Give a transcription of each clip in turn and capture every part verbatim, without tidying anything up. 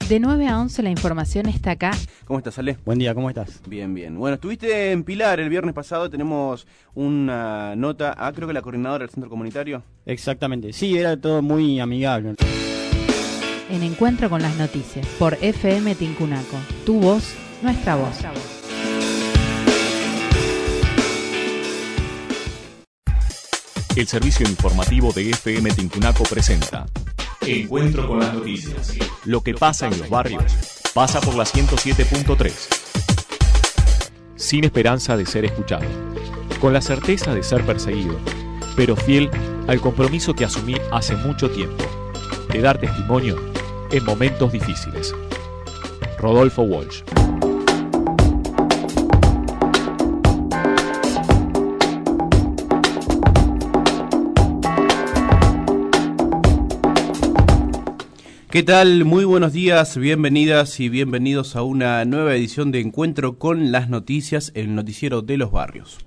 De nueve a once la información está acá. ¿Cómo estás, Ale? Buen día, ¿cómo estás? Bien, bien. Bueno, estuviste en Pilar el viernes pasado, tenemos una nota, ah, creo que la coordinadora del centro comunitario. Exactamente, sí, era todo muy amigable. En Encuentro con las Noticias, por F M Tincunaco. Tu voz, nuestra voz. Nuestra voz. El servicio informativo de F M Tincunaco presenta Encuentro con las Noticias. Lo que pasa en los barrios pasa por la ciento siete punto tres. Sin esperanza de ser escuchado, con la certeza de ser perseguido, pero fiel al compromiso que asumí hace mucho tiempo, de dar testimonio en momentos difíciles. Rodolfo Walsh. ¿Qué tal? Muy buenos días, bienvenidas y bienvenidos a una nueva edición de Encuentro con las Noticias, el noticiero de los barrios.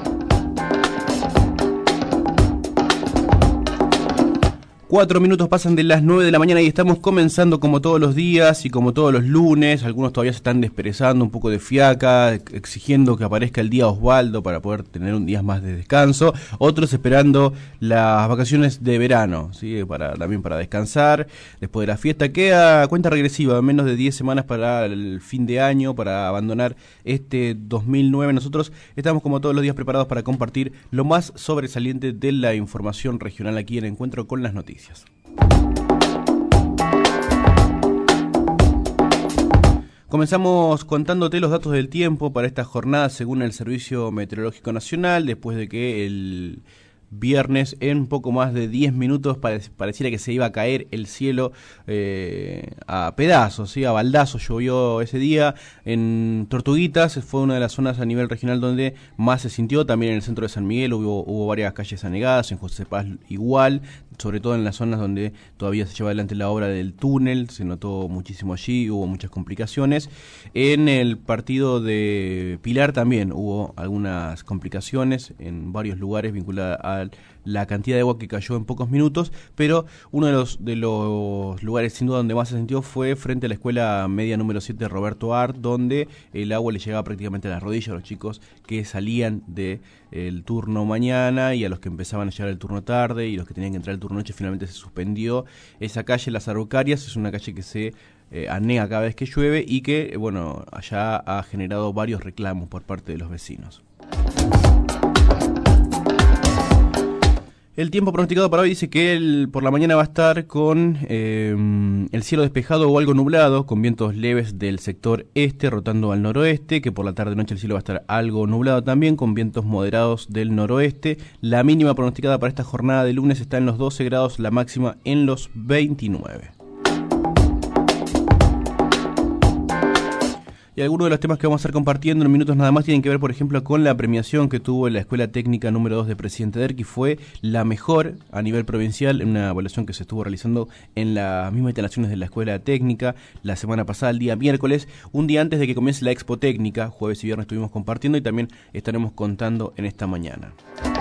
Cuatro minutos pasan de las nueve de la mañana y estamos comenzando como todos los días y como todos los lunes. Algunos todavía se están desperezando un poco de fiaca, exigiendo que aparezca el día Osvaldo para poder tener un día más de descanso. Otros esperando las vacaciones de verano, ¿sí? para también para descansar después de la fiesta. Queda cuenta regresiva, menos de diez semanas para el fin de año, para abandonar este dos mil nueve. Nosotros estamos como todos los días preparados para compartir lo más sobresaliente de la información regional aquí en Encuentro con las Noticias. Comenzamos contándote los datos del tiempo para esta jornada según el Servicio Meteorológico Nacional, después de que el viernes en un poco más de diez minutos pare- pareciera que se iba a caer el cielo eh, a pedazos, ¿sí? A baldazos llovió ese día. En Tortuguitas fue una de las zonas a nivel regional donde más se sintió, también en el centro de San Miguel hubo, hubo varias calles anegadas, en José Paz igual, sobre todo en las zonas donde todavía se lleva adelante la obra del túnel, se notó muchísimo allí, hubo muchas complicaciones. En el partido de Pilar también hubo algunas complicaciones en varios lugares vinculadas a la cantidad de agua que cayó en pocos minutos, pero uno de los de los lugares sin duda donde más se sintió fue frente a la escuela media número siete Roberto Art, donde el agua le llegaba prácticamente a las rodillas a los chicos que salían del de turno mañana y a los que empezaban a llegar el turno tarde y los que tenían que entrar el turno noche. Finalmente se suspendió esa calle, Las Araucarias, es una calle que se eh, anega cada vez que llueve y que, bueno, allá ha generado varios reclamos por parte de los vecinos. El tiempo pronosticado para hoy dice que el, por la mañana va a estar con eh, el cielo despejado o algo nublado, con vientos leves del sector este rotando al noroeste, que por la tarde-noche el cielo va a estar algo nublado también, con vientos moderados del noroeste. La mínima pronosticada para esta jornada de lunes está en los doce grados, la máxima en los veintinueve. Y algunos de los temas que vamos a estar compartiendo en minutos nada más tienen que ver, por ejemplo, con la premiación que tuvo la Escuela Técnica número dos de Presidente Derqui. Fue la mejor a nivel provincial, en una evaluación que se estuvo realizando en las mismas instalaciones de la Escuela Técnica la semana pasada, el día miércoles, un día antes de que comience la Expo Técnica. Jueves y viernes estuvimos compartiendo y también estaremos contando en esta mañana.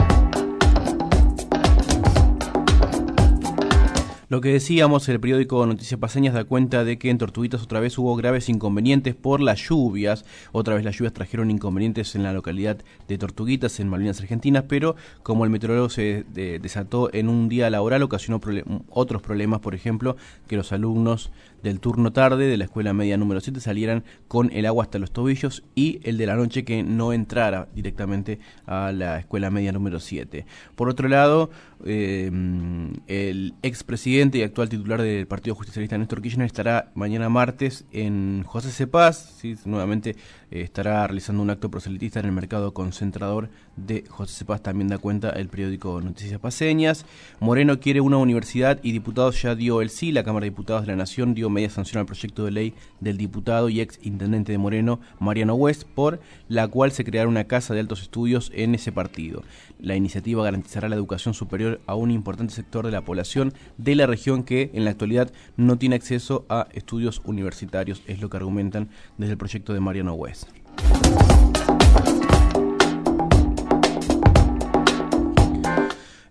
Lo que decíamos, el periódico Noticias Paceñas da cuenta de que en Tortuguitas otra vez hubo graves inconvenientes por las lluvias. Otra vez las lluvias trajeron inconvenientes en la localidad de Tortuguitas, en Malvinas Argentinas, pero como el meteorólogo se de, desató en un día laboral, ocasionó prole- otros problemas, por ejemplo, que los alumnos del turno tarde de la escuela media número siete salieran con el agua hasta los tobillos y el de la noche que no entrara directamente a la escuela media número siete. Por otro lado, eh, el expresidente y actual titular del Partido Justicialista Néstor Kirchner estará mañana martes en José Cepaz, ¿sí? Nuevamente eh, estará realizando un acto proselitista en el mercado concentrador de José Cepaz, también da cuenta el periódico Noticias Paceñas. Moreno quiere una universidad y diputados ya dio el sí. La Cámara de Diputados de la Nación dio media sanción al proyecto de ley del diputado y ex intendente de Moreno, Mariano West, por la cual se creará una casa de altos estudios en ese partido. La iniciativa garantizará la educación superior a un importante sector de la población de la región que en la actualidad no tiene acceso a estudios universitarios, es lo que argumentan desde el proyecto de Mariano West.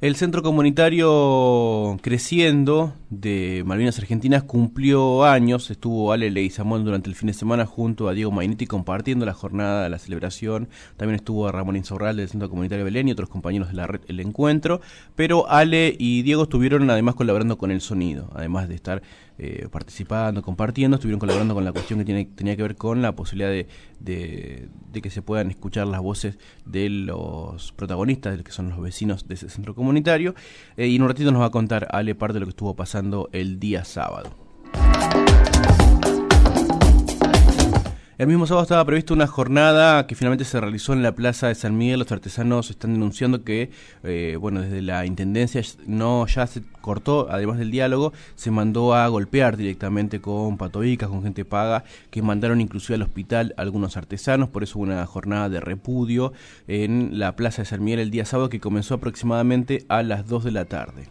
El Centro Comunitario Creciendo de Malvinas Argentinas cumplió años. Estuvo Ale Leguizamón durante el fin de semana junto a Diego Mainetti compartiendo la jornada de la celebración. También estuvo Ramón Insaurral del Centro Comunitario Belén y otros compañeros de la red El Encuentro. Pero Ale y Diego estuvieron además colaborando con el sonido, además de estar eh, participando, compartiendo, estuvieron colaborando con la cuestión que tiene, tenía que ver con la posibilidad de, de, de que se puedan escuchar las voces de los protagonistas, de que son los vecinos de ese centro comunitario. Eh, y en un ratito nos va a contar Ale parte de lo que estuvo pasando el día sábado. El mismo sábado estaba prevista una jornada que finalmente se realizó en la Plaza de San Miguel. Los artesanos están denunciando que, eh, bueno, desde la Intendencia no ya se cortó, además del diálogo, se mandó a golpear directamente con patobicas, con gente paga, que mandaron inclusive al hospital a algunos artesanos. Por eso hubo una jornada de repudio en la Plaza de San Miguel el día sábado, que comenzó aproximadamente a las dos de la tarde.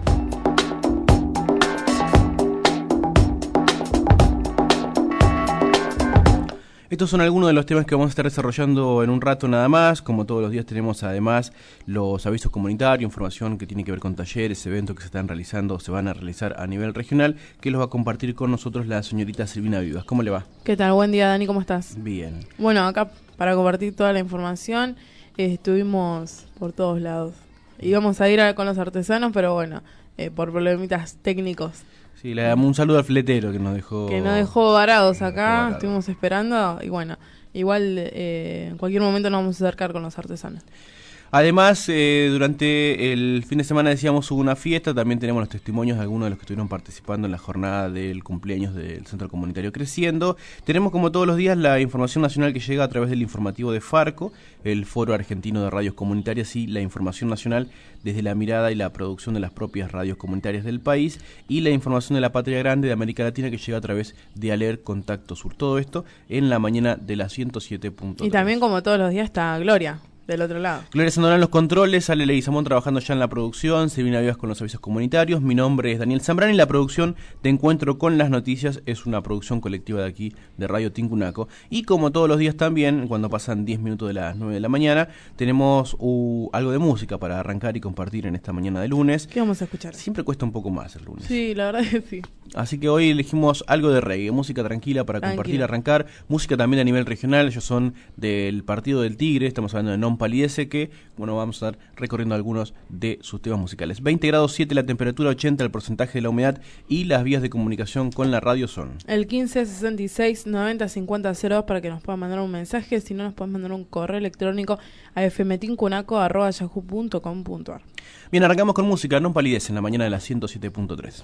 Estos son algunos de los temas que vamos a estar desarrollando en un rato nada más. Como todos los días tenemos además los avisos comunitarios, información que tiene que ver con talleres, eventos que se están realizando o se van a realizar a nivel regional, que los va a compartir con nosotros la señorita Silvina Vivas. ¿Cómo le va? ¿Qué tal? Buen día, Dani, ¿cómo estás? Bien. Bueno, acá para compartir toda la información, eh, estuvimos por todos lados. Íbamos a ir a, con los artesanos, pero bueno, eh, por problemitas técnicos. Sí, le damos un saludo al fletero que nos dejó... Que nos dejó varados acá, dejó varado. Estuvimos esperando y bueno, igual eh, en cualquier momento nos vamos a acercar con los artesanos. Además, eh, durante el fin de semana decíamos hubo una fiesta, también tenemos los testimonios de algunos de los que estuvieron participando en la jornada del cumpleaños del Centro Comunitario Creciendo. Tenemos como todos los días la información nacional que llega a través del informativo de Farco, el Foro Argentino de Radios Comunitarias, y la información nacional desde la mirada y la producción de las propias radios comunitarias del país, y la información de la Patria Grande de América Latina que llega a través de Aler Contacto Sur. Todo esto en la mañana de la ciento siete punto tres. Y también como todos los días está Gloria del otro lado. Gloria Sandoval en los controles, Ale Leguizamón trabajando ya en la producción, Silvina Vivas con los avisos comunitarios. Mi nombre es Daniel Zambrano y la producción de Encuentro con las Noticias es una producción colectiva de aquí de Radio Tincunaco. Y como todos los días también, cuando pasan diez minutos de las nueve de la mañana, tenemos uh, algo de música para arrancar y compartir en esta mañana de lunes. ¿Qué vamos a escuchar? Siempre cuesta un poco más el lunes. Sí, la verdad que sí. Así que hoy elegimos algo de reggae, música tranquila para Tranquila. compartir, arrancar. Música también a nivel regional, ellos son del Partido del Tigre, estamos hablando de Non Palidece, que bueno, vamos a estar recorriendo algunos de sus temas musicales. veinte grados siete la temperatura, ochenta el porcentaje de la humedad, y las vías de comunicación con la radio son el quince sesenta y seis noventa cincuenta cero dos para que nos puedan mandar un mensaje. Si no, nos pueden mandar un correo electrónico a f m tincunaco arroba yahoo punto com punto a r. Bien, arrancamos con música, Non Palidece en la mañana de la ciento siete punto tres.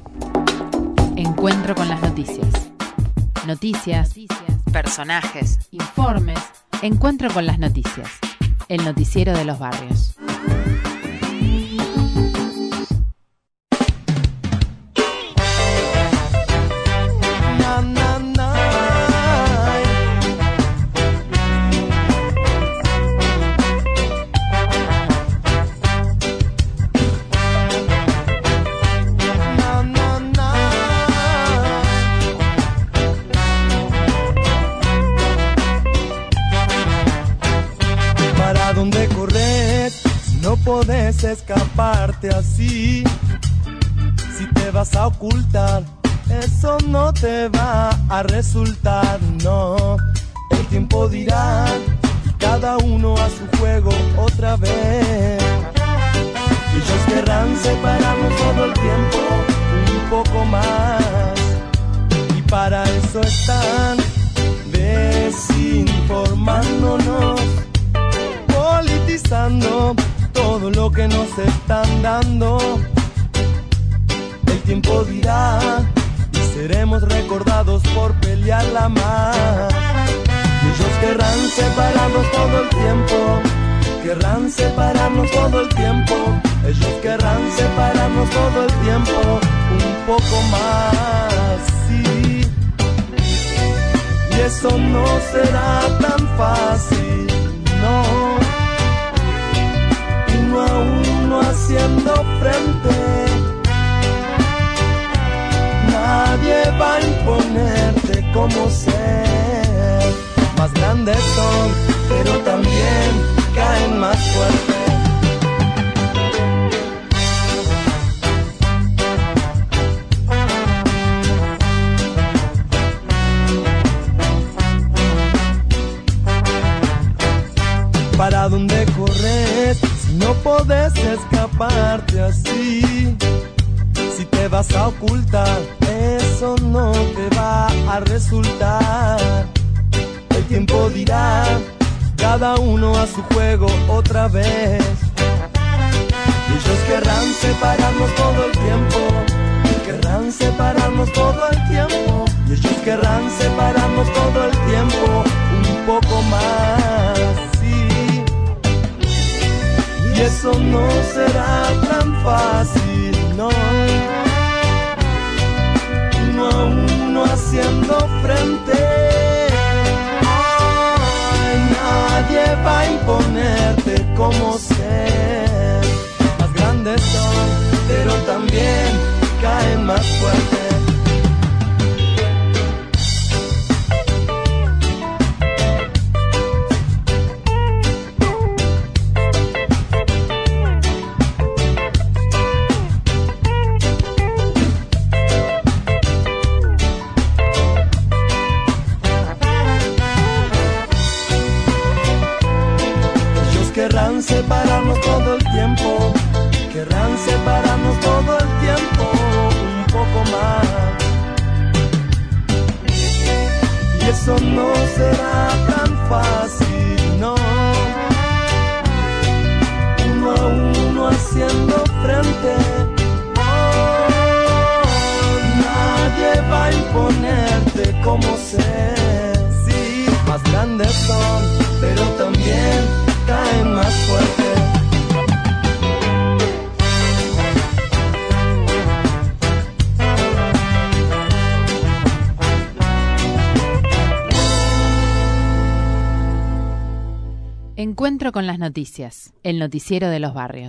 Encuentro con las noticias. Noticias, personajes, informes. Encuentro con las noticias. El noticiero de los barrios. Na, na, na. Na, na, na. ¿Para dónde correr? No podés escaparte así. Si te vas a ocultar, eso no te va a resultar, no. El tiempo dirá, y cada uno a su juego otra vez. Ellos querrán separarnos todo el tiempo, un poco más. Y para eso están desinformándonos, politizando todo lo que nos están dando. El tiempo dirá y seremos recordados por pelearla más. Ellos querrán separarnos todo el tiempo, querrán separarnos todo el tiempo. Ellos querrán separarnos todo el tiempo, un poco más, sí. Y eso no será tan fácil, no. Uno a uno haciendo frente. Nadie va a imponerte como ser. Más grandes son, pero también caen más fuerte. ¿A dónde corres si no podés escaparte así? Si te vas a ocultar, eso no te va a resultar. El tiempo dirá, cada uno a su juego otra vez. Ellos querrán separarnos todo el tiempo, querrán separarnos todo el tiempo, y ellos querrán separarnos todo el tiempo, un poco más, sí. Y eso no será tan fácil, no. Uno a uno haciendo frente. Ay, nadie va a imponerte cómo ser. Más grandes son, pero también caen más fuerte. Querrán separarnos todo el tiempo, querrán separarnos todo el tiempo, un poco más. Y eso no será tan fácil, no. Uno a uno haciendo frente. Oh, nadie va a imponerte cómo ser. Sí, más grandes son, pero también caen más fuerte. Encuentro con las noticias, el noticiero de los barrios.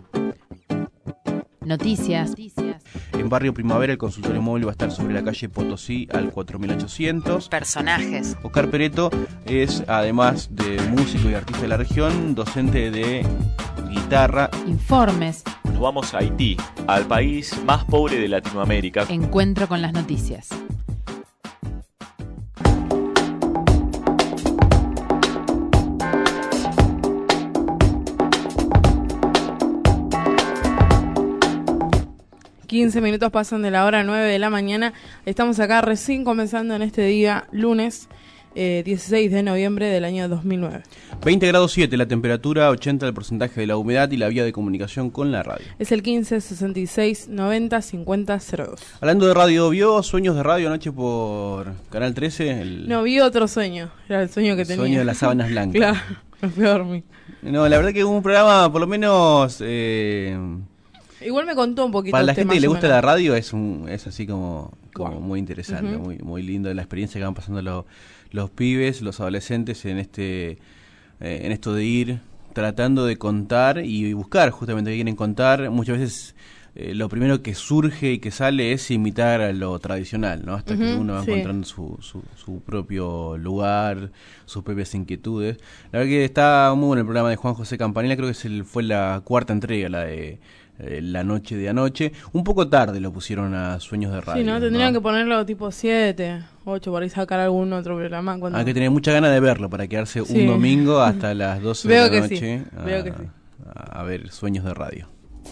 Noticias. En Barrio Primavera el consultorio móvil va a estar sobre la calle Potosí al cuatro mil ochocientos. Personajes. Oscar Pereto es, además de músico y artista de la región, docente de guitarra. Informes. Nos vamos a Haití, al país más pobre de Latinoamérica. Encuentro con las noticias. quince minutos pasan de la hora nueve de la mañana. Estamos acá recién comenzando en este día, lunes eh, dieciséis de noviembre del año dos mil nueve. veinte grados siete la temperatura, ochenta el porcentaje de la humedad y la vía de comunicación con la radio. Es el quince sesenta y seis noventa cincuenta cero dos. Hablando de radio, ¿vio Sueños de Radio anoche por Canal trece? El No, vi otro sueño. Era el sueño que tenía. Sueño de las sábanas blancas. Claro, me fui a dormir. No, la verdad que un programa por lo menos... Eh, Igual me contó un poquito. para la usted, gente que le más o gusta menos. la radio es un es así como, como Wow. muy interesante, Uh-huh. muy muy lindo la experiencia que van pasando lo- los pibes, los adolescentes en este eh, en esto de ir tratando de contar y buscar justamente qué quieren contar. Muchas veces eh, lo primero que surge y que sale es imitar a lo tradicional, ¿no? Hasta que Ujú, uno va sí. encontrando su, su, su propio lugar, sus propias inquietudes. La verdad que está muy bueno el programa de Juan José Campanella, creo que es el, fue la cuarta entrega, la de eh, La Noche de Anoche. Un poco tarde lo pusieron a Sueños de Radio. Sí, ¿no? Tendrían que ponerlo tipo siete, ocho, por ahí sacar algún otro programa. Cuando... Hay que tener mucha ganas de verlo para quedarse Sí. un domingo hasta las doce Veo de que la sí, noche a, veo que sí. a- a ver Sueños de Radio.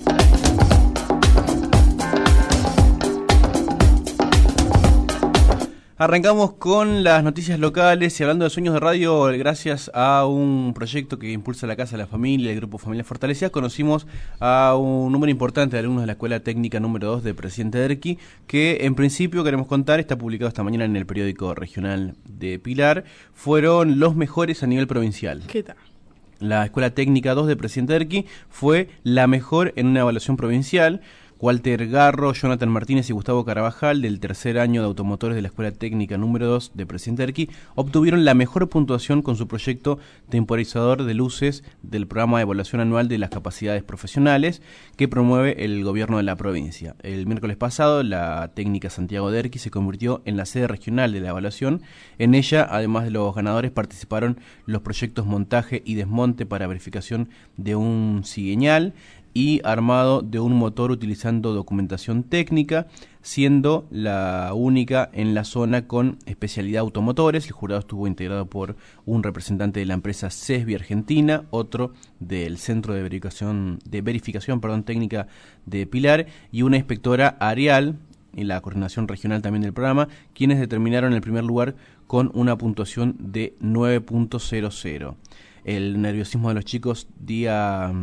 Arrancamos con las noticias locales y hablando de Sueños de Radio, gracias a un proyecto que impulsa la Casa de la Familia, el Grupo Familia Fortalecida, conocimos a un número importante de alumnos de la Escuela Técnica número dos de Presidente Derqui, que en principio queremos contar, está publicado esta mañana en el periódico regional de Pilar, fueron los mejores a nivel provincial. ¿Qué tal? La Escuela Técnica dos de Presidente Derqui fue la mejor en una evaluación provincial. Walter Garro, Jonathan Martínez y Gustavo Carabajal, del tercer año de automotores de la Escuela Técnica número dos de Presidente Derqui, obtuvieron la mejor puntuación con su proyecto temporizador de luces del programa de evaluación anual de las capacidades profesionales que promueve el gobierno de la provincia. El miércoles pasado, la Técnica Santiago Derqui se convirtió en la sede regional de la evaluación. En ella, además de los ganadores, participaron los proyectos montaje y desmonte para verificación de un cigüeñal, y armado de un motor utilizando documentación técnica, siendo la única en la zona con especialidad automotores. El jurado estuvo integrado por un representante de la empresa CESBI Argentina, otro del Centro de Verificación, de verificación perdón, Técnica de Pilar, y una inspectora Arial, y la coordinación regional también del programa, quienes determinaron el primer lugar con una puntuación de nueve punto cero cero. El nerviosismo de los chicos día...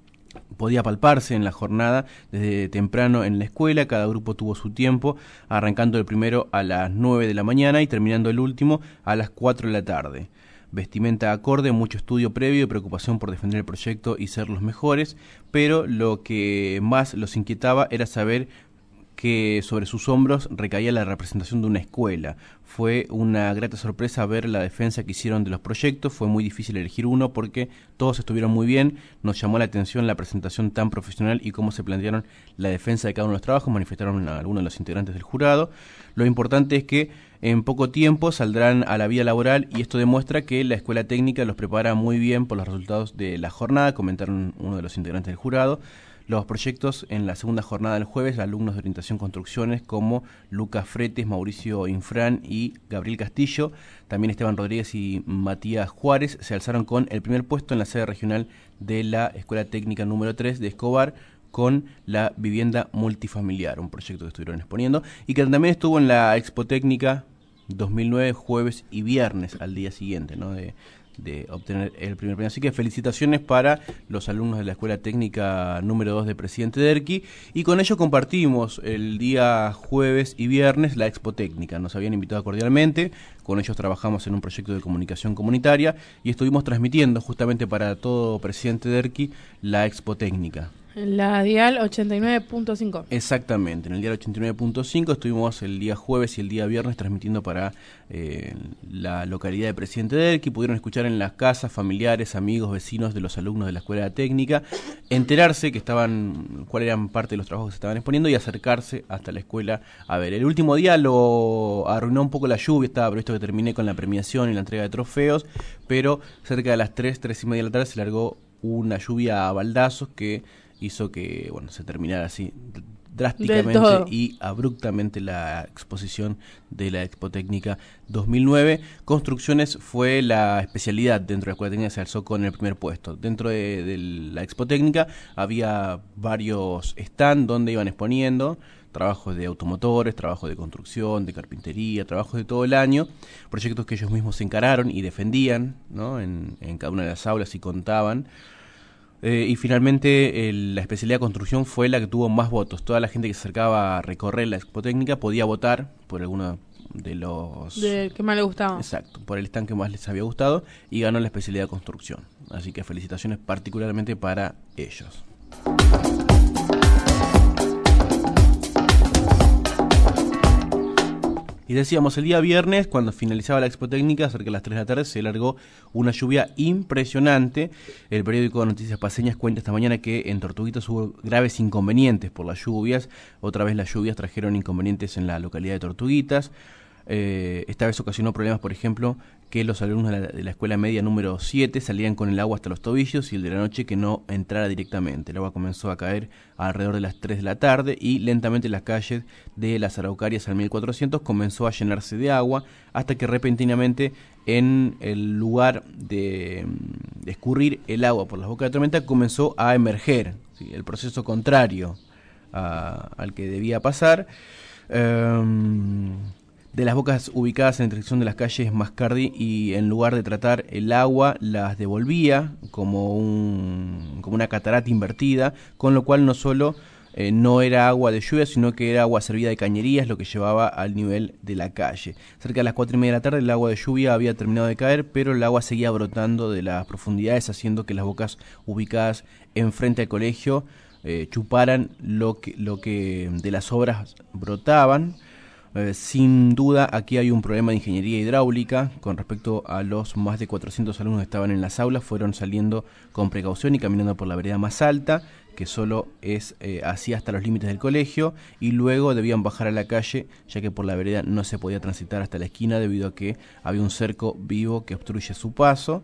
podía palparse en la jornada desde temprano en la escuela. Cada grupo tuvo su tiempo, arrancando el primero a las nueve de la mañana y terminando el último a las cuatro de la tarde. Vestimenta acorde, mucho estudio previo y preocupación por defender el proyecto y ser los mejores, pero lo que más los inquietaba era saber que sobre sus hombros recaía la representación de una escuela. Fue una grata sorpresa ver la defensa que hicieron de los proyectos. Fue muy difícil elegir uno porque todos estuvieron muy bien. Nos llamó la atención la presentación tan profesional y cómo se plantearon la defensa de cada uno de los trabajos, manifestaron algunos de los integrantes del jurado. Lo importante es que en poco tiempo saldrán a la vida laboral y esto demuestra que la escuela técnica los prepara muy bien por los resultados de la jornada, comentaron uno de los integrantes del jurado. Los proyectos en la segunda jornada del jueves, alumnos de orientación construcciones como Lucas Fretes, Mauricio Infrán y Gabriel Castillo, también Esteban Rodríguez y Matías Juárez, se alzaron con el primer puesto en la sede regional de la Escuela Técnica número tres de Escobar, con la vivienda multifamiliar, un proyecto que estuvieron exponiendo y que también estuvo en la Expo Técnica dos mil nueve, jueves y viernes al día siguiente, ¿no? de, de obtener el primer premio. Así que felicitaciones para los alumnos de la Escuela Técnica número dos de Presidente Derqui, y con ello compartimos el día jueves y viernes la Expo Técnica. Nos habían invitado cordialmente, con ellos trabajamos en un proyecto de comunicación comunitaria y estuvimos transmitiendo justamente para todo Presidente Derqui la Expo Técnica. La dial ochenta y nueve punto cinco. Exactamente, en el dial ochenta y nueve punto cinco estuvimos el día jueves y el día viernes transmitiendo para eh, la localidad de Presidente Derqui. Pudieron escuchar en las casas familiares, amigos, vecinos de los alumnos de la Escuela Técnica, enterarse que estaban, cuál eran parte de los trabajos que se estaban exponiendo y acercarse hasta la escuela a ver. El último día lo arruinó un poco la lluvia, estaba previsto que termine con la premiación y la entrega de trofeos, pero cerca de las tres, tres y media de la tarde se largó una lluvia a baldazos que hizo que bueno se terminara así drásticamente y abruptamente la exposición de la Expo Técnica dos mil nueve. Construcciones fue la especialidad dentro de la Escuela Técnica, se alzó con el primer puesto. Dentro de, de la Expo Técnica había varios stands donde iban exponiendo trabajos de automotores, trabajos de construcción, de carpintería, trabajos de todo el año, proyectos que ellos mismos se encararon y defendían, ¿no? en, en cada una de las aulas y contaban. Eh, y finalmente el, la especialidad de construcción fue la que tuvo más votos. Toda la gente que se acercaba a recorrer la Expo Técnica podía votar por alguno de los... del que más le gustaba. Exacto, por el stand que más les había gustado, y ganó la especialidad de construcción. Así que felicitaciones particularmente para ellos. Y decíamos, el día viernes, cuando finalizaba la Expo Técnica, cerca de las tres de la tarde, se largó una lluvia impresionante. El periódico Noticias Paceñas cuenta esta mañana que en Tortuguitas hubo graves inconvenientes por las lluvias. Otra vez las lluvias trajeron inconvenientes en la localidad de Tortuguitas. Eh, esta vez ocasionó problemas, por ejemplo, que los alumnos de la, de la escuela media número siete salían con el agua hasta los tobillos y el de la noche que no entrara directamente. El agua comenzó a caer alrededor de las tres de la tarde y lentamente las calles de las Araucarias al mil cuatrocientos comenzó a llenarse de agua hasta que repentinamente en el lugar de, de escurrir el agua por las bocas de tormenta comenzó a emerger, ¿sí? El proceso contrario a, al que debía pasar. Um, de las bocas ubicadas en la intersección de las calles Mascardi, y en lugar de tratar el agua las devolvía como un como una catarata invertida, con lo cual no solo eh, no era agua de lluvia, sino que era agua servida de cañerías, lo que llevaba al nivel de la calle. Cerca de las cuatro y media de la tarde el agua de lluvia había terminado de caer, pero el agua seguía brotando de las profundidades, haciendo que las bocas ubicadas enfrente al colegio eh, chuparan lo que, lo que de las obras brotaban. Eh, sin duda aquí hay un problema de ingeniería hidráulica con respecto a los más de cuatrocientos alumnos que estaban en las aulas. Fueron saliendo con precaución y caminando por la vereda más alta, que solo es eh, así hasta los límites del colegio, y luego debían bajar a la calle, ya que por la vereda no se podía transitar hasta la esquina debido a que había un cerco vivo que obstruye su paso.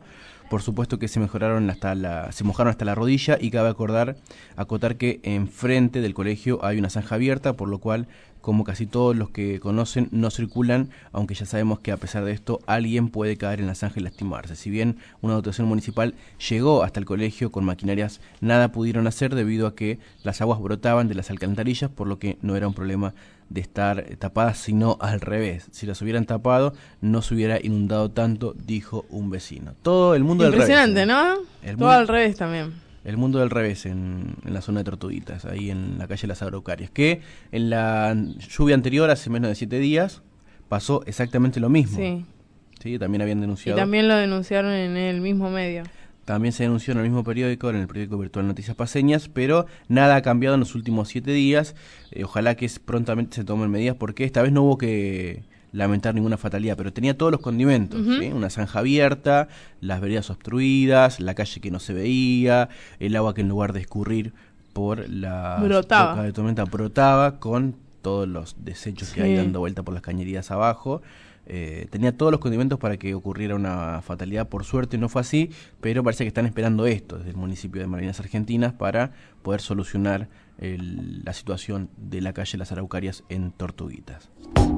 por supuesto que se mejoraron hasta la, se mojaron hasta la rodilla, y cabe acordar, acotar que enfrente del colegio hay una zanja abierta, por lo cual, como casi todos los que conocen, no circulan, aunque ya sabemos que a pesar de esto alguien puede caer en la zanja y lastimarse. Si bien una dotación municipal llegó hasta el colegio con maquinarias, nada pudieron hacer debido a que las aguas brotaban de las alcantarillas, por lo que no era un problema de estar tapadas, sino al revés. Si las hubieran tapado, no se hubiera inundado tanto, dijo un vecino. Todo el mundo del revés. Impresionante, ¿no? El Todo mundo, al revés también. El mundo del revés en, en la zona de Tortuguitas, ahí en la calle Las Araucarias, que en la lluvia anterior, hace menos de siete días, pasó exactamente lo mismo. Sí. Sí, también habían denunciado. Y también lo denunciaron en el mismo medio. También se denunció en el mismo periódico, en el periódico virtual Noticias Paceñas, pero nada ha cambiado en los últimos siete días. Eh, ojalá que prontamente se tomen medidas, porque esta vez no hubo que lamentar ninguna fatalidad, pero tenía todos los condimentos, uh-huh. ¿sí? Una zanja abierta, las veredas obstruidas, la calle que no se veía, el agua que en lugar de escurrir por la boca de tormenta brotaba, con todos los desechos sí. que hay dando vuelta por las cañerías abajo. Eh, tenía todos los condimentos para que ocurriera una fatalidad. Por suerte no fue así, pero parece que están esperando esto desde el municipio de Malvinas Argentinas para poder solucionar el, la situación de la calle Las Araucarias en Tortuguitas.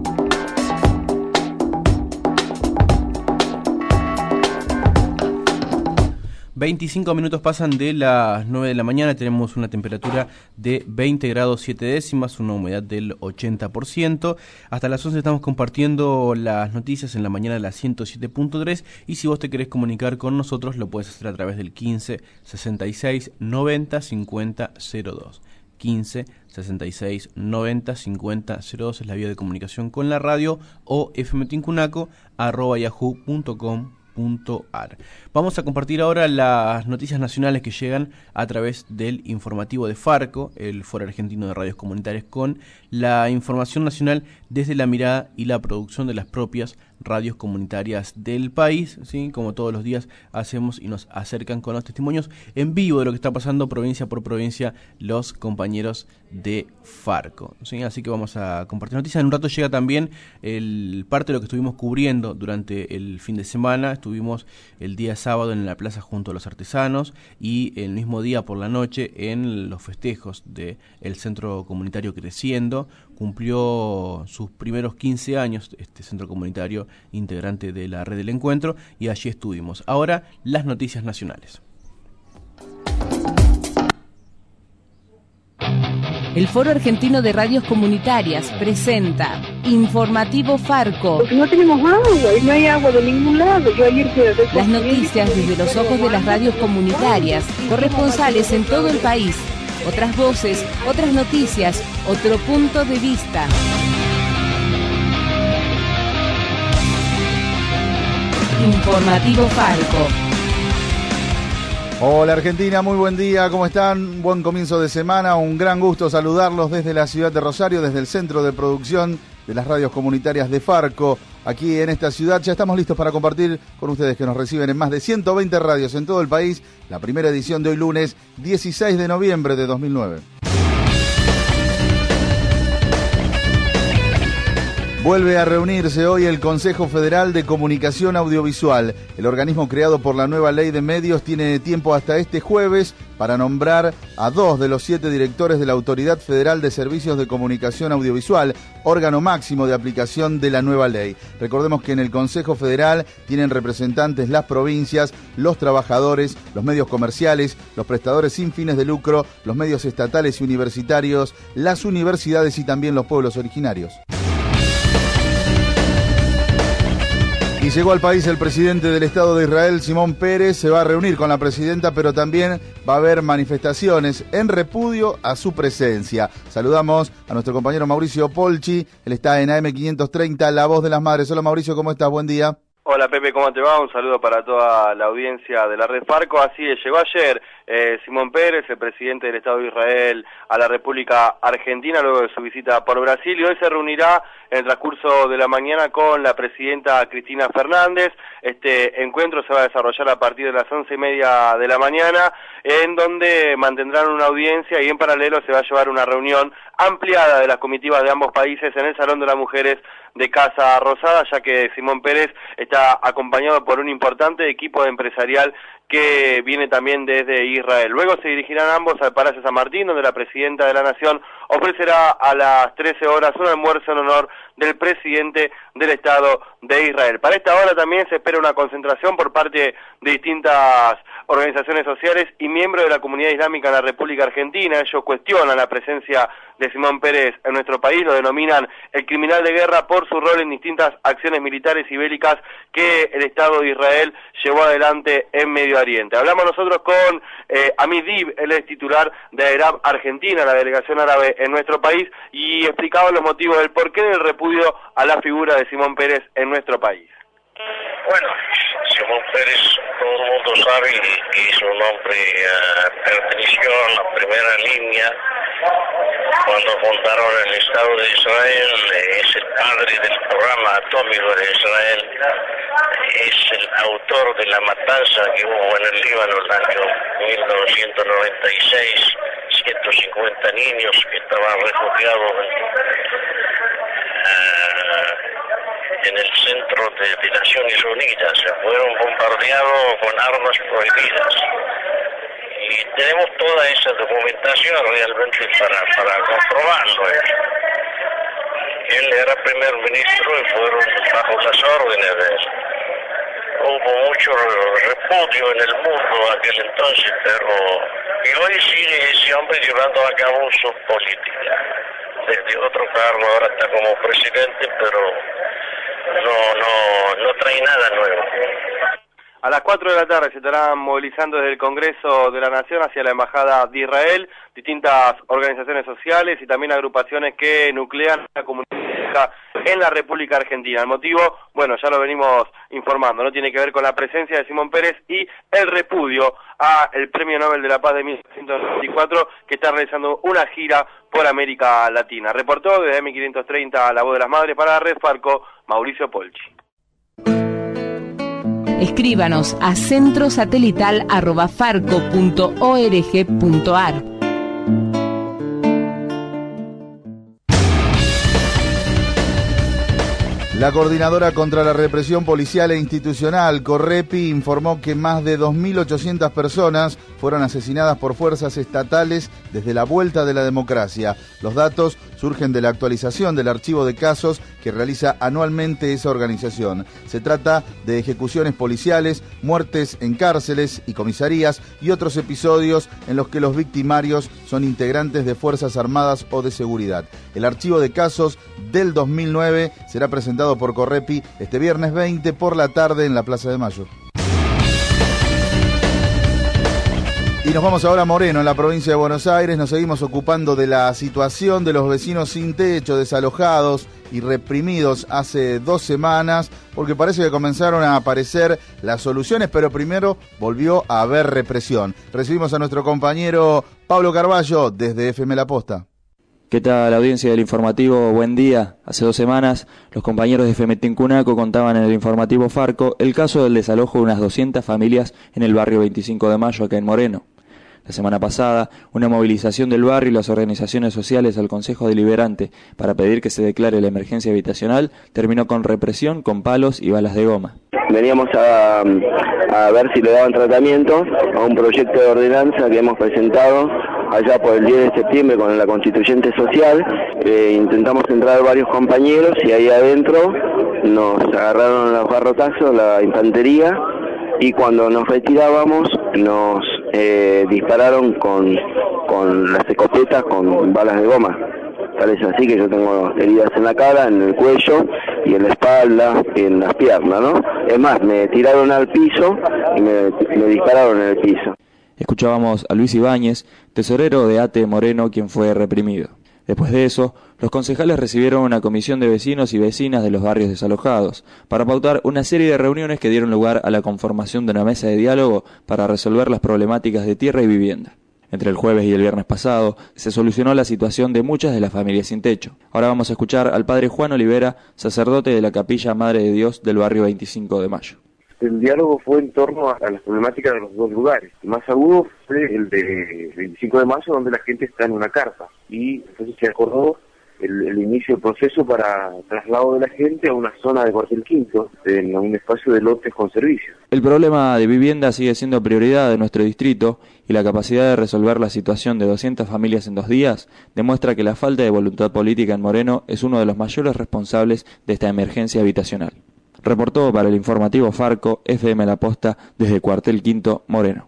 veinticinco minutos pasan de las nueve de la mañana, tenemos una temperatura de veinte grados siete décimas, una humedad del ochenta por ciento. Hasta las once estamos compartiendo las noticias en la mañana de la ciento siete punto tres, y si vos te querés comunicar con nosotros lo puedes hacer a través del quince sesenta y seis noventa cincuenta cero dos. quince sesenta y seis noventa cincuenta cero dos es la vía de comunicación con la radio, o fmtincunaco arroba yahoo punto com. Vamos a compartir ahora las noticias nacionales que llegan a través del informativo de Farco, el Foro Argentino de Radios Comunitarias, con la información nacional desde la mirada y la producción de las propias radios comunitarias del país, ¿sí? Como todos los días hacemos y nos acercan con los testimonios en vivo de lo que está pasando provincia por provincia los compañeros de Farco, ¿sí? Así que vamos a compartir noticias. En un rato llega también el parte de lo que estuvimos cubriendo durante el fin de semana. Estuvimos el día sábado en la plaza junto a los artesanos, y el mismo día por la noche en los festejos del Centro Comunitario Creciendo. Cumplió sus primeros quince años este centro comunitario, integrante de la Red del Encuentro, y allí estuvimos. Ahora, las noticias nacionales. El Foro Argentino de Radios Comunitarias presenta Informativo Farco. Porque no tenemos agua, y no hay agua de ningún lado. Yo ayer fui a ver las noticias desde los ojos de las radios comunitarias, corresponsales en todo el país. Otras voces, otras noticias, otro punto de vista. Informativo Farco. Hola Argentina, muy buen día, ¿cómo están? Buen comienzo de semana, un gran gusto saludarlos desde la ciudad de Rosario, desde el centro de producción de las radios comunitarias de Farco. Aquí en esta ciudad ya estamos listos para compartir con ustedes, que nos reciben en más de ciento veinte radios en todo el país, la primera edición de hoy lunes dieciséis de noviembre de dos mil nueve. Vuelve a reunirse hoy el Consejo Federal de Comunicación Audiovisual. El organismo creado por la nueva Ley de Medios tiene tiempo hasta este jueves para nombrar a dos de los siete directores de la Autoridad Federal de Servicios de Comunicación Audiovisual, órgano máximo de aplicación de la nueva ley. Recordemos que en el Consejo Federal tienen representantes las provincias, los trabajadores, los medios comerciales, los prestadores sin fines de lucro, los medios estatales y universitarios, las universidades y también los pueblos originarios. Y llegó al país el presidente del Estado de Israel, Simón Pérez. Se va a reunir con la presidenta, pero también va a haber manifestaciones en repudio a su presencia. Saludamos a nuestro compañero Mauricio Polchi, él está en A M quinientos treinta, La Voz de las Madres. Hola Mauricio, ¿cómo estás? Buen día. Hola Pepe, ¿cómo te va? Un saludo para toda la audiencia de la Red Farco. Así es, llegó ayer eh, Simón Pérez, el presidente del Estado de Israel, a la República Argentina luego de su visita por Brasil, y hoy se reunirá en el transcurso de la mañana con la presidenta Cristina Fernández. Este encuentro se va a desarrollar a partir de las once y media de la mañana, en donde mantendrán una audiencia y en paralelo se va a llevar una reunión ampliada de las comitivas de ambos países en el Salón de las Mujeres de Casa Rosada, ya que Simón Pérez está acompañado por un importante equipo empresarial que viene también desde Israel. Luego se dirigirán ambos al Palacio San Martín, donde la presidenta de la Nación ofrecerá a las trece horas un almuerzo en honor del presidente del Estado de Israel. Para esta hora también se espera una concentración por parte de distintas organizaciones sociales y miembros de la comunidad islámica en la República Argentina. Ellos cuestionan la presencia de Simón Pérez en nuestro país, lo denominan el criminal de guerra por su rol en distintas acciones militares y bélicas que el Estado de Israel llevó adelante en Medio Oriente. Hablamos nosotros con eh, Amid Dib, él es titular de AERAB Argentina, la delegación árabe en nuestro país, y explicaba los motivos del porqué del repudio a la figura de Simón Pérez en nuestro país. Bueno, Simón Pérez, todo el mundo sabe que es un hombre uh, perteneció a la primera línea cuando fundaron el Estado de Israel, es el padre del programa atómico de Israel, es el autor de la matanza que hubo en el Líbano en el año mil novecientos noventa y seis, ciento cincuenta niños que estaban refugiados en, uh, en el centro de, de Naciones Unidas, fueron bombardeados con armas prohibidas. Y tenemos toda esa documentación realmente para, para comprobarlo. Él era primer ministro y fueron bajo las órdenes de él. Hubo mucho repudio en el mundo aquel entonces, pero y hoy sigue ese hombre llevando a cabo su política. Desde otro cargo ahora está como presidente, pero no, no, no trae nada nuevo. A las cuatro de la tarde se estarán movilizando desde el Congreso de la Nación hacia la Embajada de Israel distintas organizaciones sociales y también agrupaciones que nuclean la comunidad en la República Argentina. El motivo, bueno, ya lo venimos informando, no tiene que ver con la presencia de Simón Pérez y el repudio a el Premio Nobel de la Paz de mil novecientos noventa y cuatro, que está realizando una gira por América Latina. Reportó desde eme quinientos treinta La Voz de las Madres para la Red Farco, Mauricio Polchi. Escríbanos a centrosatelital arroba farco punto org punto ar. La Coordinadora contra la Represión Policial e Institucional, Correpi, informó que más de dos mil ochocientas personas fueron asesinadas por fuerzas estatales desde la vuelta de la democracia. Los datos surgen de la actualización del archivo de casos que realiza anualmente esa organización. Se trata de ejecuciones policiales, muertes en cárceles y comisarías y otros episodios en los que los victimarios son integrantes de Fuerzas Armadas o de seguridad. El archivo de casos del dos mil nueve será presentado por Correpi este viernes veinte por la tarde en la Plaza de Mayo. Y nos vamos ahora a Moreno, en la provincia de Buenos Aires. Nos seguimos ocupando de la situación de los vecinos sin techo, desalojados y reprimidos hace dos semanas, porque parece que comenzaron a aparecer las soluciones, pero primero volvió a haber represión. Recibimos a nuestro compañero Pablo Carballo desde F M La Posta. ¿Qué tal, audiencia del informativo? Buen día. Hace dos semanas, los compañeros de F M Tincunaco contaban en el informativo Farco el caso del desalojo de unas doscientas familias en el barrio veinticinco de mayo, acá en Moreno. La semana pasada, una movilización del barrio y las organizaciones sociales al Consejo Deliberante para pedir que se declare la emergencia habitacional terminó con represión, con palos y balas de goma. Veníamos a, a ver si le daban tratamiento a un proyecto de ordenanza que hemos presentado allá por el diez de septiembre con la Constituyente Social. Eh, intentamos entrar varios compañeros y ahí adentro nos agarraron a los garrotazos la infantería y cuando nos retirábamos nos eh, dispararon con, con las escopetas con balas de goma. Tal es así que yo tengo heridas en la cara, en el cuello y en la espalda, y en las piernas, ¿no? Es más, me tiraron al piso y me, me dispararon en el piso. Escuchábamos a Luis Ibáñez, tesorero de A T E Moreno, quien fue reprimido. Después de eso, los concejales recibieron una comisión de vecinos y vecinas de los barrios desalojados para pautar una serie de reuniones que dieron lugar a la conformación de una mesa de diálogo para resolver las problemáticas de tierra y vivienda. Entre el jueves y el viernes pasado se solucionó la situación de muchas de las familias sin techo. Ahora vamos a escuchar al padre Juan Olivera, sacerdote de la Capilla Madre de Dios del barrio veinticinco de mayo. El diálogo fue en torno a las problemáticas de los dos lugares. El más agudo fue el de veinticinco de mayo, donde la gente está en una carpa. Y entonces se acordó el, el inicio del proceso para traslado de la gente a una zona de Cuartel Quinto, en un espacio de lotes con servicios. El problema de vivienda sigue siendo prioridad de nuestro distrito y la capacidad de resolver la situación de doscientas familias en dos días demuestra que la falta de voluntad política en Moreno es uno de los mayores responsables de esta emergencia habitacional. Reportó para el informativo Farco, F M La Posta, desde Cuartel Quinto, Moreno.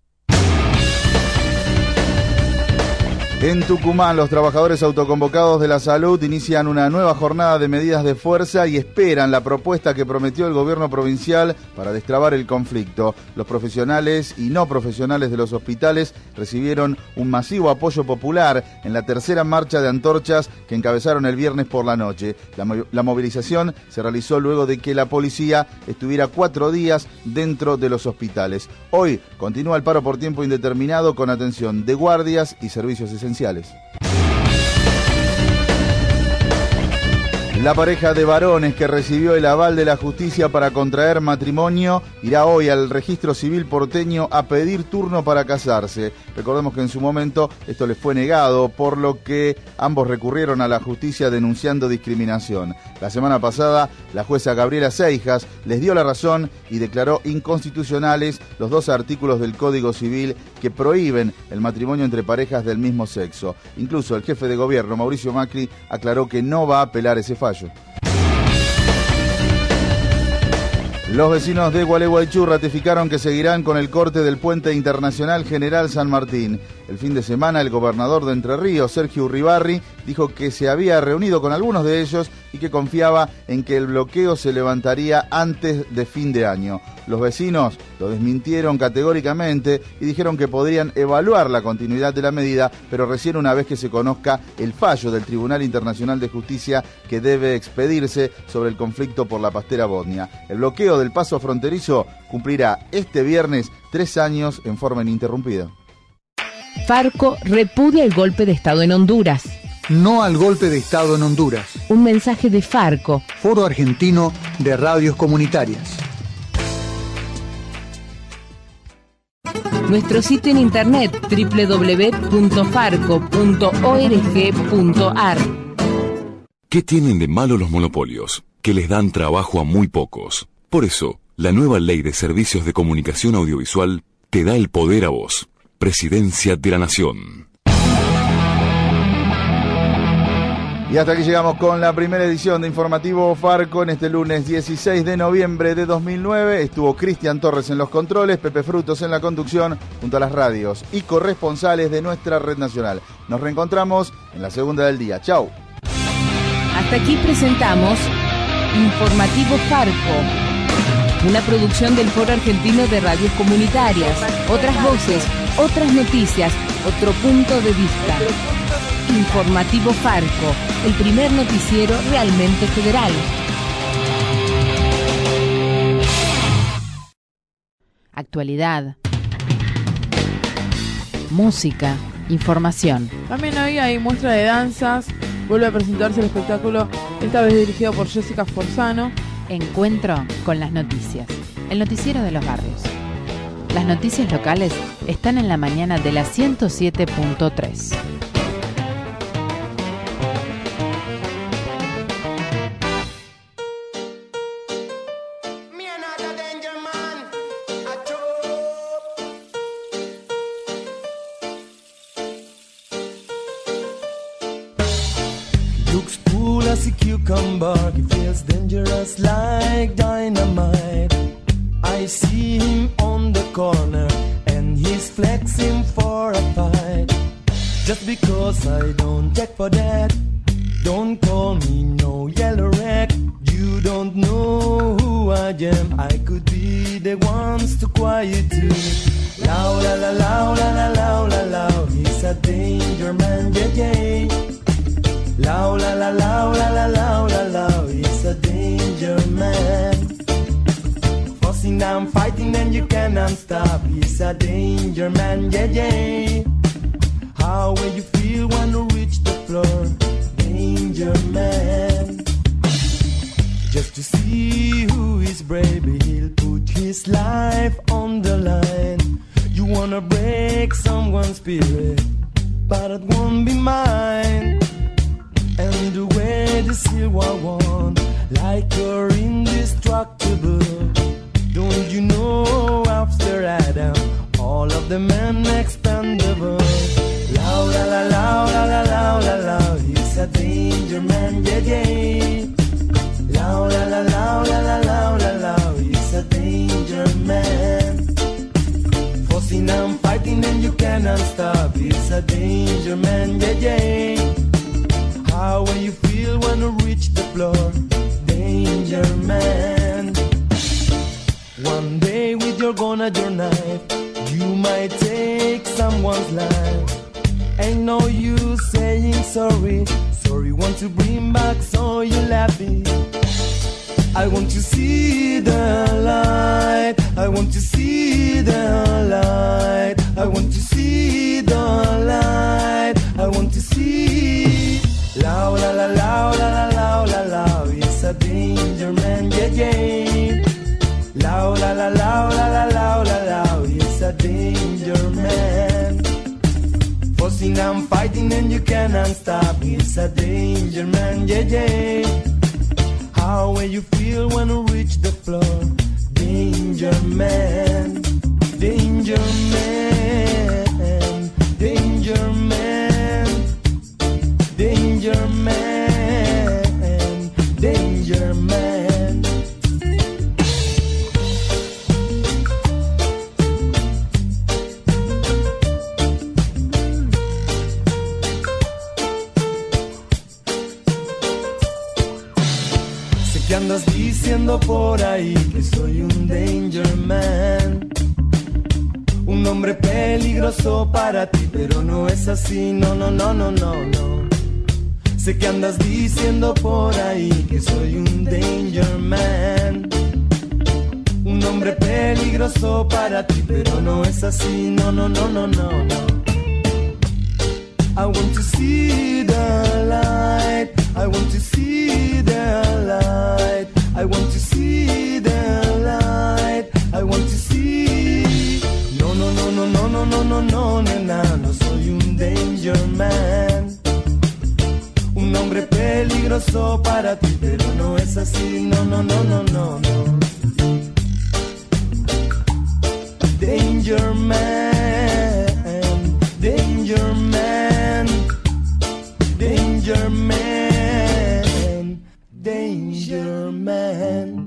En Tucumán, los trabajadores autoconvocados de la salud inician una nueva jornada de medidas de fuerza y esperan la propuesta que prometió el gobierno provincial para destrabar el conflicto. Los profesionales y no profesionales de los hospitales recibieron un masivo apoyo popular en la tercera marcha de antorchas que encabezaron el viernes por la noche. La, la movilización se realizó luego de que la policía estuviera cuatro días dentro de los hospitales. Hoy continúa el paro por tiempo indeterminado con atención de guardias y servicios esenciales. La pareja de varones que recibió el aval de la justicia para contraer matrimonio irá hoy al registro civil porteño a pedir turno para casarse. Recordemos que en su momento esto les fue negado, por lo que ambos recurrieron a la justicia denunciando discriminación. La semana pasada, la jueza Gabriela Seijas les dio la razón y declaró inconstitucionales los dos artículos del Código Civil que prohíben el matrimonio entre parejas del mismo sexo. Incluso el jefe de gobierno, Mauricio Macri, aclaró que no va a apelar ese fallo. Los vecinos de Gualeguaychú ratificaron que seguirán con el corte del puente internacional General San Martín. El fin de semana, el gobernador de Entre Ríos, Sergio Uribarri, dijo que se había reunido con algunos de ellos y que confiaba en que el bloqueo se levantaría antes de fin de año. Los vecinos lo desmintieron categóricamente y dijeron que podrían evaluar la continuidad de la medida, pero recién una vez que se conozca el fallo del Tribunal Internacional de Justicia que debe expedirse sobre el conflicto por la pastera bosnia. El bloqueo del paso fronterizo cumplirá este viernes tres años en forma ininterrumpida. Farco repudia el golpe de Estado en Honduras. No al golpe de Estado en Honduras. Un mensaje de Farco. Foro Argentino de Radios Comunitarias. Nuestro sitio en internet doble u doble u doble u punto farco punto org punto a r. ¿Qué tienen de malo los monopolios? Que les dan trabajo a muy pocos. Por eso, la nueva Ley de Servicios de Comunicación Audiovisual te da el poder a vos. Presidencia de la Nación. Y hasta aquí llegamos con la primera edición de Informativo Farco en este lunes dieciséis de noviembre de dos mil nueve. Estuvo Cristian Torres en los controles, Pepe Frutos en la conducción, junto a las radios y corresponsales de nuestra red nacional. Nos reencontramos en la segunda del día. Chau. Hasta aquí presentamos Informativo Farco, una producción del Foro Argentino de Radios Comunitarias. Otras voces, otras noticias, otro punto de vista. Informativo Farco, el primer noticiero realmente federal. Actualidad, música, información. También hoy hay muestra de danzas. Vuelve a presentarse el espectáculo, esta vez dirigido por Jessica Forzano. Encuentro con las noticias, el noticiero de los barrios. Las noticias locales están en la mañana de la ciento siete punto tres. Looks cool as a cucumber, he feels dangerous like dynamite. I see him on the corner and he's flexing for a fight. Just because I don't check for that, don't call me no yellow rag. You don't know who I am, I could be the ones to quiet you. Loud la la loud la la loud la loud, he's a danger man, yeah yeah. Lao la la lao la la lao la lao, he's a danger man. Fussing and fighting and you cannot stop, he's a danger man, yeah yeah. How will you feel when you reach the floor? Danger man. Just to see who is brave, he'll put his life on the line. You wanna break someone's spirit, but it won't be mine. And the way the silver one, like you're indestructible. Don't you know after Adam, all of the men expendable. Lao la la lao la la lao la lao, he's a danger man, yeah yeah. Lao la la lao la la lao la lao, he's a danger man. Fussing and fighting and you cannot stop, he's a danger man, yeah yeah. How will you feel when you reach the floor? Danger man. One day with your gun and your knife, you might take someone's life. Ain't no use saying sorry. Sorry want to bring back so you laughing. I want to see the light. I want to see the light. I want to see the light. I want to see. Lao la la lao la la lao la lao, it's a danger man, yeah yeah. Lao la la lao la la lao la lao, it's a danger man. Fussing and fighting and you cannot stop, it's a danger man, yeah yeah. How will you feel when you reach the floor? Danger man, danger man, danger man, danger man, danger man. Sé que andas diciendo por ahí que soy un danger man, un hombre peligroso para ti, pero no es así, no, no, no, no, no, no. Sé que andas diciendo por ahí que soy un danger man, un hombre peligroso para ti, pero no es así, no, no, no, no, no, no. I want to see the light, I want to see the light, I want to see the light, I want to see. No, no, no, no, no, no, no, no, no, nena, no soy un danger man, un hombre peligroso para ti, pero no es así, no, no, no, no, no, no. Danger man, danger man, danger man, danger man.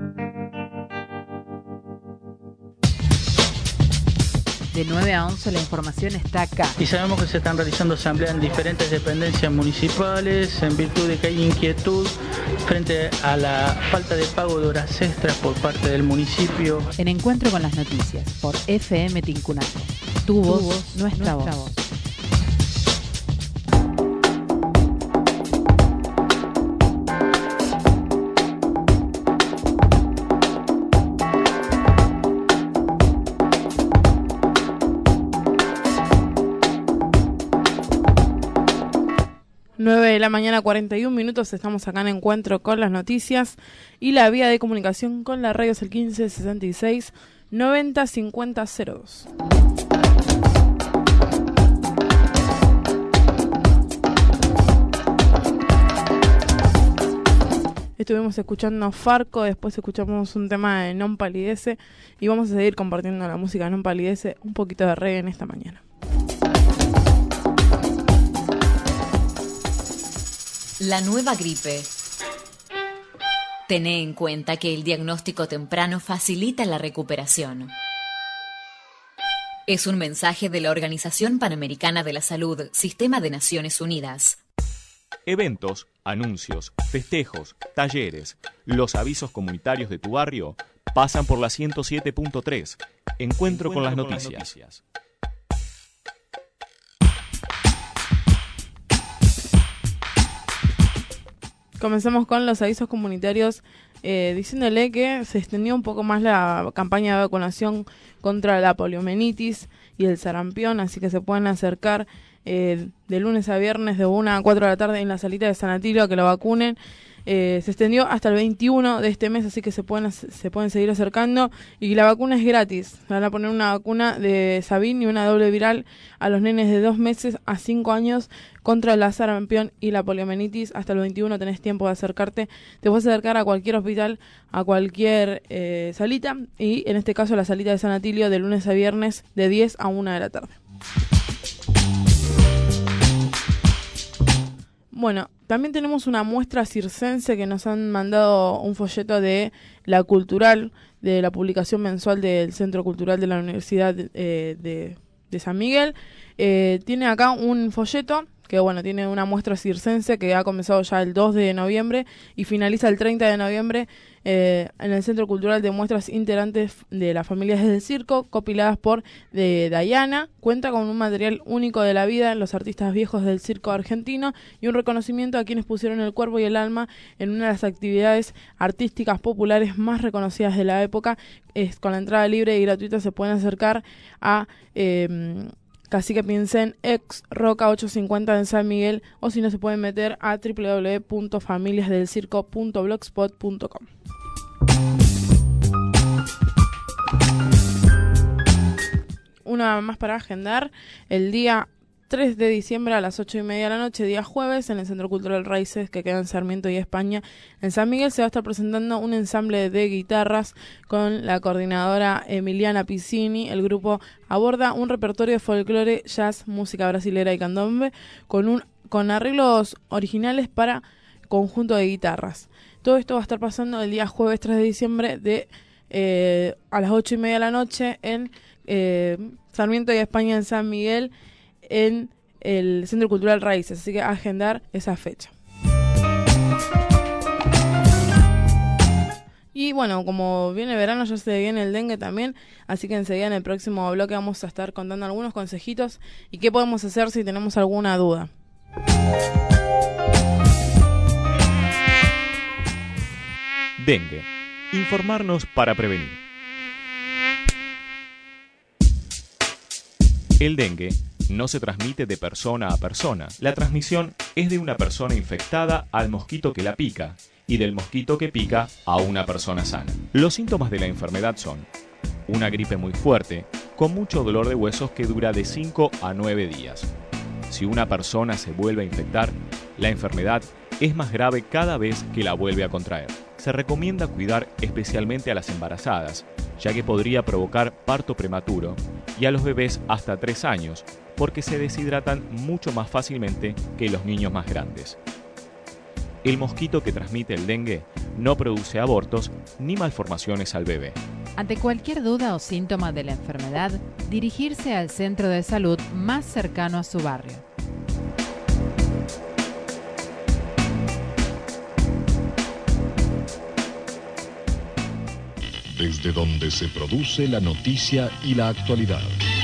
De nueve a once la información está acá. Y sabemos que se están realizando asambleas en diferentes dependencias municipales en virtud de que hay inquietud frente a la falta de pago de horas extras por parte del municipio. En Encuentro con las Noticias por F M Tincunaco. Tu voz, tu voz nuestra, nuestra voz. voz. nueve de la mañana, cuarenta y un minutos, estamos acá en Encuentro con las Noticias y la vía de comunicación con la radio es el quince sesenta y seis noventa cincuenta cero dos. Estuvimos escuchando Farco, después escuchamos un tema de Non Palidece y vamos a seguir compartiendo la música de Non Palidece, un poquito de reggae en esta mañana. La nueva gripe. Tené en cuenta que el diagnóstico temprano facilita la recuperación. Es un mensaje de la Organización Panamericana de la Salud, Sistema de Naciones Unidas. Eventos, anuncios, festejos, talleres, los avisos comunitarios de tu barrio pasan por la ciento siete punto tres. Encuentro, Encuentro con las con noticias. Las noticias. Comenzamos con los avisos comunitarios eh, diciéndole que se extendió un poco más la campaña de vacunación contra la poliomielitis y el sarampión, así que se pueden acercar eh, de lunes a viernes de una a cuatro de la tarde en la salita de San Atilio a que lo vacunen. Eh, se extendió hasta el veintiuno de este mes, así que se pueden se pueden seguir acercando, y la vacuna es gratis. Van a poner una vacuna de Sabin y una doble viral a los nenes de dos meses a cinco años contra la sarampión y la poliomielitis. Hasta el veintiuno tenés tiempo de acercarte. Te puedes acercar a cualquier hospital, a cualquier eh, salita, y en este caso la salita de San Atilio de lunes a viernes de diez a una de la tarde. Bueno, también tenemos una muestra circense que nos han mandado un folleto de La Cultural, de la publicación mensual del Centro Cultural de la Universidad eh, de, de San Miguel. Eh, tiene acá un folleto que, bueno, tiene una muestra circense que ha comenzado ya el dos de noviembre y finaliza el treinta de noviembre eh, en el Centro Cultural de Muestras Integrantes de las Familias del Circo, compiladas por de Dayana. Cuenta con un material único de la vida en los artistas viejos del circo argentino y un reconocimiento a quienes pusieron el cuerpo y el alma en una de las actividades artísticas populares más reconocidas de la época. Es con la entrada libre y gratuita. Se pueden acercar a Eh, Cacique Pincén, ex Roca ochocientos cincuenta en San Miguel, o si no se pueden meter a doble u doble u doble u punto familias del circo punto blogspot punto com. Una más para agendar: el día tres de diciembre a las ocho y media de la noche, día jueves, en el Centro Cultural Raíces, que queda en Sarmiento y España, en San Miguel, se va a estar presentando un ensamble de guitarras con la coordinadora Emiliana Piccini. El grupo aborda un repertorio de folclore, jazz, música brasilera y candombe, con, un, con arreglos originales para conjunto de guitarras. Todo esto va a estar pasando el día jueves tres de diciembre de eh, a las ocho y media de la noche en eh, Sarmiento y España, en San Miguel, en el Centro Cultural Raíces, así que agendar esa fecha. Y bueno, como viene verano, ya se viene el dengue también, así que enseguida en el próximo bloque vamos a estar contando algunos consejitos y qué podemos hacer si tenemos alguna duda. Dengue. Informarnos para prevenir. El dengue no se transmite de persona a persona. La transmisión es de una persona infectada al mosquito que la pica y del mosquito que pica a una persona sana. Los síntomas de la enfermedad son una gripe muy fuerte, con mucho dolor de huesos que dura de cinco a nueve días. Si una persona se vuelve a infectar, la enfermedad es más grave cada vez que la vuelve a contraer. Se recomienda cuidar especialmente a las embarazadas, ya que podría provocar parto prematuro, y a los bebés hasta tres años, porque se deshidratan mucho más fácilmente que los niños más grandes. El mosquito que transmite el dengue no produce abortos ni malformaciones al bebé. Ante cualquier duda o síntoma de la enfermedad, dirigirse al centro de salud más cercano a su barrio. Desde donde se produce la noticia y la actualidad.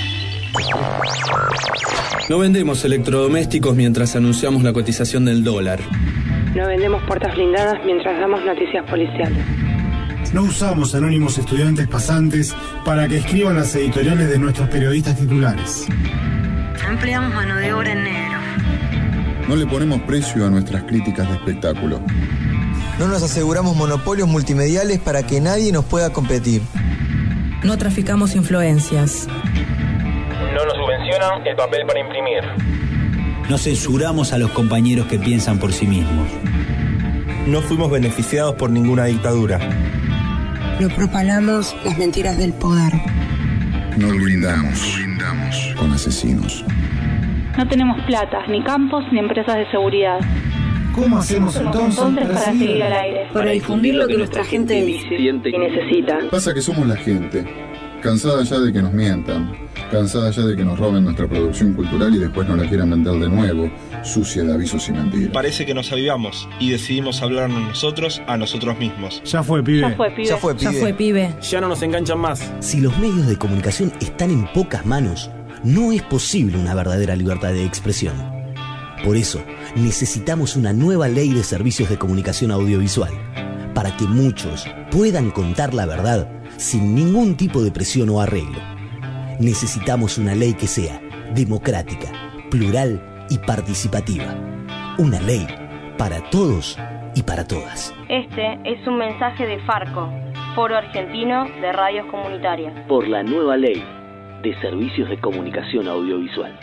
No vendemos electrodomésticos mientras anunciamos la cotización del dólar. No vendemos puertas blindadas mientras damos noticias policiales. No usamos anónimos estudiantes pasantes para que escriban las editoriales de nuestros periodistas titulares. No empleamos mano de obra en negro. No le ponemos precio a nuestras críticas de espectáculo. No nos aseguramos monopolios multimediales para que nadie nos pueda competir. No traficamos influencias. No nos subvencionan el papel para imprimir. No censuramos a los compañeros que piensan por sí mismos. No fuimos beneficiados por ninguna dictadura. No propalamos las mentiras del poder. No brindamos, no brindamos con asesinos. No tenemos plata, ni campos, ni empresas de seguridad. ¿Cómo hacemos entonces, entonces para seguir al aire? Para difundir lo que nuestra gente dice y necesita. Pasa que somos la gente, cansada ya de que nos mientan, cansada ya de que nos roben nuestra producción cultural y después nos la quieran vender de nuevo, sucia de avisos y mentiras. Parece que nos avivamos y decidimos hablarnos nosotros a nosotros mismos. Ya fue, pibe. Ya fue, pibe. Ya fue, pibe. Ya fue, pibe. Ya no nos enganchan más. Si los medios de comunicación están en pocas manos, no es posible una verdadera libertad de expresión. Por eso, necesitamos una nueva ley de servicios de comunicación audiovisual, para que muchos puedan contar la verdad sin ningún tipo de presión o arreglo. Necesitamos una ley que sea democrática, plural y participativa. Una ley para todos y para todas. Este es un mensaje de Farco, Foro Argentino de Radios Comunitarias. Por la nueva ley de servicios de comunicación audiovisual.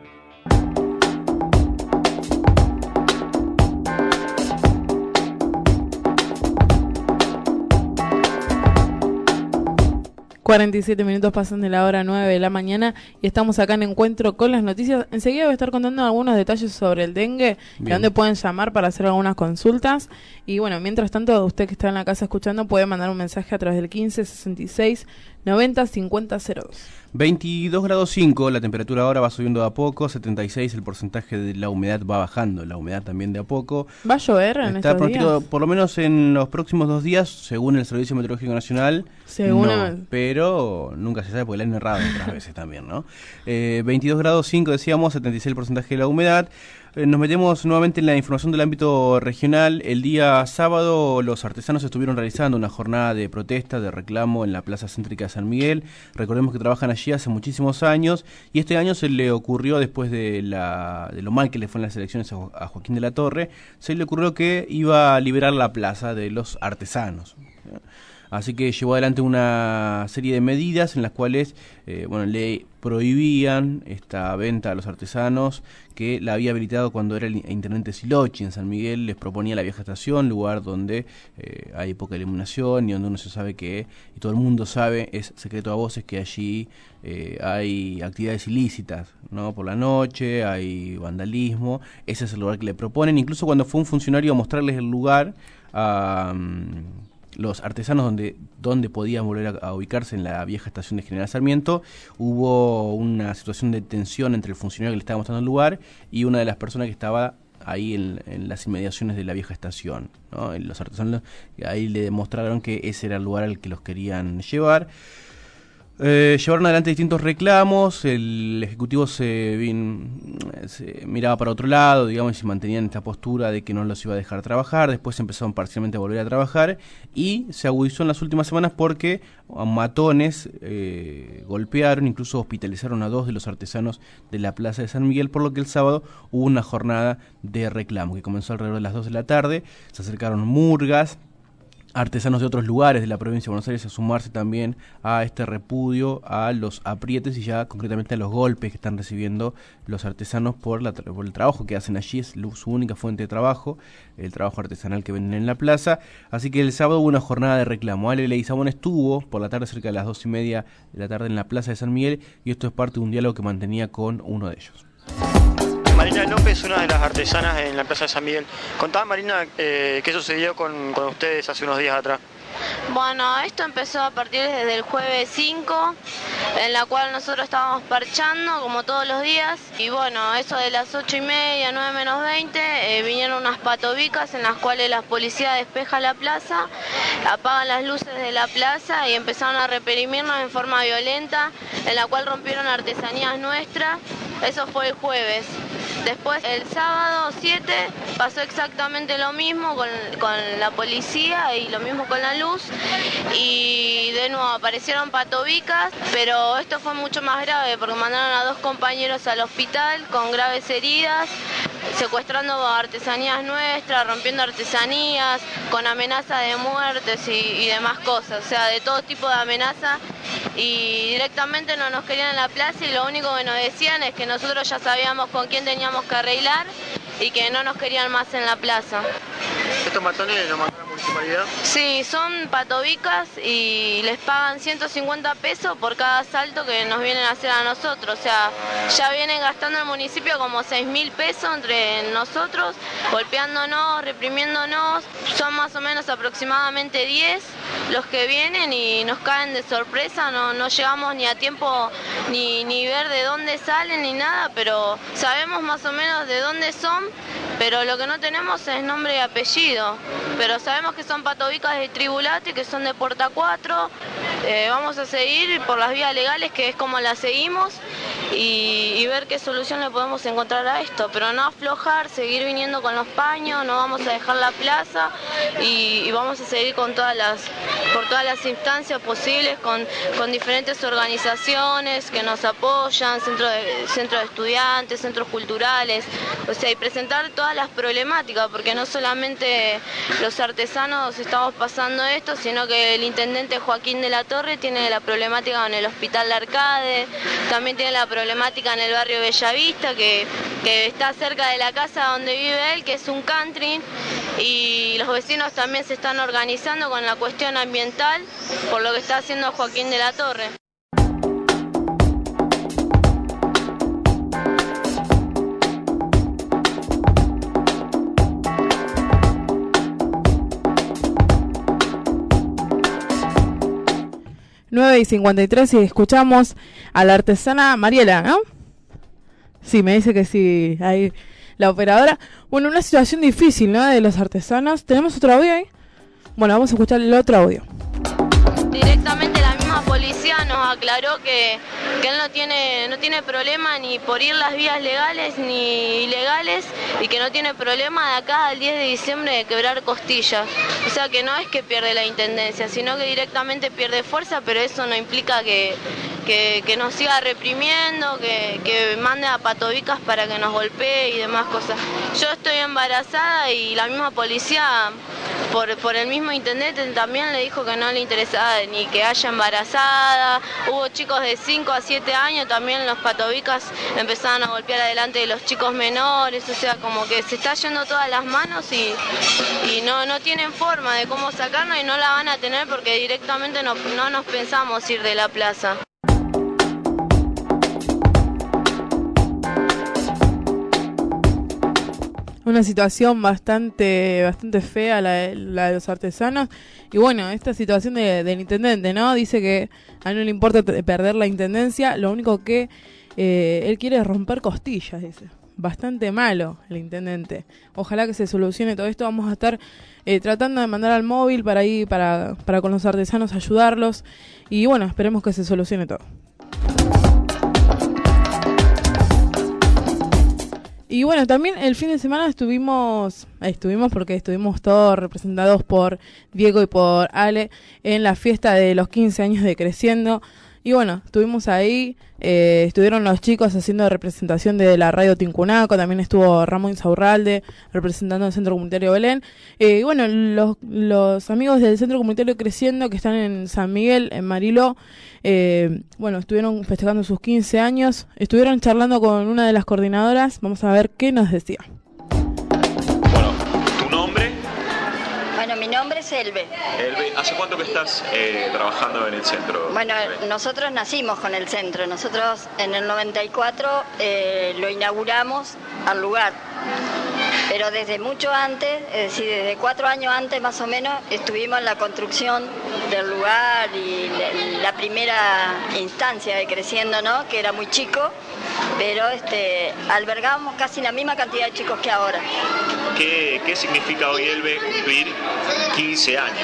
cuarenta y siete minutos pasan de la hora nueve de la mañana y estamos acá en Encuentro con las Noticias. Enseguida voy a estar contando algunos detalles sobre el dengue, y dónde pueden llamar para hacer algunas consultas. Y bueno, mientras tanto, usted que está en la casa escuchando puede mandar un mensaje a través del quince sesenta y seis noventa cincuenta cero dos. veintidós grados cinco, la temperatura ahora va subiendo de a poco, setenta y seis el porcentaje de la humedad va bajando, la humedad también de a poco. ¿Va a llover en Está estos días? Por lo menos en los próximos dos días, según el Servicio Meteorológico Nacional, Según no, el- pero nunca se sabe porque la han errado otras veces también, ¿no? Eh, veintidós grados cinco decíamos, setenta y seis el porcentaje de la humedad. Eh, Nos metemos nuevamente en la información del ámbito regional. El día sábado los artesanos estuvieron realizando una jornada de protesta, de reclamo en la Plaza Céntrica de San Miguel. Recordemos que trabajan allí hace muchísimos años y este año se le ocurrió, después de, la, de lo mal que le fue en las elecciones a, Jo- a Joaquín de la Torre, se le ocurrió que iba a liberar la plaza de los artesanos. Así que llevó adelante una serie de medidas en las cuales eh, bueno, le prohibían esta venta a los artesanos, que la había habilitado cuando era el intendente Silochi en San Miguel. Les proponía la vieja estación, lugar donde eh, hay poca iluminación y donde uno se sabe que, y todo el mundo sabe, es secreto a voces, que allí eh, hay actividades ilícitas, ¿no? Por la noche, hay vandalismo. Ese es el lugar que le proponen. Incluso cuando fue un funcionario a mostrarles el lugar a um, los artesanos donde, donde podían volver a, a ubicarse en la vieja estación de General Sarmiento, hubo una situación de tensión entre el funcionario que le estaba mostrando el lugar y una de las personas que estaba ahí en, en las inmediaciones de la vieja estación, ¿no? Y los artesanos ahí le demostraron que ese era el lugar al que los querían llevar. Eh, llevaron adelante distintos reclamos, el Ejecutivo se, vin, se miraba para otro lado, digamos, y mantenían esta postura de que no los iba a dejar trabajar. Después empezaron parcialmente a volver a trabajar y se agudizó en las últimas semanas porque matones eh, golpearon, incluso hospitalizaron a dos de los artesanos de la Plaza de San Miguel, por lo que el sábado hubo una jornada de reclamo que comenzó alrededor de las dos de la tarde. Se acercaron murgas, artesanos de otros lugares de la provincia de Buenos Aires a sumarse también a este repudio, a los aprietes y ya concretamente a los golpes que están recibiendo los artesanos por, la, por el trabajo que hacen allí. Es su única fuente de trabajo, el trabajo artesanal que venden en la plaza. Así que el sábado hubo una jornada de reclamo. Ale Leguizamón estuvo por la tarde cerca de las dos y media de la tarde en la Plaza de San Miguel, y esto es parte de un diálogo que mantenía con uno de ellos. Marina López, una de las artesanas en la Plaza de San Miguel. Contá, Marina, eh, qué sucedió con, con ustedes hace unos días atrás. Bueno, esto empezó a partir desde el jueves cinco, en la cual nosotros estábamos parchando como todos los días, y bueno, eso de las ocho y media, nueve menos veinte, eh, vinieron unas patobicas en las cuales la policía despeja la plaza, apagan las luces de la plaza y empezaron a reprimirnos en forma violenta, en la cual rompieron artesanías nuestras. Eso fue el jueves. Después, el sábado siete, pasó exactamente lo mismo con, con la policía y lo mismo con la luz. Y de nuevo aparecieron patobicas, pero esto fue mucho más grave porque mandaron a dos compañeros al hospital con graves heridas, secuestrando artesanías nuestras, rompiendo artesanías, con amenaza de muertes y, y demás cosas. O sea, de todo tipo de amenaza. Y directamente no nos querían en la plaza y lo único que nos decían es que nosotros ya sabíamos con quién teníamos que arreglar y que no nos querían más en la plaza. ¿Estos matones los mandó la municipalidad? Sí, son patobicas y les pagan ciento cincuenta pesos por cada asalto que nos vienen a hacer a nosotros. O sea, ya vienen gastando el municipio como seis mil pesos entre nosotros, golpeándonos, reprimiéndonos. Son más o menos aproximadamente diez los que vienen y nos caen de sorpresa. No, no llegamos ni a tiempo ni, ni ver de dónde salen ni nada, pero sabemos más o menos de dónde son, pero lo que no tenemos es nombre y apellido. Pero sabemos que son patobicas de Tribulati, que son de Puerta cuatro. Eh, vamos a seguir por las vías legales, que es como las seguimos. y, y ver qué solución le podemos encontrar a esto, pero no aflojar, seguir viniendo con los paños, no vamos a dejar la plaza y, y vamos a seguir con todas las, por todas las instancias posibles, con, con diferentes organizaciones que nos apoyan, centros de, centro de estudiantes, centros culturales, o sea, y presentar todas las problemáticas, porque no solamente los artesanos estamos pasando esto, sino que el intendente Joaquín de la Torre tiene la problemática en el Hospital Arcade, también tiene la problemática en el barrio Bellavista, que, que está cerca de la casa donde vive él, que es un country, y los vecinos también se están organizando con la cuestión ambiental por lo que está haciendo Joaquín de la Torre. nueve y cincuenta y tres y escuchamos a la artesana Mariela, ¿no? Sí, me dice que sí, ahí la operadora. Bueno, una situación difícil, ¿no? De los artesanos. ¿Tenemos otro audio ahí? Bueno, vamos a escuchar el otro audio. Directamente la misma policía nos aclaró que, que él no tiene, no tiene problema ni por ir las vías legales ni ilegales y que no tiene problema de acá al diez de diciembre de quebrar costillas. O sea que no es que pierde la intendencia, sino que directamente pierde fuerza, pero eso no implica que, que, que nos siga reprimiendo, que, que mande a patobicas para que nos golpee y demás cosas. Yo estoy embarazada y la misma policía, por, por el mismo intendente, también le dijo que no le interesaba ni que haya embarazada. Hubo chicos de cinco a siete años, también los patobicas empezaban a golpear adelante de los chicos menores, o sea, como que se está yendo todas las manos y, y no, no tienen forma de cómo sacarnos y no la van a tener porque directamente no, no nos pensamos ir de la plaza. Una situación bastante bastante fea la, la de los artesanos. Y bueno, esta situación de, del intendente, ¿no? Dice que a él no le importa perder la intendencia, lo único que eh, él quiere es romper costillas, dice. Bastante malo el intendente. Ojalá que se solucione todo esto. Vamos a estar eh, tratando de mandar al móvil para ir para, para con los artesanos ayudarlos. Y bueno, esperemos que se solucione todo. Y bueno, también el fin de semana estuvimos, estuvimos porque estuvimos todos representados por Diego y por Ale en la fiesta de los quince años de Creciendo. Y bueno, estuvimos ahí, eh, estuvieron los chicos haciendo representación de la radio Tincunaco, también estuvo Ramón Insaurralde representando el Centro Comunitario Belén. Eh, y bueno, los, los amigos del Centro Comunitario Creciendo que están en San Miguel, en Mariló, eh, bueno, estuvieron festejando sus quince años, estuvieron charlando con una de las coordinadoras, vamos a ver qué nos decía. Bueno, ¿tu nombre? Bueno, mi nombre es Elbe. Elbe, ¿hace cuánto que estás eh, trabajando en el centro? Bueno, nosotros nacimos con el centro. Nosotros en el noventa y cuatro eh, lo inauguramos al lugar. Pero desde mucho antes, es decir, desde cuatro años antes más o menos, estuvimos en la construcción del lugar y la, la primera instancia de Creciendo, ¿no? Que era muy chico, pero este, albergábamos casi la misma cantidad de chicos que ahora. ¿Qué, qué significa hoy, Elbe, cumplir quince años?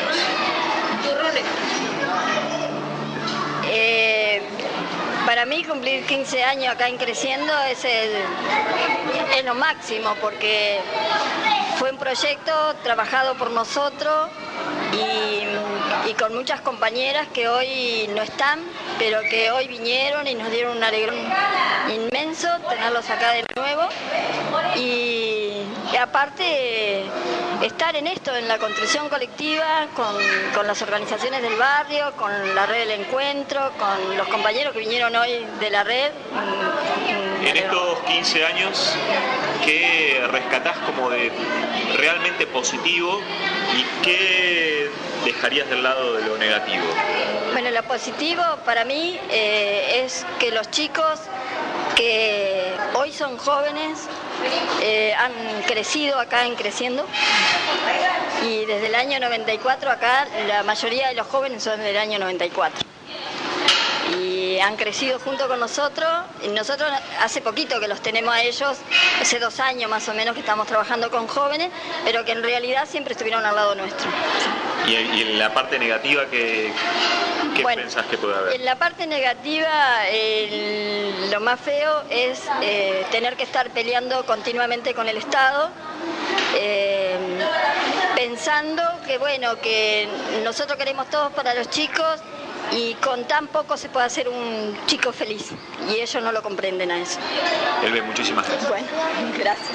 Eh, para mí cumplir quince años acá en Creciendo es, el, es lo máximo, porque fue un proyecto trabajado por nosotros y, y con muchas compañeras que hoy no están, pero que hoy vinieron y nos dieron un alegrón inmenso tenerlos acá de nuevo. Y, y aparte estar en esto, en la construcción colectiva, con, con las organizaciones del barrio, con la red del encuentro, con los compañeros que vinieron hoy de la red. En estos quince años, ¿qué rescatás como de realmente positivo y qué dejarías del lado de lo negativo? Bueno, lo positivo para mí eh, es que los chicos que hoy son jóvenes eh, han crecido acá en Creciendo, y desde el año noventa y cuatro acá la mayoría de los jóvenes son del año noventa y cuatro y han crecido junto con nosotros. Y nosotros hace poquito que los tenemos a ellos, hace dos años más o menos que estamos trabajando con jóvenes, pero que en realidad siempre estuvieron al lado nuestro. Y, y en la parte negativa, ¿qué, qué bueno, pensás que puede haber? En la parte negativa, el, lo más feo es eh, tener que estar peleando continuamente con el Estado, eh, pensando que bueno, que nosotros queremos todos para los chicos y con tan poco se puede hacer un chico feliz. Y ellos no lo comprenden a eso. Elbe, muchísimas gracias. Bueno, gracias.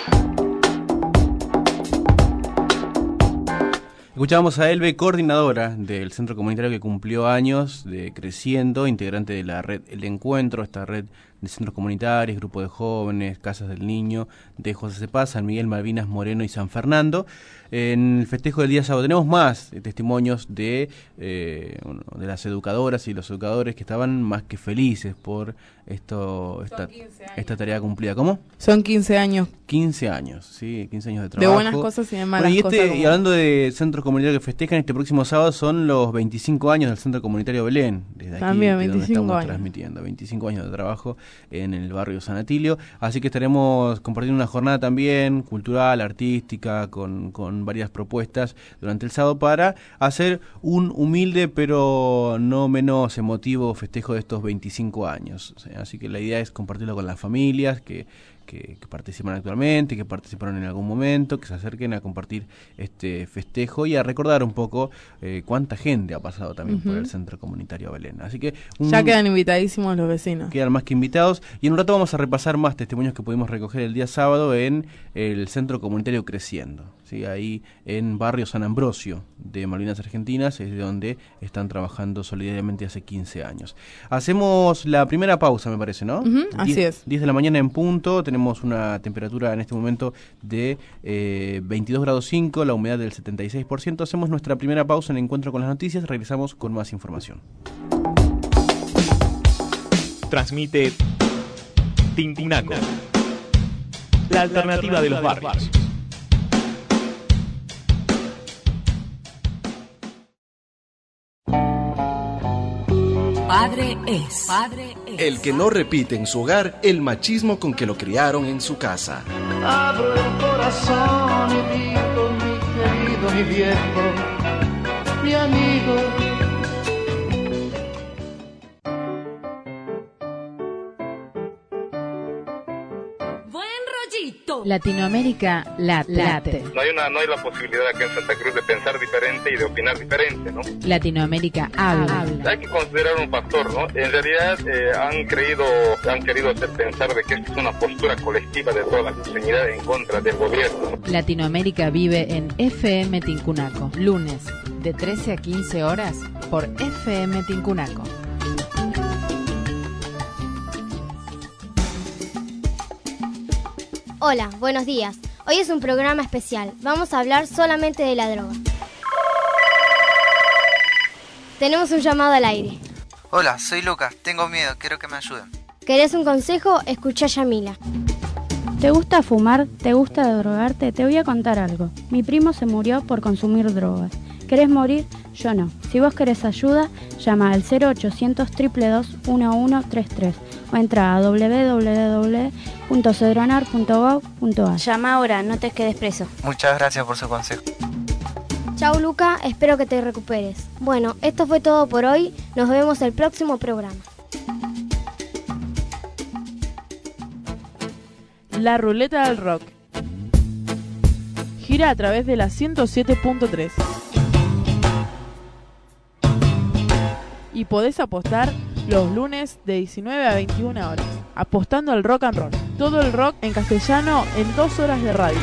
Escuchábamos a Elbe, coordinadora del centro comunitario que cumplió años de creciendo, integrante de la red El Encuentro, esta red de centros comunitarios, grupos de jóvenes, casas del niño, de José Cepaz, San Miguel, Malvinas, Moreno y San Fernando. En el festejo del día sábado tenemos más testimonios de, eh, bueno, de las educadoras y los educadores que estaban más que felices por esto esta, esta tarea cumplida. ¿Cómo? Son quince años. quince años, sí, quince años de trabajo. De buenas cosas y de malas bueno, y este, cosas. Como... Y hablando de centros comunitarios que festejan, este próximo sábado son los veinticinco años del Centro Comunitario Belén. Desde aquí, También, de donde veinticinco estamos años. transmitiendo. veinticinco años de trabajo en el barrio San Atilio. Así que estaremos compartiendo una jornada también cultural, artística, con, con varias propuestas durante el sábado para hacer un humilde pero no menos emotivo festejo de estos veinticinco años. O sea, así que la idea es compartirlo con las familias que Que, que participan actualmente, que participaron en algún momento, que se acerquen a compartir este festejo y a recordar un poco eh, cuánta gente ha pasado también uh-huh. por el Centro Comunitario Belén. Así que un, ya quedan invitadísimos los vecinos. Quedan más que invitados y en un rato vamos a repasar más testimonios que pudimos recoger el día sábado en el Centro Comunitario Creciendo, ¿sí? Ahí en Barrio San Ambrosio de Malvinas Argentinas, es de donde están trabajando solidariamente hace quince años. Hacemos la primera pausa, me parece, ¿no? Uh-huh, así es. diez de la mañana en punto. Tenemos una temperatura en este momento de eh, veintidós grados cinco, la humedad del setenta y seis por ciento. Hacemos nuestra primera pausa en Encuentro con las Noticias, regresamos con más información. Transmite Tincunaco, la alternativa de los barrios. Padre es. Padre es. El que no repite en su hogar el machismo con que lo criaron en su casa. Abro el corazón y digo, mi querido, mi viejo, mi amigo. Latinoamérica late. No hay una, no hay la posibilidad aquí en Santa Cruz de pensar diferente y de opinar diferente, ¿no? Latinoamérica habla. Hay que considerar un factor, ¿no? En realidad eh, han creído, han querido hacer pensar de que esto es una postura colectiva de toda la comunidad en contra del gobierno. Latinoamérica vive en F M Tincunaco, lunes de trece a quince horas por F M Tincunaco. Hola, buenos días. Hoy es un programa especial. Vamos a hablar solamente de la droga. Tenemos un llamado al aire. Hola, soy Lucas. Tengo miedo. Quiero que me ayuden. ¿Querés un consejo? Escuchá a Yamila. ¿Te gusta fumar? ¿Te gusta drogarte? Te voy a contar algo. Mi primo se murió por consumir drogas. ¿Querés morir? Yo no. Si vos querés ayuda, llama al cero ochocientos, dos dos dos, uno uno tres tres o entra a doble u doble u doble u punto cedronar punto gov punto a r. Llama ahora, no te quedes preso. Muchas gracias por su consejo. Chau, Luca, espero que te recuperes. Bueno, esto fue todo por hoy. Nos vemos el próximo programa. La ruleta del rock gira a través de la ciento siete punto tres y podés apostar los lunes de diecinueve a veintiuna horas, apostando al rock and roll. Todo el rock en castellano en dos horas de radio.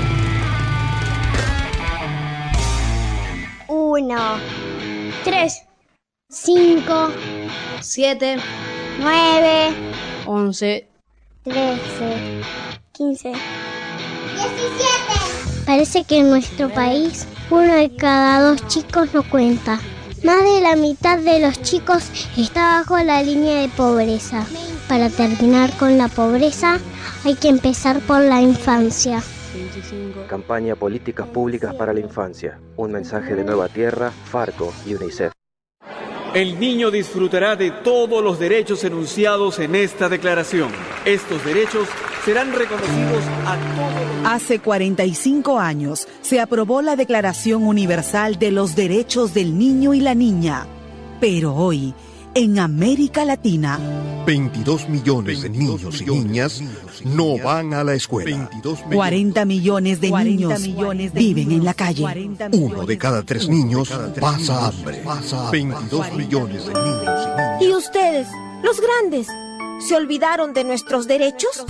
Uno, tres, cinco, siete, nueve, once, trece, quince, diecisiete. Parece que en nuestro país uno de cada dos chicos no cuenta. Más de la mitad de los chicos está bajo la línea de pobreza. Para terminar con la pobreza hay que empezar por la infancia. Campaña Políticas Públicas para la Infancia. Un mensaje de Nueva Tierra, Farco y UNICEF. El niño disfrutará de todos los derechos enunciados en esta declaración. Estos derechos serán reconocidos a todos. Hace cuarenta y cinco años se aprobó la Declaración Universal de los Derechos del Niño y la Niña. Pero hoy, en América Latina, veintidós millones de niños y niñas no van a la escuela. cuarenta millones de niños viven en la calle. Uno de cada tres niños pasa hambre. veintidós millones de niños y niñas. ¿Y ustedes, los grandes, se olvidaron de nuestros derechos?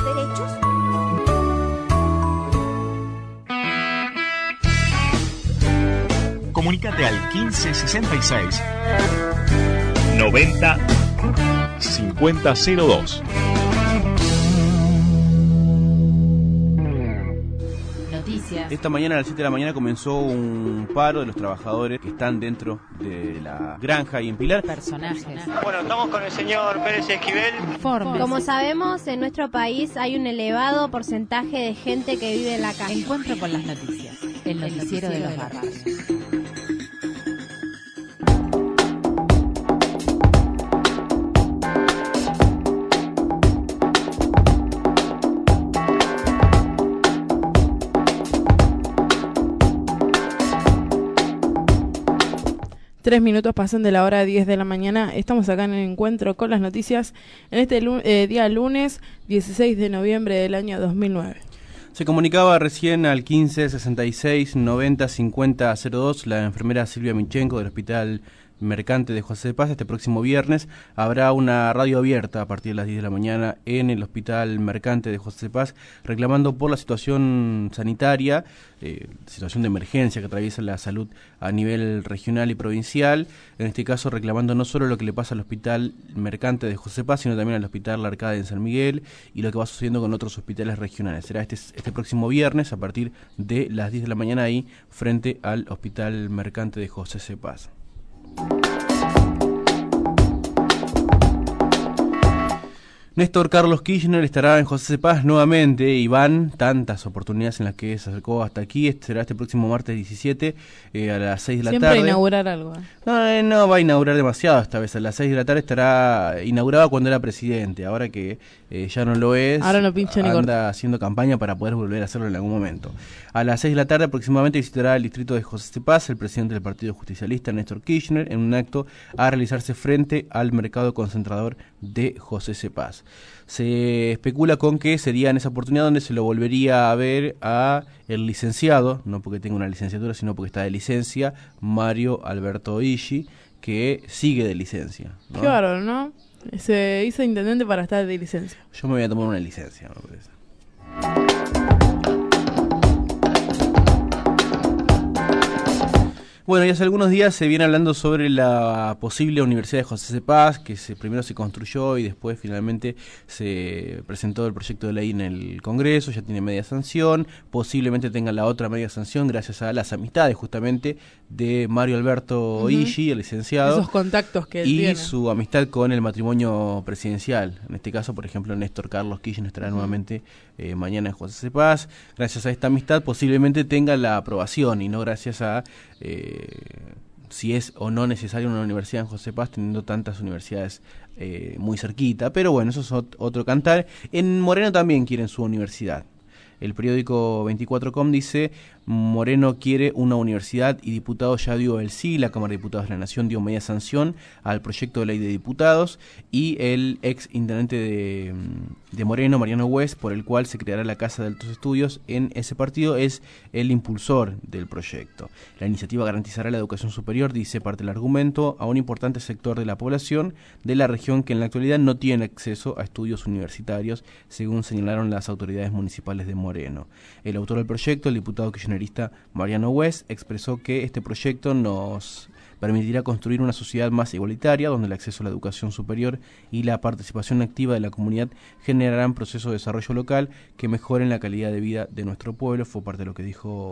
Comunícate al quince sesenta y seis noventa cincuenta cero dos. Noticias. Esta mañana a las siete de la mañana comenzó un paro de los trabajadores que están dentro de la granja y en Pilar. Personajes. Bueno, estamos con el señor Pérez Esquivel. Informes. Como sabemos, en nuestro país hay un elevado porcentaje de gente que vive en la calle. Encuentro con las noticias. El noticiero de los barrios. Tres minutos pasan de la hora diez de la mañana. Estamos acá en el encuentro con las noticias en este lu- eh, día lunes dieciséis de noviembre del año dos mil nueve. Se comunicaba recién al quince sesenta y seis noventa cincuenta cero dos la enfermera Silvia Minchenko del Hospital Mercante de José de Paz. Este próximo viernes habrá una radio abierta a partir de las diez de la mañana en el Hospital Mercante de José de Paz, reclamando por la situación sanitaria, eh, situación de emergencia que atraviesa la salud a nivel regional y provincial. En este caso reclamando no solo lo que le pasa al Hospital Mercante de José de Paz, sino también al Hospital La Arcadia en San Miguel y lo que va sucediendo con otros hospitales regionales. Será este, este próximo viernes a partir de las diez de la mañana ahí frente al Hospital Mercante de José de Paz. Néstor Carlos Kirchner estará en José de Paz nuevamente y van tantas oportunidades en las que se acercó hasta aquí. Este será este próximo martes diecisiete eh, a las seis de la Siempre tarde. Siempre inaugurar algo. No, eh, no va a inaugurar demasiado esta vez. A las seis de la tarde estará inaugurado cuando era presidente. Ahora que eh, ya no lo es, Ahora no pincha ni anda corta. haciendo campaña para poder volver a hacerlo en algún momento. A las seis de la tarde aproximadamente visitará el distrito de José de Paz el presidente del Partido Justicialista, Néstor Kirchner, en un acto a realizarse frente al mercado concentrador de José de Paz. Se especula con que sería en esa oportunidad donde se lo volvería a ver a el licenciado, no porque tenga una licenciatura, sino porque está de licencia, Mario Alberto Illi, que sigue de licencia, ¿no? Qué bárbaro, ¿no? Se hizo intendente para estar de licencia. Yo me voy a tomar una licencia, me parece. Bueno, y hace algunos días se viene hablando sobre la posible Universidad de José de Paz, que se, primero se construyó y después finalmente se presentó el proyecto de ley en el Congreso, ya tiene media sanción, posiblemente tenga la otra media sanción gracias a las amistades justamente de Mario Alberto uh-huh. Illi, el licenciado. Esos contactos que él y tiene. Su amistad con el matrimonio presidencial. En este caso, por ejemplo, Néstor Carlos Kirchner estará uh-huh. nuevamente eh, mañana en José de Paz. Gracias a esta amistad posiblemente tenga la aprobación y no gracias a... Eh, si es o no necesaria una universidad en José Paz teniendo tantas universidades eh, muy cerquita, pero bueno, eso es ot- otro cantar. En Moreno también quieren su universidad. El periódico veinticuatro punto com dice: Moreno quiere una universidad y diputados ya dio el sí. La Cámara de Diputados de la Nación dio media sanción al proyecto de ley de diputados y el ex intendente de, de Moreno, Mariano West, por el cual se creará la Casa de Altos Estudios en ese partido, es el impulsor del proyecto. La iniciativa garantizará la educación superior, dice parte del argumento, a un importante sector de la población de la región que en la actualidad no tiene acceso a estudios universitarios, según señalaron las autoridades municipales de Moreno. Moreno. El autor del proyecto, el diputado kirchnerista Mariano West, expresó que este proyecto nos permitirá construir una sociedad más igualitaria, donde el acceso a la educación superior y la participación activa de la comunidad generarán procesos de desarrollo local que mejoren la calidad de vida de nuestro pueblo. Fue parte de lo que dijo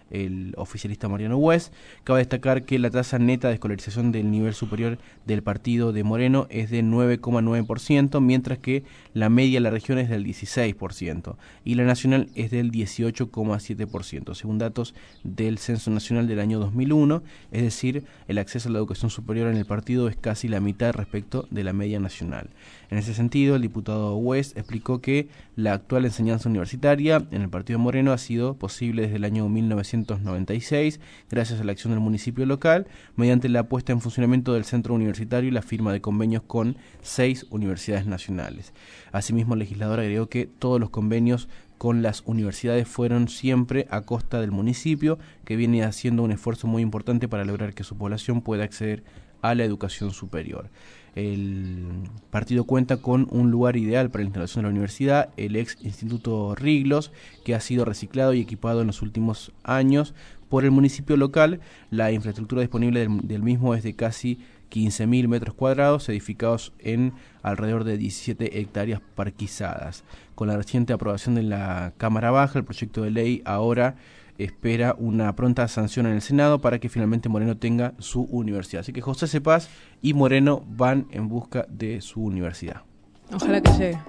el oficialista Mariano West. Cabe destacar que la tasa neta de escolarización del nivel superior del partido de Moreno es de nueve coma nueve por ciento, mientras que la media de la región es del dieciséis por ciento y la nacional es del dieciocho coma siete por ciento, según datos del Censo Nacional del año dos mil uno, es decir, el acceso a la educación superior en el partido es casi la mitad respecto de la media nacional. En ese sentido, el diputado West explicó que la actual enseñanza universitaria en el partido Moreno ha sido posible desde el año mil novecientos noventa y seis, gracias a la acción del municipio local, mediante la puesta en funcionamiento del centro universitario y la firma de convenios con seis universidades nacionales. Asimismo, el legislador agregó que todos los convenios con las universidades fueron siempre a costa del municipio, que viene haciendo un esfuerzo muy importante para lograr que su población pueda acceder a la educación superior. El partido cuenta con un lugar ideal para la instalación de la universidad, el ex Instituto Riglos, que ha sido reciclado y equipado en los últimos años por el municipio local. La infraestructura disponible del, del mismo es de casi quince mil metros cuadrados, edificados en alrededor de diecisiete hectáreas parquizadas. Con la reciente aprobación de la Cámara Baja, el proyecto de ley ahora espera una pronta sanción en el Senado para que finalmente Moreno tenga su universidad. Así que José Cepaz y Moreno van en busca de su universidad. Ojalá que llegue.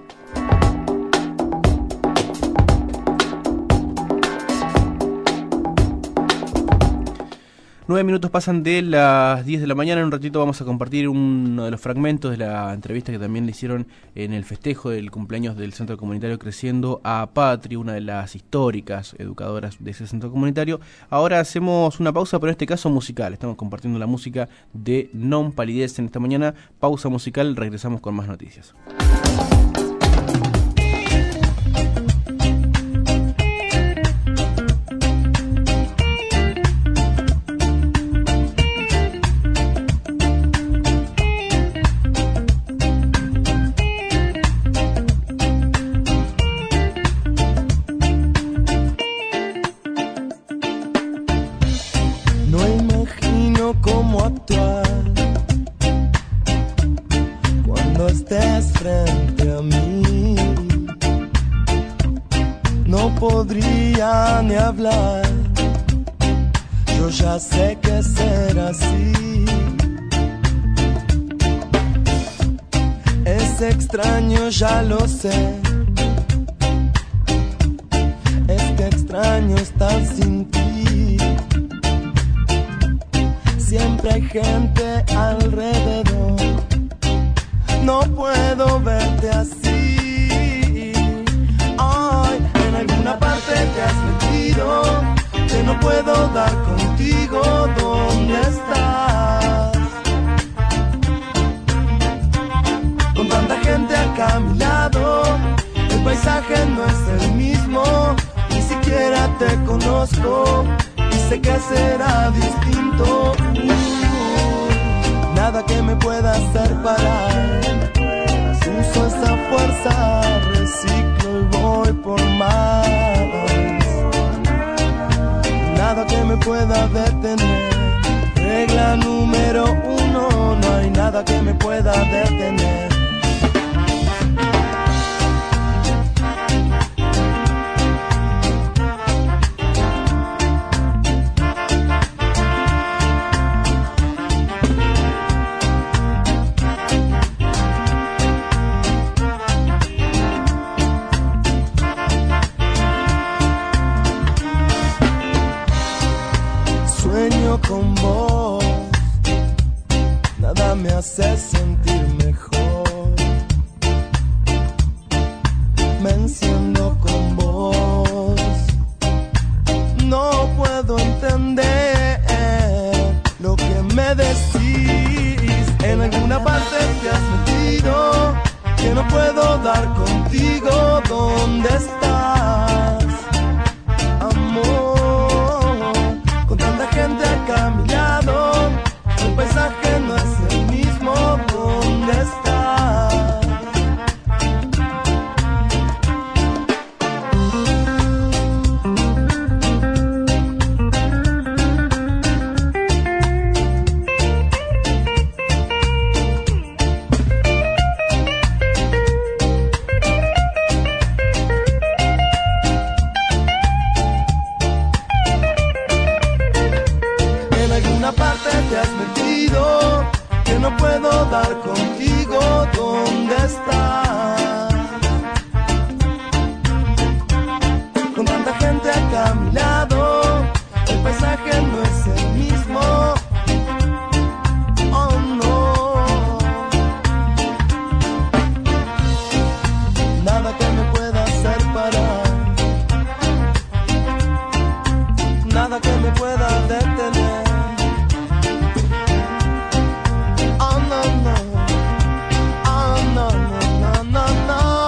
Nueve minutos pasan de las diez de la mañana. En un ratito vamos a compartir uno de los fragmentos de la entrevista que también le hicieron en el festejo del cumpleaños del Centro Comunitario Creciendo a Patri, una de las históricas educadoras de ese centro comunitario. Ahora hacemos una pausa, pero en este caso musical. Estamos compartiendo la música de Non Palidecen esta mañana. Pausa musical, regresamos con más noticias. Cómo actuar cuando estés frente a mí. No podría ni hablar, yo ya sé que será así. Es extraño, ya lo sé. Es que extraño estar sin ti. Siempre hay gente alrededor, no puedo verte así. Ay, en alguna parte te has metido, que no puedo dar contigo. ¿Dónde estás? Con tanta gente acá a mi lado, el paisaje no es el mismo, ni siquiera te conozco. Sé que será distinto, uh, nada que me pueda hacer parar. Uso esa fuerza, reciclo y voy por más. Nada que me pueda detener. Regla número uno, no hay nada que me pueda detener. Con vos, nada me hace sentir mejor. Me enciendo con vos, no puedo entender lo que me decís. En alguna parte te has metido, que no puedo dar contigo. ¿Dónde estás, amor? Gente acá a mi lado, el paisaje no es el mismo. ¿Dónde estás? alguna parte te has metido, que no puedo dar contigo. ¿Dónde estás? Con tanta gente acá a mi lado, el paisaje no es el mismo. Oh no, nada que me pueda hacer parar, nada que me pueda detener. Oh no, no, oh no, no, no, no, no.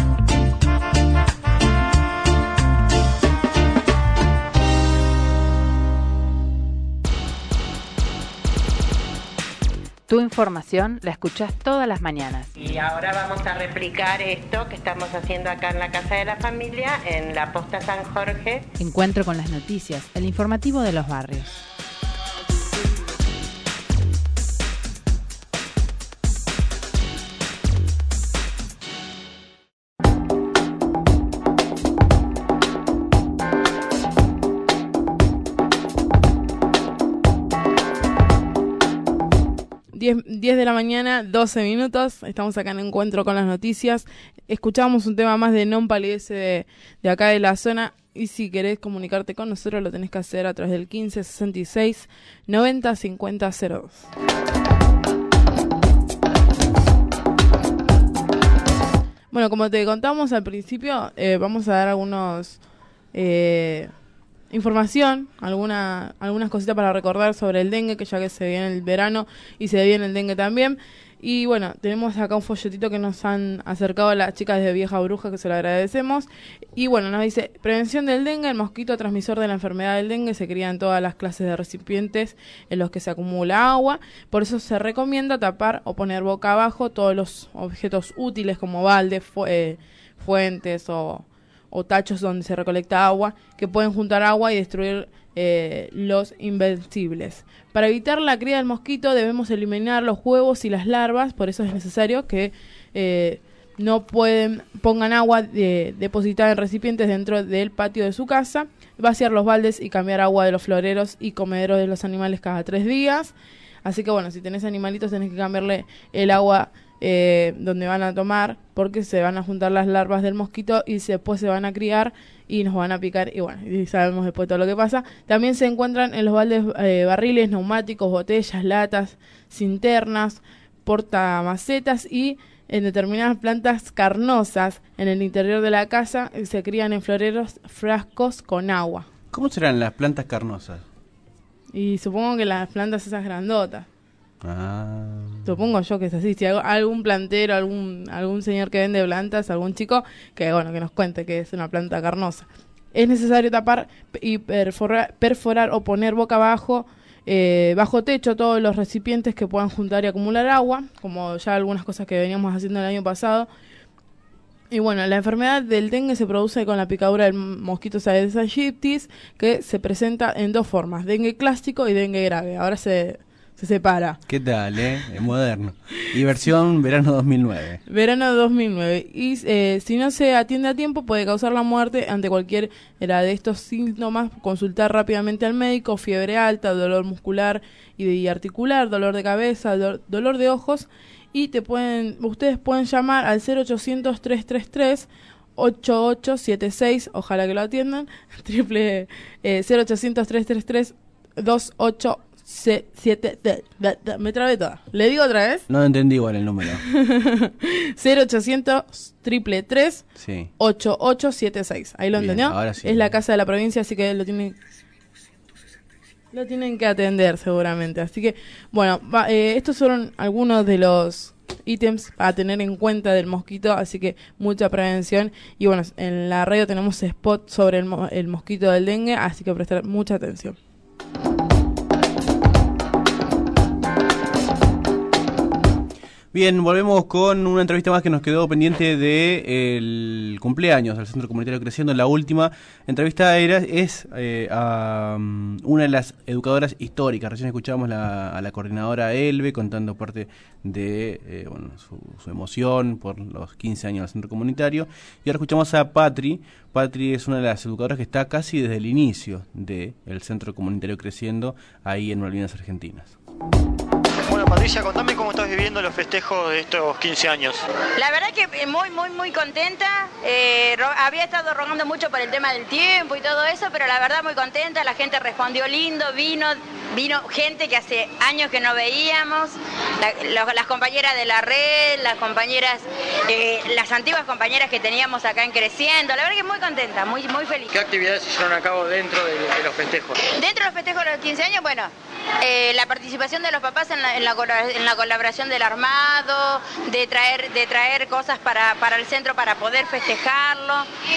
Tu información la escuchás todas las mañanas. Y ahora vamos a replicar esto que estamos haciendo acá en la Casa de la Familia, en la Posta San Jorge. Encuentro con las noticias, el informativo de los barrios. diez de la mañana, doce minutos, estamos acá en Encuentro con las Noticias. Escuchamos un tema más de Non Palidece de, de acá de la zona, y si querés comunicarte con nosotros lo tenés que hacer a través del quince sesenta y seis noventa cincuenta cero dos. Bueno, como te contamos al principio, eh, vamos a dar algunos... Eh, información, alguna, algunas cositas para recordar sobre el dengue, que ya que se viene el verano y se viene el dengue también. Y bueno, tenemos acá un folletito que nos han acercado las chicas de Vieja Bruja, que se lo agradecemos. Y bueno, nos dice: prevención del dengue, el mosquito transmisor de la enfermedad del dengue se cría en todas las clases de recipientes en los que se acumula agua. Por eso se recomienda tapar o poner boca abajo todos los objetos útiles como baldes, fu- eh, fuentes o... o tachos donde se recolecta agua, que pueden juntar agua y destruir eh, los invencibles. Para evitar la cría del mosquito debemos eliminar los huevos y las larvas, por eso es necesario que eh, no pueden pongan agua de, depositada en recipientes dentro del patio de su casa, vaciar los baldes y cambiar agua de los floreros y comederos de los animales cada tres días. Así que bueno, si tenés animalitos tenés que cambiarle el agua Eh, donde van a tomar, porque se van a juntar las larvas del mosquito y después se van a criar y nos van a picar, y bueno, y sabemos después todo lo que pasa. También se encuentran en los baldes eh, barriles, neumáticos, botellas, latas, cinternas, portamacetas y en determinadas plantas carnosas en el interior de la casa. Se crían en floreros frascos con agua. ¿Cómo serán las plantas carnosas? Y supongo que las plantas esas grandotas. Ah. Supongo yo que es así. Si hay algún plantero, algún algún señor que vende plantas, algún chico, que bueno, que nos cuente que es una planta carnosa. Es necesario tapar y perforar, perforar o poner boca abajo, eh, bajo techo, todos los recipientes que puedan juntar y acumular agua, como ya algunas cosas que veníamos haciendo el año pasado. Y bueno, la enfermedad del dengue se produce con la picadura del mosquito Aedes aegypti, que se presenta en dos formas: dengue clásico y dengue grave. Ahora se... se separa. ¿Qué tal, eh? Es moderno. Y versión verano dos mil nueve. Verano dos mil nueve. Y eh, si no se atiende a tiempo, puede causar la muerte. Ante cualquiera de estos síntomas, consultar rápidamente al médico: fiebre alta, dolor muscular y articular, dolor de cabeza, do- dolor de ojos. Y te pueden, ustedes pueden llamar al cero ochocientos, tres tres tres, ocho ocho siete seis. Ojalá que lo atiendan. Triple eh, cero ochocientos, tres tres tres, dos ocho siete. Me trabé toda. ¿Le digo otra vez? No entendí igual el número. cero ochocientos, triple tres, sí. ocho ocho siete seis. Ahí lo Bien, entendió. ahora sí. Es la casa de la provincia, así que lo tienen lo tienen que atender seguramente. Así que, bueno, va, eh, estos fueron algunos de los ítems a tener en cuenta del mosquito, así que mucha prevención. Y bueno, en la radio tenemos spot sobre el, mo- el mosquito del dengue, así que prestar mucha atención. Bien, volvemos con una entrevista más que nos quedó pendiente de el cumpleaños del Centro Comunitario Creciendo. La última entrevista era es eh, a um, una de las educadoras históricas. Recién escuchábamos la, a la coordinadora Elbe contando parte de eh, bueno, su, su emoción por los quince años del Centro Comunitario. Y ahora escuchamos a Patri. Patri es una de las educadoras que está casi desde el inicio del Centro Comunitario Creciendo ahí en Malvinas Argentinas. Bueno, Patricia, contame cómo estás viviendo los festejos de estos quince años. La verdad que muy, muy, muy contenta. Eh, había estado rogando mucho por el tema del tiempo y todo eso, pero la verdad muy contenta. La gente respondió lindo, vino, vino gente que hace años que no veíamos, la, lo, las compañeras de la red, las compañeras, eh, las antiguas compañeras que teníamos acá en Creciendo. La verdad que muy contenta, muy, muy feliz. ¿Qué actividades se llevaron a cabo dentro de, de los festejos? Dentro de los festejos de los quince años, bueno, eh, la participación de los papás en la, en la, en la colaboración del armado, de traer, de traer cosas para, para el centro para poder festejarlo,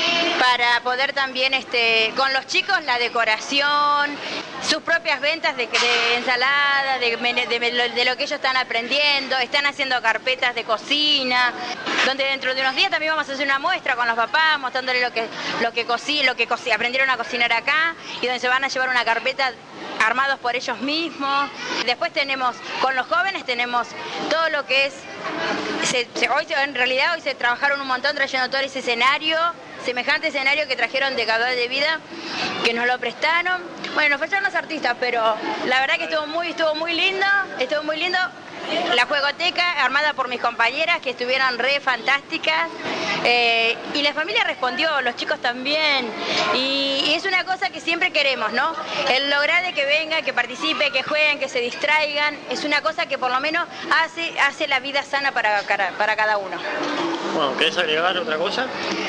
para poder también este, con los chicos la decoración, sus propias ventas de, de ensalada, de, de, de, de lo que ellos están aprendiendo, están haciendo carpetas de cocina, donde dentro de unos días también vamos a hacer una muestra con los papás, mostrándoles lo que, lo que, cocí, lo que cocí, aprendieron a cocinar acá y donde se van a llevar una carpeta armados por ellos mismos. Después tenemos, con los jóvenes tenemos todo lo que es, se, se, hoy se, en realidad hoy se trabajaron un montón trayendo todo ese escenario, semejante escenario que trajeron de Caudal de Vida, que nos lo prestaron. Bueno, nos faltaron los artistas, pero la verdad que estuvo muy, estuvo muy lindo, estuvo muy lindo. La juegoteca armada por mis compañeras que estuvieron re fantásticas eh, y la familia respondió, los chicos también y, y es una cosa que siempre queremos, ¿no? El lograr de que vengan, que participen, que jueguen, que se distraigan, es una cosa que por lo menos hace, hace la vida sana para, para cada uno. Bueno, ¿querés agregar otra cosa?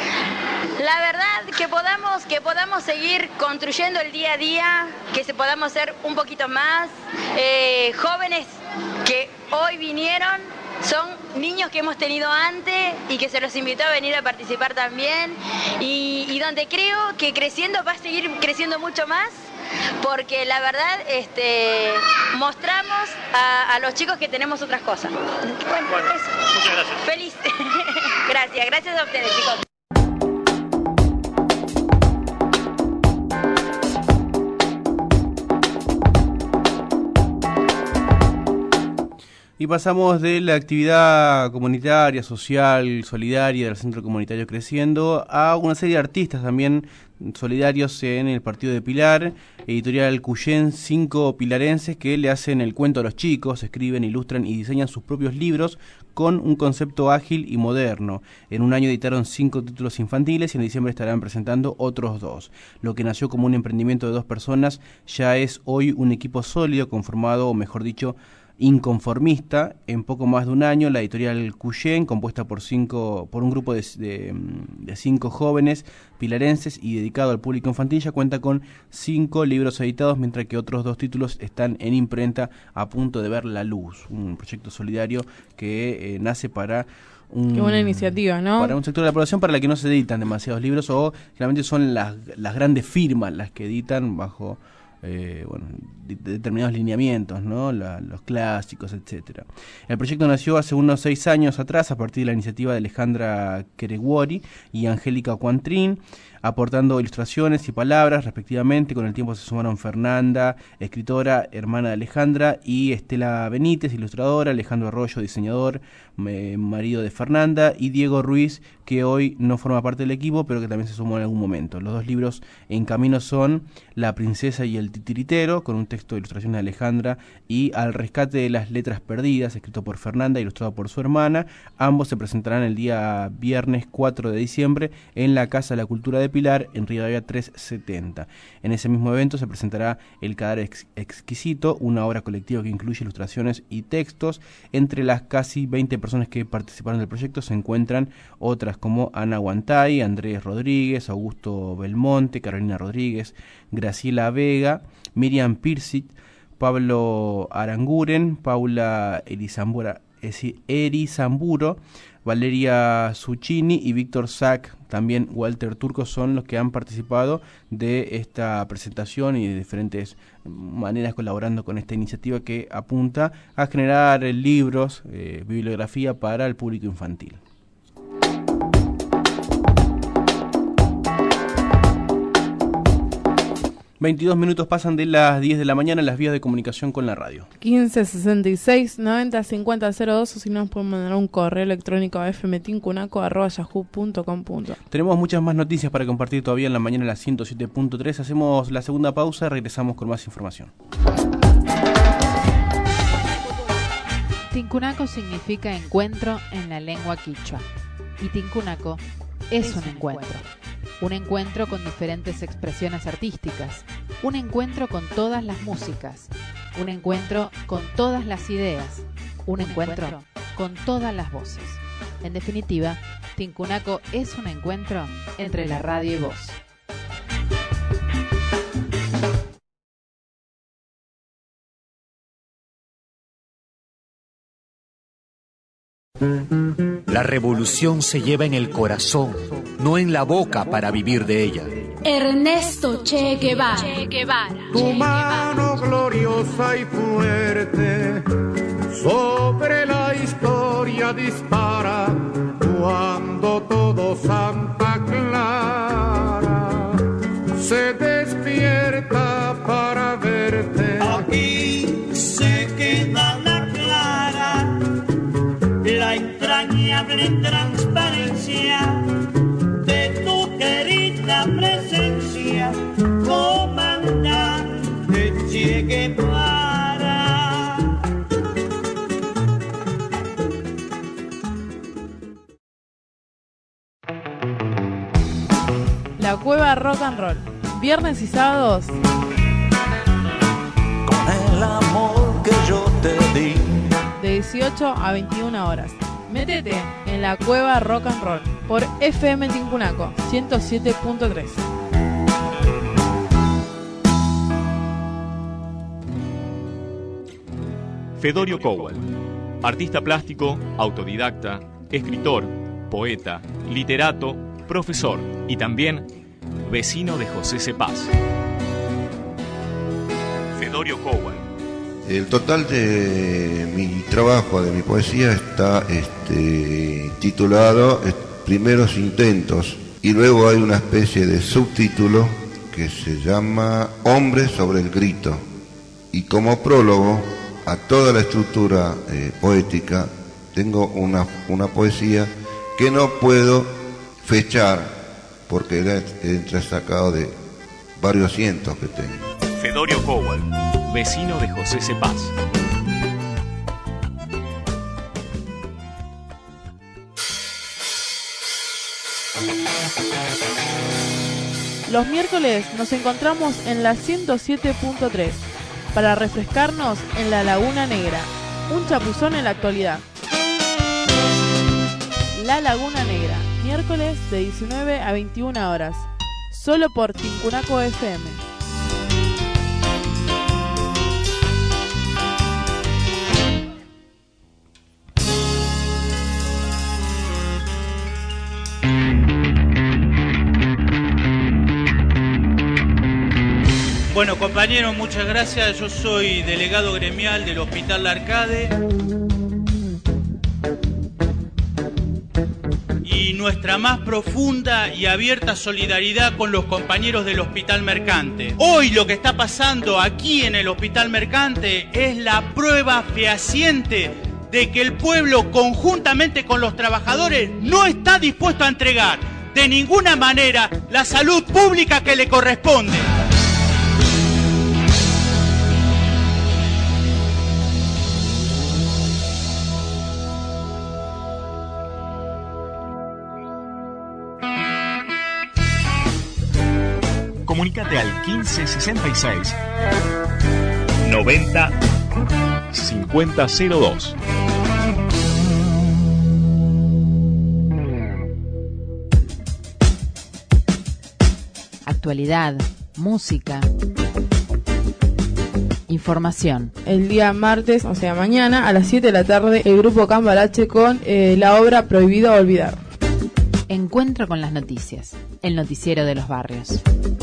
La verdad que podamos, que podamos seguir construyendo el día a día, que se podamos ser un poquito más eh, jóvenes que hoy vinieron, son niños que hemos tenido antes y que se los invitó a venir a participar también y, y donde creo que creciendo va a seguir creciendo mucho más porque la verdad este, mostramos a, a los chicos que tenemos otras cosas. Bueno, bueno eso. Muchas gracias. Feliz. Gracias, gracias a ustedes, chicos. Y pasamos de la actividad comunitaria, social, solidaria del Centro Comunitario Creciendo a una serie de artistas también solidarios en el partido de Pilar, editorial Cuyén, cinco pilarenses que le hacen el cuento a los chicos, escriben, ilustran y diseñan sus propios libros con un concepto ágil y moderno. En un año editaron cinco títulos infantiles y en diciembre estarán presentando otros dos. Lo que nació como un emprendimiento de dos personas ya es hoy un equipo sólido conformado, o mejor dicho, inconformista. En poco más de un año, la editorial Cuyén, compuesta por cinco por un grupo de, de, de cinco jóvenes pilarenses y dedicado al público infantil, ya cuenta con cinco libros editados, mientras que otros dos títulos están en imprenta a punto de ver la luz. Un proyecto solidario que eh, nace para un, Qué buena iniciativa, ¿no? Para un sector de la población para la que no se editan demasiados libros, o generalmente son las, las grandes firmas las que editan bajo Eh, bueno, de, de determinados lineamientos, ¿no? La, los clásicos, etcétera. El proyecto nació hace unos seis años atrás a partir de la iniciativa de Alejandra Kereguori y Angélica Cuantrín, aportando ilustraciones y palabras respectivamente. Con el tiempo se sumaron Fernanda, escritora, hermana de Alejandra, y Estela Benítez, ilustradora, Alejandro Arroyo, diseñador, eh, marido de Fernanda, y Diego Ruiz, que hoy no forma parte del equipo, pero que también se sumó en algún momento. Los dos libros en camino son La princesa y el titiritero, con un texto de ilustración de Alejandra, y Al rescate de las letras perdidas, escrito por Fernanda, ilustrado por su hermana. Ambos se presentarán el día viernes cuatro de diciembre en la Casa de la Cultura de Pilar, en Rivadavia trescientos setenta. En ese mismo evento se presentará El cadáver ex exquisito, una obra colectiva que incluye ilustraciones y textos. Entre las casi veinte personas que participaron del proyecto se encuentran otras como Ana Guantay, Andrés Rodríguez, Augusto Belmonte, Carolina Rodríguez, Graciela Vega, Miriam Pirsit, Pablo Aranguren, Paula Elizambora Erizamburo, Valeria Zucchini y Víctor Sack, también Walter Turco, son los que han participado de esta presentación y de diferentes maneras colaborando con esta iniciativa que apunta a generar libros, eh, bibliografía para el público infantil. veintidós minutos pasan de las diez de la mañana, las vías de comunicación con la radio. quince sesenta y seis noventa cincuenta cero dos, o si no nos pueden mandar un correo electrónico a f m tincunaco arroba yahoo punto com. Tenemos muchas más noticias para compartir todavía en la mañana a las ciento siete punto tres. Hacemos la segunda pausa, regresamos con más información. Tincunaco significa encuentro en la lengua quichua. Y Tincunaco es un encuentro. Un encuentro con diferentes expresiones artísticas. Un encuentro con todas las músicas. Un encuentro con todas las ideas. Un encuentro con todas las voces. En definitiva, Tincunaco es un encuentro entre la radio y vos. La revolución se lleva en el corazón, no en la boca para vivir de ella. Ernesto Che Guevara. Che Guevara. Tu mano gloriosa y fuerte sobre la historia dispara cuando todo Santa Clara se despierta para verte. Aquí se queda la clara, la entrañable transparencia de tu querida presencia, comandante Che Guevara. La Cueva Rock and Roll, viernes y sábados. Con el amor que yo te di. De dieciocho a veintiuna horas. Métete en la Cueva Rock and Roll por F M Tincunaco ciento siete punto tres. Fedorio Cowell, artista plástico, autodidacta, escritor, poeta, literato, profesor y también vecino de José Cepaz. Fedorio Cowell. El total de mi trabajo, de mi poesía, está este, titulado Primeros Intentos, y luego hay una especie de subtítulo que se llama Hombre sobre el grito, y como prólogo a toda la estructura eh, poética tengo una, una poesía que no puedo fechar porque era entresacado de varios cientos que tengo. Fedorio Cowell, vecino de José Cepaz. Los miércoles nos encontramos en la ciento siete punto tres para refrescarnos en la Laguna Negra, un chapuzón en la actualidad. La Laguna Negra, miércoles de diecinueve a veintiuna horas, solo por Tincunaco F M. Bueno, compañeros, muchas gracias. Yo soy delegado gremial del Hospital La Arcade. Y nuestra más profunda y abierta solidaridad con los compañeros del Hospital Mercante. Hoy lo que está pasando aquí en el Hospital Mercante es la prueba fehaciente de que el pueblo, conjuntamente con los trabajadores, no está dispuesto a entregar de ninguna manera la salud pública que le corresponde. Comunícate al quince sesenta y seis noventa cincuenta cero dos. Actualidad, música Información. El día martes, o sea mañana, a las siete de la tarde, el grupo Cambalache con eh, la obra Prohibido Olvidar. Encuentro con las noticias, el noticiero de los barrios.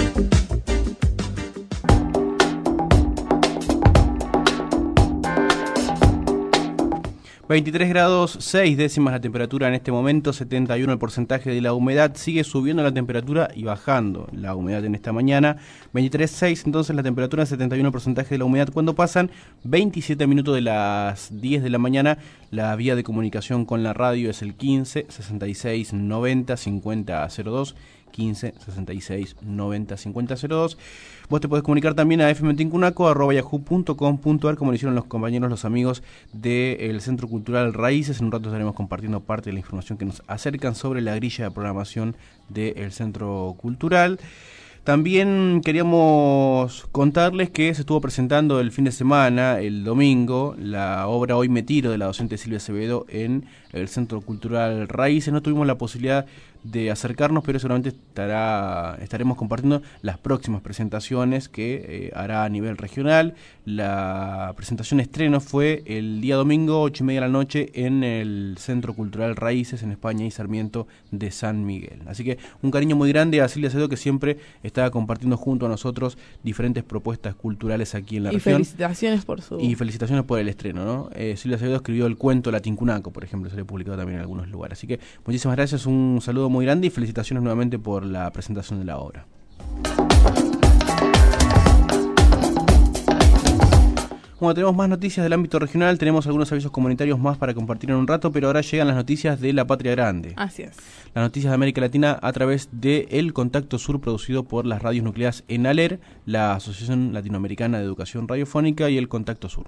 veintitrés grados seis décimas la temperatura en este momento, setenta y uno el porcentaje de la humedad, sigue subiendo la temperatura y bajando la humedad en esta mañana, veintitrés seis entonces la temperatura, setenta y uno el porcentaje de la humedad. Cuando pasan veintisiete minutos de las diez de la mañana, la vía de comunicación con la radio es el quince, sesenta y seis, noventa, cincuenta cero dos, quince, sesenta y seis, noventa, cincuenta cero dos. Vos te podés comunicar también a f m tincunaco arroba yahoo punto com punto a r, como lo hicieron los compañeros, los amigos del Centro Cultural Raíces. En un rato estaremos compartiendo parte de la información que nos acercan sobre la grilla de programación del Centro Cultural. También queríamos contarles que se estuvo presentando el fin de semana, el domingo, la obra Hoy me tiro de la docente Silvia Acevedo en el Centro Cultural Raíces. No tuvimos la posibilidad de acercarnos, pero seguramente estará, estaremos compartiendo las próximas presentaciones que eh, hará a nivel regional. La presentación estreno fue el día domingo, ocho y media de la noche, en el Centro Cultural Raíces, en España y Sarmiento de San Miguel. Así que un cariño muy grande a Silvia Acevedo, que siempre está compartiendo junto a nosotros diferentes propuestas culturales aquí en la y región. Y felicitaciones por su... Y felicitaciones por el estreno, ¿no? Eh, Silvia Acevedo escribió el cuento La Tincunaco, por ejemplo, se le ha publicado también en algunos lugares. Así que muchísimas gracias, un saludo muy grande y felicitaciones nuevamente por la presentación de la obra. Bueno, tenemos más noticias del ámbito regional, tenemos algunos avisos comunitarios más para compartir en un rato, pero ahora llegan las noticias de la Patria Grande. Así es. Las noticias de América Latina a través de El Contacto Sur, producido por las radios nucleares ENALER, la Asociación Latinoamericana de Educación Radiofónica y El Contacto Sur.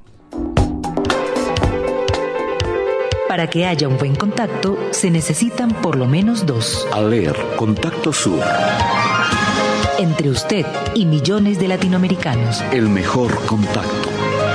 Para que haya un buen contacto, se necesitan por lo menos dos. ALER, Contacto Sur. Entre usted y millones de latinoamericanos. El mejor contacto.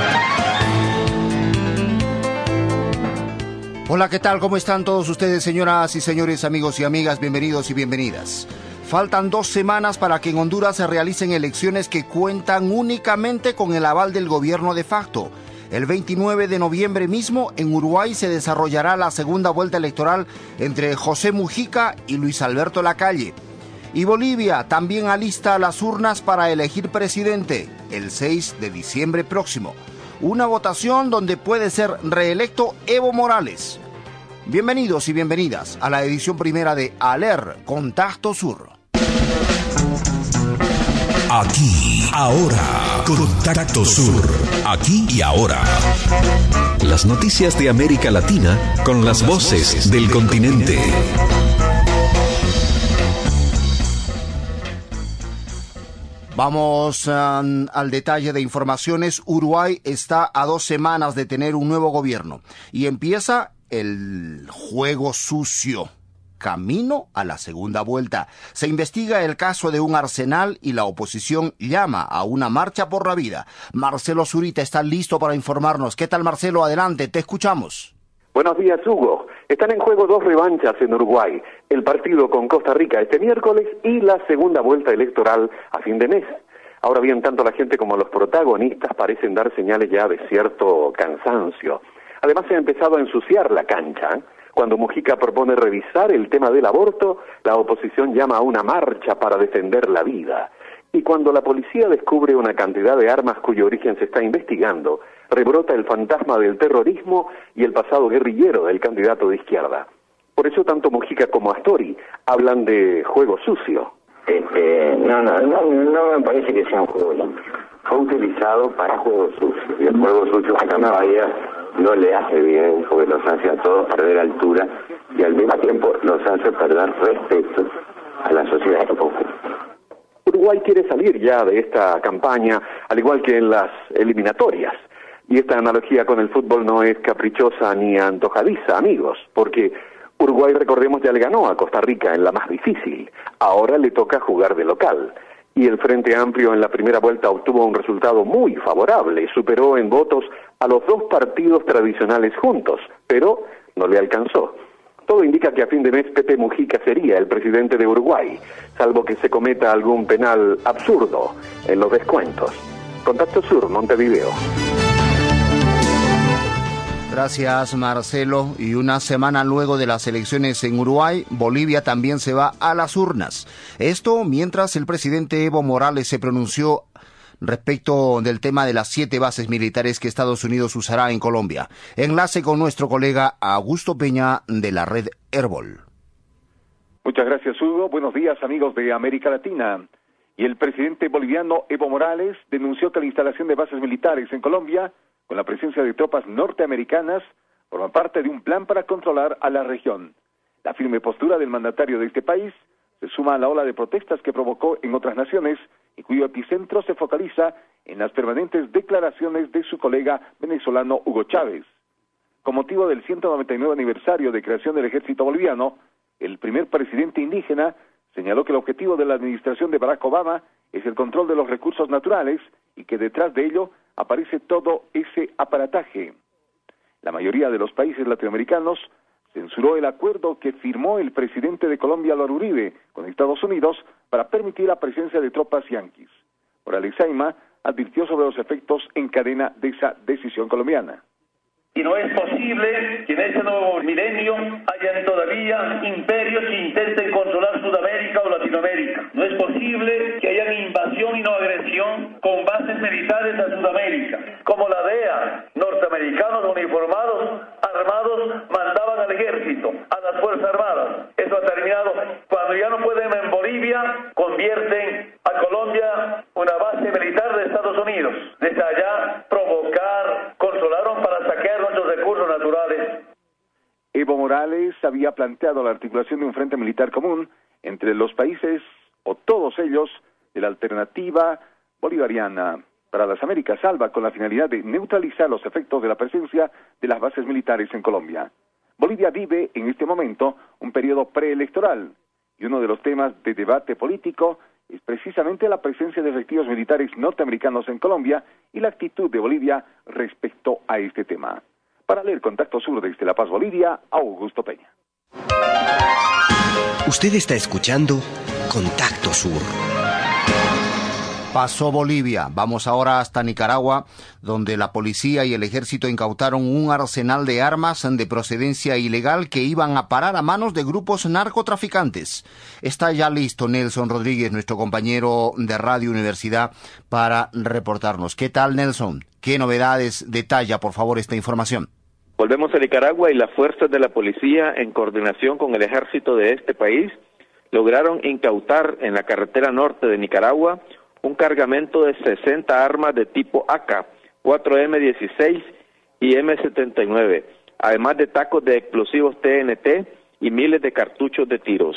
Hola, ¿qué tal? ¿Cómo están todos ustedes, señoras y señores, amigos y amigas? Bienvenidos y bienvenidas. Faltan dos semanas para que en Honduras se realicen elecciones que cuentan únicamente con el aval del gobierno de facto. El veintinueve de noviembre mismo, en Uruguay, se desarrollará la segunda vuelta electoral entre José Mujica y Luis Alberto Lacalle. Y Bolivia también alista las urnas para elegir presidente el seis de diciembre próximo. Una votación donde puede ser reelecto Evo Morales. Bienvenidos y bienvenidas a la edición primera de ALER, Contacto Sur. Aquí, ahora, Contacto Sur. Aquí y ahora. Las noticias de América Latina con las voces del continente. Vamos um, al detalle de informaciones. Uruguay está a dos semanas de tener un nuevo gobierno y empieza el juego sucio. Camino a la segunda vuelta. Se investiga el caso de un arsenal y la oposición llama a una marcha por la vida. Marcelo Zurita está listo para informarnos. ¿Qué tal, Marcelo? Adelante, te escuchamos. Buenos días, Hugo. Están en juego dos revanchas en Uruguay. El partido con Costa Rica este miércoles y la segunda vuelta electoral a fin de mes. Ahora bien, tanto la gente como los protagonistas parecen dar señales ya de cierto cansancio. Además, se ha empezado a ensuciar la cancha. Cuando Mujica propone revisar el tema del aborto, la oposición llama a una marcha para defender la vida. Y cuando la policía descubre una cantidad de armas cuyo origen se está investigando, rebrota el fantasma del terrorismo y el pasado guerrillero del candidato de izquierda. Por eso tanto Mujica como Astori hablan de juego sucio. Este, no, no, no, no me parece que sea un juego limpio. Fue utilizado para juego sucio. Y el juego sucio a Camarilla no le hace bien porque los hace a todos perder altura y al mismo tiempo los hace perder respeto a la sociedad que poco. Uruguay quiere salir ya de esta campaña, al igual que en las eliminatorias. Y esta analogía con el fútbol no es caprichosa ni antojadiza, amigos, porque Uruguay, recordemos, ya le ganó a Costa Rica en la más difícil. Ahora le toca jugar de local. Y el Frente Amplio en la primera vuelta obtuvo un resultado muy favorable. Superó en votos a los dos partidos tradicionales juntos, pero no le alcanzó. Todo indica que a fin de mes Pepe Mujica sería el presidente de Uruguay, salvo que se cometa algún penal absurdo en los descuentos. Contacto Sur, Montevideo. Gracias, Marcelo. Y una semana luego de las elecciones en Uruguay, Bolivia también se va a las urnas. Esto mientras el presidente Evo Morales se pronunció respecto del tema de las siete bases militares que Estados Unidos usará en Colombia. Enlace con nuestro colega Augusto Peña de la red Herbol. Muchas gracias, Hugo. Buenos días, amigos de América Latina. Y el presidente boliviano Evo Morales denunció que la instalación de bases militares en Colombia, con la presencia de tropas norteamericanas, forma parte de un plan para controlar a la región. La firme postura del mandatario de este país se suma a la ola de protestas que provocó en otras naciones y cuyo epicentro se focaliza en las permanentes declaraciones de su colega venezolano Hugo Chávez. Con motivo del ciento noventa y nueve aniversario de creación del ejército boliviano, el primer presidente indígena señaló que el objetivo de la administración de Barack Obama es el control de los recursos naturales y que detrás de ello aparece todo ese aparataje. La mayoría de los países latinoamericanos censuró el acuerdo que firmó el presidente de Colombia, Álvaro Uribe, con Estados Unidos para permitir la presencia de tropas yanquis. Morales Saima advirtió sobre los efectos en cadena de esa decisión colombiana. Y no es posible que en este nuevo milenio hayan todavía imperios que intenten controlar Sudamérica o Latinoamérica. No es posible que hayan invasión y no agresión con bases militares a Sudamérica. Como la D E A, norteamericanos uniformados, armados, mandaban al ejército, a las Fuerzas Armadas. Eso ha terminado. Cuando ya no pueden en Bolivia, convierten a Colombia una base militar de Estados Unidos. Desde allá, provocar, controlaron para saquear nuestros recursos naturales. Evo Morales había planteado la articulación de un frente militar común entre los países, o todos ellos, de la alternativa bolivariana para las Américas, ALBA, con la finalidad de neutralizar los efectos de la presencia de las bases militares en Colombia. Bolivia vive en este momento un periodo preelectoral, y uno de los temas de debate político es precisamente la presencia de efectivos militares norteamericanos en Colombia y la actitud de Bolivia respecto a este tema. Para leer Contacto Sur desde La Paz, Bolivia, Augusto Peña. Usted está escuchando Contacto Sur. Pasó Bolivia. Vamos ahora hasta Nicaragua, donde la policía y el ejército incautaron un arsenal de armas de procedencia ilegal que iban a parar a manos de grupos narcotraficantes. Está ya listo Nelson Rodríguez, nuestro compañero de Radio Universidad, para reportarnos. ¿Qué tal, Nelson? ¿Qué novedades detalla, por favor, esta información? Volvemos a Nicaragua y las fuerzas de la policía, en coordinación con el ejército de este país, lograron incautar en la carretera norte de Nicaragua un cargamento de sesenta armas de tipo A K, cuatro eme dieciséis y eme setenta y nueve, además de tacos de explosivos T N T y miles de cartuchos de tiros.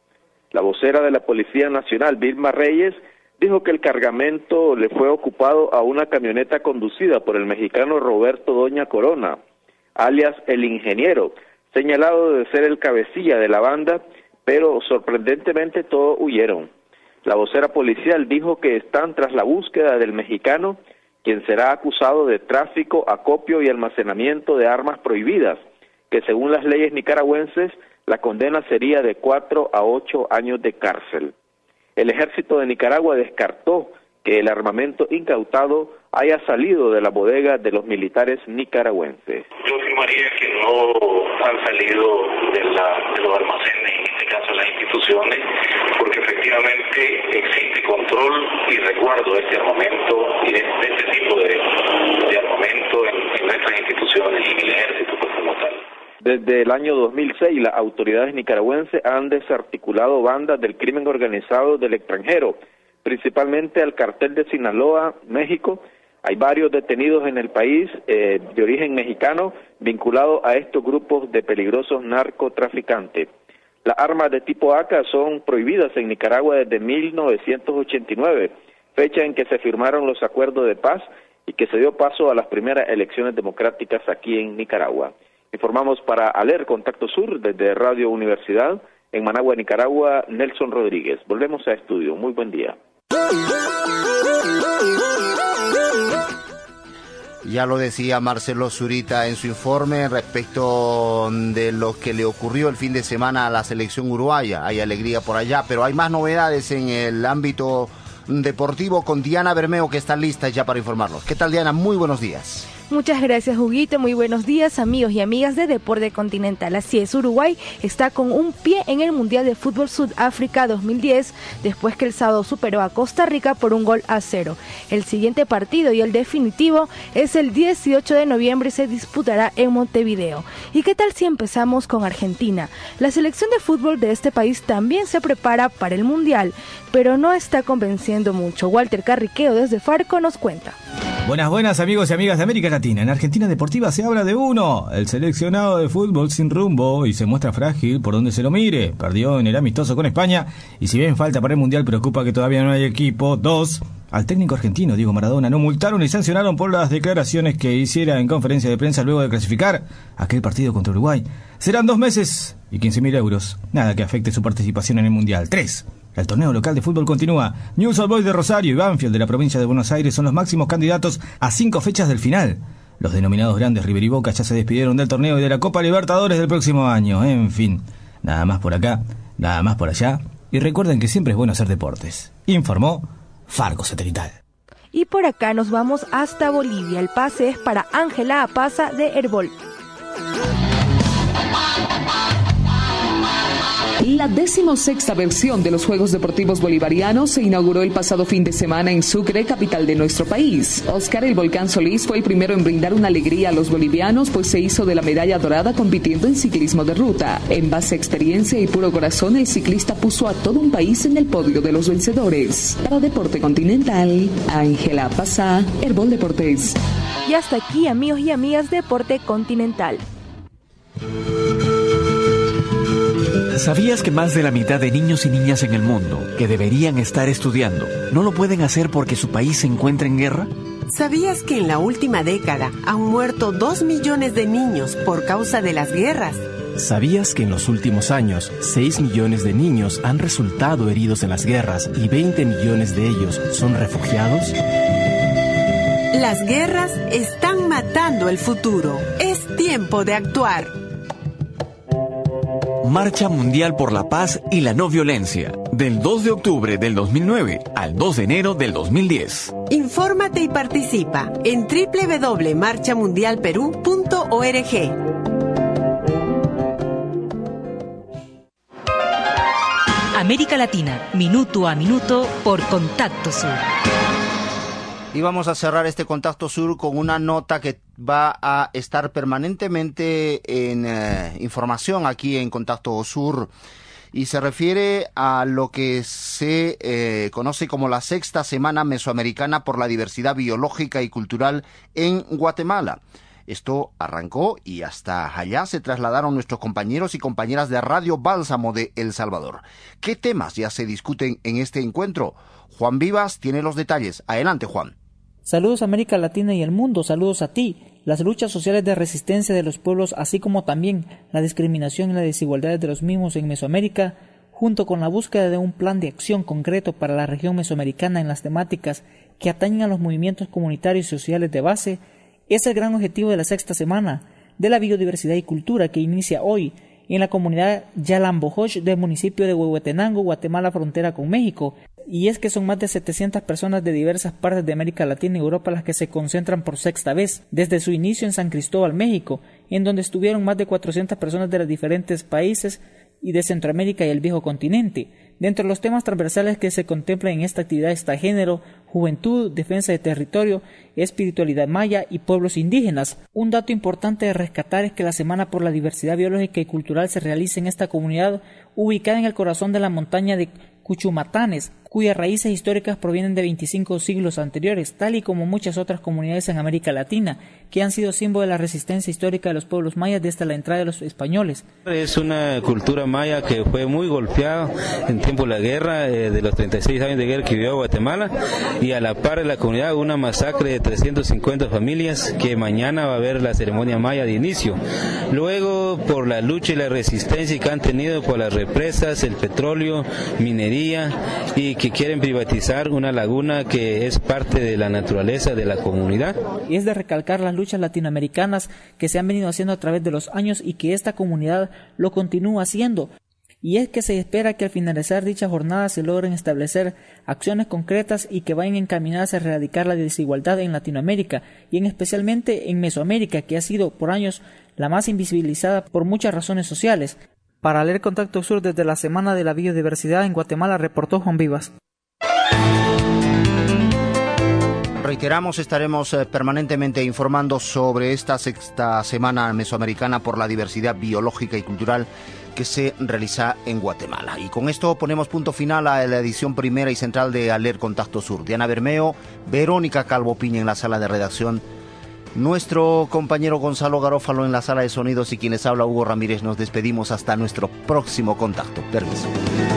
La vocera de la Policía Nacional, Vilma Reyes, dijo que el cargamento le fue ocupado a una camioneta conducida por el mexicano Roberto Doña Corona, alias El Ingeniero, señalado de ser el cabecilla de la banda, pero sorprendentemente todos huyeron. La vocera policial dijo que están tras la búsqueda del mexicano, quien será acusado de tráfico, acopio y almacenamiento de armas prohibidas, que según las leyes nicaragüenses, la condena sería de cuatro a ocho años de cárcel. El ejército de Nicaragua descartó que el armamento incautado haya salido de la bodega de los militares nicaragüenses. Yo afirmaría que no han salido de, la, de los almacenes, en este caso las instituciones, porque efectivamente existe control y resguardo de este armamento y de, de este tipo de, de armamento en, en nuestras instituciones y en el ejército pues, como tal. Desde el año dos mil seis, las autoridades nicaragüenses han desarticulado bandas del crimen organizado del extranjero, principalmente al cartel de Sinaloa, México. Hay varios detenidos en el país eh, de origen mexicano vinculados a estos grupos de peligrosos narcotraficantes. Las armas de tipo A K son prohibidas en Nicaragua desde mil novecientos ochenta y nueve, fecha en que se firmaron los acuerdos de paz y que se dio paso a las primeras elecciones democráticas aquí en Nicaragua. Informamos para ALER Contacto Sur desde Radio Universidad en Managua, Nicaragua, Nelson Rodríguez. Volvemos a estudio. Muy buen día. Ya lo decía Marcelo Zurita en su informe respecto de lo que le ocurrió el fin de semana a la selección uruguaya. Hay alegría por allá, pero hay más novedades en el ámbito deportivo con Diana Bermeo, que está lista ya para informarnos. ¿Qué tal, Diana? Muy buenos días. Muchas gracias, Huguito. Muy buenos días, amigos y amigas de Deporte Continental. Así es, Uruguay está con un pie en el Mundial de Fútbol Sudáfrica dos mil diez, después que el sábado superó a Costa Rica por un gol a cero. El siguiente partido y el definitivo es el dieciocho de noviembre y se disputará en Montevideo. ¿Y qué tal si empezamos con Argentina? La selección de fútbol de este país también se prepara para el Mundial, pero no está convenciendo mucho. Walter Carriqueo desde Farco nos cuenta. Buenas, buenas amigos y amigas de América Latina. En Argentina Deportiva se habla de uno, el seleccionado de fútbol sin rumbo, y se muestra frágil por donde se lo mire. Perdió en el amistoso con España y si bien falta para el Mundial preocupa que todavía no hay equipo. Dos, al técnico argentino Diego Maradona no multaron y sancionaron por las declaraciones que hiciera en conferencia de prensa luego de clasificar aquel partido contra Uruguay. Serán dos meses y quince mil euros. Nada que afecte su participación en el Mundial. Tres, el torneo local de fútbol continúa. Newell's Old Boys de Rosario y Banfield de la provincia de Buenos Aires son los máximos candidatos a cinco fechas del final. Los denominados grandes River y Boca ya se despidieron del torneo y de la Copa Libertadores del próximo año. En fin, nada más por acá, nada más por allá. Y recuerden que siempre es bueno hacer deportes. Informó Farco Satelital. Y por acá nos vamos hasta Bolivia. El pase es para Ángela Apaza de Herbol. La decimosexta versión de los Juegos Deportivos Bolivarianos se inauguró el pasado fin de semana en Sucre, capital de nuestro país. Oscar el Volcán Solís fue el primero en brindar una alegría a los bolivianos, pues se hizo de la medalla dorada compitiendo en ciclismo de ruta. En base a experiencia y puro corazón, el ciclista puso a todo un país en el podio de los vencedores. Para Deporte Continental, Ángela Pazá, Herbol Deportes. Y hasta aquí, amigos y amigas de Deporte Continental. ¿Sabías que más de la mitad de niños y niñas en el mundo que deberían estar estudiando no lo pueden hacer porque su país se encuentra en guerra? ¿Sabías que en la última década han muerto dos millones de niños por causa de las guerras? ¿Sabías que en los últimos años seis millones de niños han resultado heridos en las guerras y veinte millones de ellos son refugiados? Las guerras están matando el futuro. Es tiempo de actuar. Marcha Mundial por la Paz y la No Violencia, del dos de octubre del dos mil nueve al dos de enero del dos mil diez. Infórmate y participa en doble u doble u doble u punto marcha mundial perú punto org. América Latina, minuto a minuto por Contacto Sur. Y vamos a cerrar este Contacto Sur con una nota que va a estar permanentemente en eh, información aquí en Contacto Sur y se refiere a lo que se eh, conoce como la sexta Semana Mesoamericana por la Diversidad Biológica y Cultural en Guatemala. Esto arrancó y hasta allá se trasladaron nuestros compañeros y compañeras de Radio Bálsamo de El Salvador. ¿Qué temas ya se discuten en este encuentro? Juan Vivas tiene los detalles. Adelante, Juan. Saludos a América Latina y el mundo, saludos a ti. Las luchas sociales de resistencia de los pueblos, así como también la discriminación y la desigualdad de los mismos en Mesoamérica, junto con la búsqueda de un plan de acción concreto para la región mesoamericana en las temáticas que atañen a los movimientos comunitarios y sociales de base, es el gran objetivo de la sexta semana de la biodiversidad y cultura que inicia hoy en la comunidad Yalambojoch del municipio de Huehuetenango, Guatemala, frontera con México. Y es que son más de setecientas personas de diversas partes de América Latina y Europa las que se concentran por sexta vez, desde su inicio en San Cristóbal, México, en donde estuvieron más de cuatrocientas personas de los diferentes países y de Centroamérica y el viejo continente. Dentro de los temas transversales que se contemplan en esta actividad está género, juventud, defensa de territorio, espiritualidad maya y pueblos indígenas. Un dato importante de rescatar es que la Semana por la Diversidad Biológica y Cultural se realiza en esta comunidad ubicada en el corazón de la montaña de Cuchumatanes, cuyas raíces históricas provienen de veinticinco siglos anteriores, tal y como muchas otras comunidades en América Latina, que han sido símbolo de la resistencia histórica de los pueblos mayas desde la entrada de los españoles. Es una cultura maya que fue muy golpeada en tiempo de la guerra, eh, de los treinta y seis años de guerra que vivió Guatemala, y a la par de la comunidad una masacre de trescientas cincuenta familias que mañana va a haber la ceremonia maya de inicio. Luego, por la lucha y la resistencia que han tenido por las represas, el petróleo, minería, y que quieren privatizar una laguna que es parte de la naturaleza de la comunidad. Y es de recalcar las luchas latinoamericanas que se han venido haciendo a través de los años y que esta comunidad lo continúa haciendo. y es que se espera que al finalizar dicha jornada se logren establecer acciones concretas y que vayan encaminadas a erradicar la desigualdad en Latinoamérica y en especialmente en Mesoamérica, que ha sido por años la más invisibilizada por muchas razones sociales. Para leer Contacto Sur desde la Semana de la Biodiversidad en Guatemala, reportó Juan Vivas. Reiteramos, estaremos eh, permanentemente informando sobre esta sexta Semana Mesoamericana por la Diversidad Biológica y Cultural que se realiza en Guatemala. Y con esto ponemos punto final a la edición primera y central de Aler Contacto Sur. Diana Bermeo, Verónica Calvo Piña en la sala de redacción, nuestro compañero Gonzalo Garófalo en la sala de sonidos y quien les habla, Hugo Ramírez. Nos despedimos hasta nuestro próximo contacto. Permiso.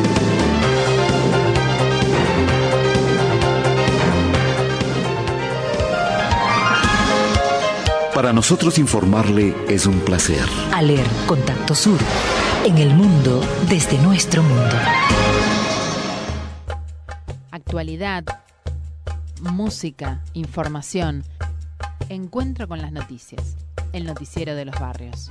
Para nosotros informarle es un placer. Aler Contacto Sur, en el mundo desde nuestro mundo. Actualidad, música, información, encuentro con las noticias, el noticiero de los barrios.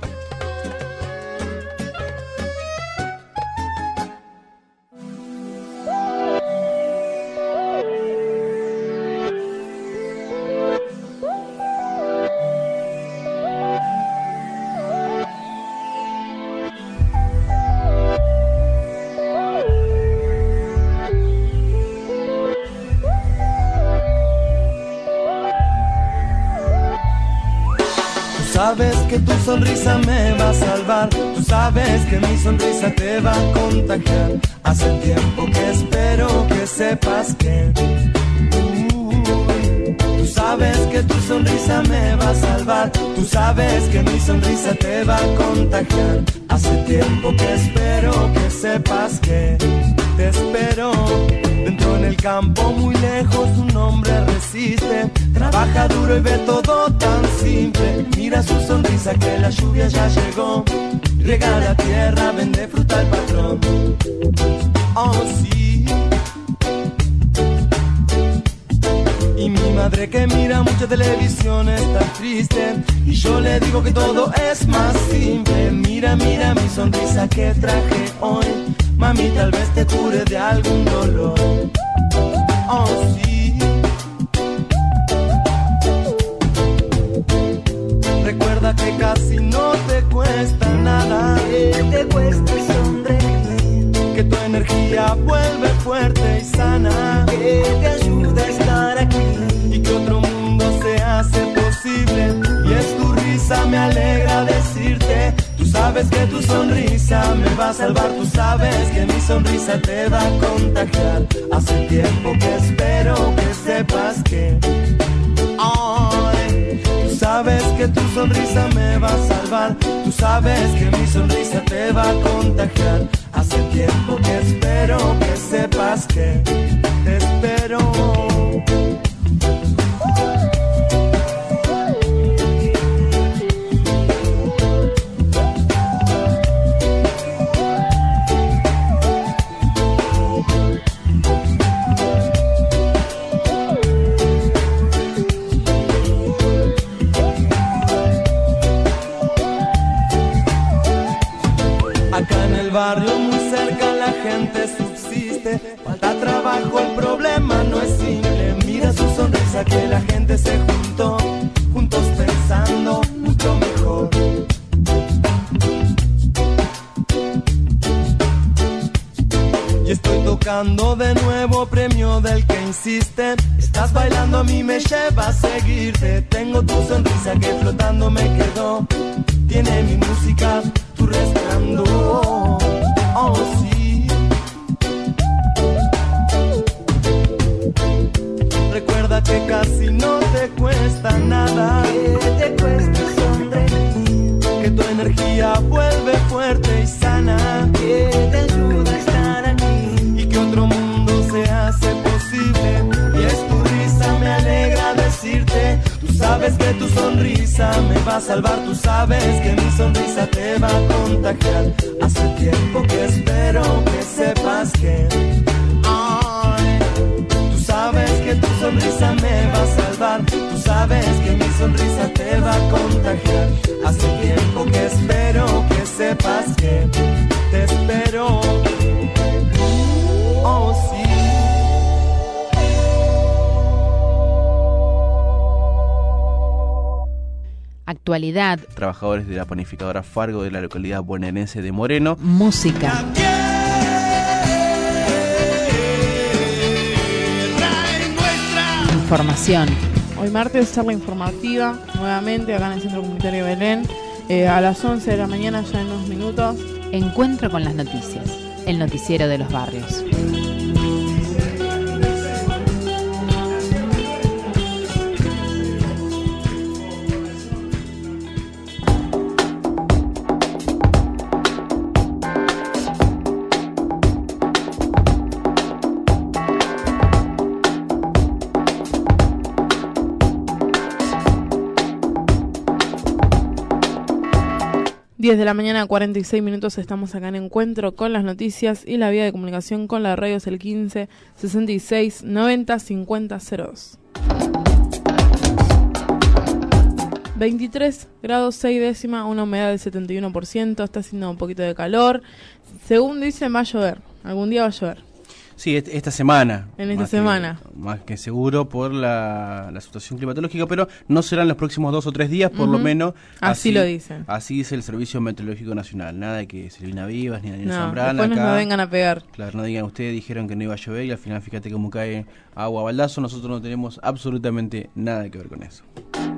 Sabes que tu sonrisa me va a salvar, tú sabes que mi sonrisa te va a contagiar. Hace tiempo que espero que sepas que uh, tú sabes que tu sonrisa me va a salvar, tú sabes que mi sonrisa te va a contagiar. Hace tiempo que espero que sepas que te espero. Dentro en el campo muy lejos un hombre resiste, trabaja duro y ve todo tan simple. Mira su sonrisa que la lluvia ya llegó, riega la tierra, vende fruta al patrón. Oh sí. Y mi madre que mira mucha televisión está triste, y yo le digo que todo es más simple. Mira, mira mi sonrisa que traje hoy, mami, tal vez te cure de algún dolor. Oh sí. Recuerda que casi no te cuesta nada, que te cuesta sonreír, que tu energía vuelve fuerte y sana, que te ayuda a estar aquí y que otro mundo se hace posible. Y es tu risa, me alegra decirte. Tú sabes que tu sonrisa me va a salvar, tú sabes que mi sonrisa te va a contagiar. Hace tiempo que espero que sepas que ay, tú sabes que tu sonrisa me va a salvar, tú sabes que mi sonrisa te va a contagiar. Hace tiempo que espero que sepas que te espero. Acá en el barrio muy cerca la gente subsiste, falta trabajo, el problema no es simple. Mira su sonrisa que la gente se juntó, juntos pensando mucho mejor. Y estoy tocando de nuevo, premio del que insiste. Estás bailando, a mí me lleva a seguirte. Tengo tu sonrisa que flotando me quedó, tiene mi música, tu resplandor. Oh sí. Recuerda que casi no te cuesta nada, que te cuesta sonreír, que tu energía vuelve fuerte y sana, que te ayuda a estar aquí y que otro mundo se hace posible. Y es tu risa, me alegra decirte. Tú sabes que tu sonrisa me va a salvar, tú sabes que mi sonrisa te va a contagiar. Hace tiempo que espero que sepas que ay, tú sabes que tu sonrisa me va a salvar, tú sabes que mi sonrisa te va a contagiar. Hace tiempo que espero que sepas que te espero. Actualidad. Trabajadores de la panificadora Fargo de la localidad bonaerense de Moreno. Música. Información. Hoy martes, charla informativa, nuevamente acá en el Centro Comunitario Belén, eh, a las once de la mañana, ya en unos minutos. Encuentro con las noticias, el noticiero de los barrios. diez de la mañana, cuarenta y seis minutos, estamos acá en Encuentro con las noticias y la vía de comunicación con la radio es el quince, sesenta y seis, noventa, cincuenta, cero dos. veintitrés grados seis décimas, una humedad del setenta y uno por ciento, está haciendo un poquito de calor. Según dicen, va a llover, algún día va a llover. Sí, esta semana. En esta semana. Que, más que seguro por la, la situación climatológica, pero no serán los próximos dos o tres días, por uh-huh. lo menos. Así, así lo dicen. Así dice el Servicio Meteorológico Nacional. Nada de que Silvina Vivas ni Daniel no, Zambrana. Después acá, no nos vengan a pegar. Claro, no digan ustedes, dijeron que no iba a llover y al final fíjate cómo cae agua a baldazo. Nosotros no tenemos absolutamente nada que ver con eso.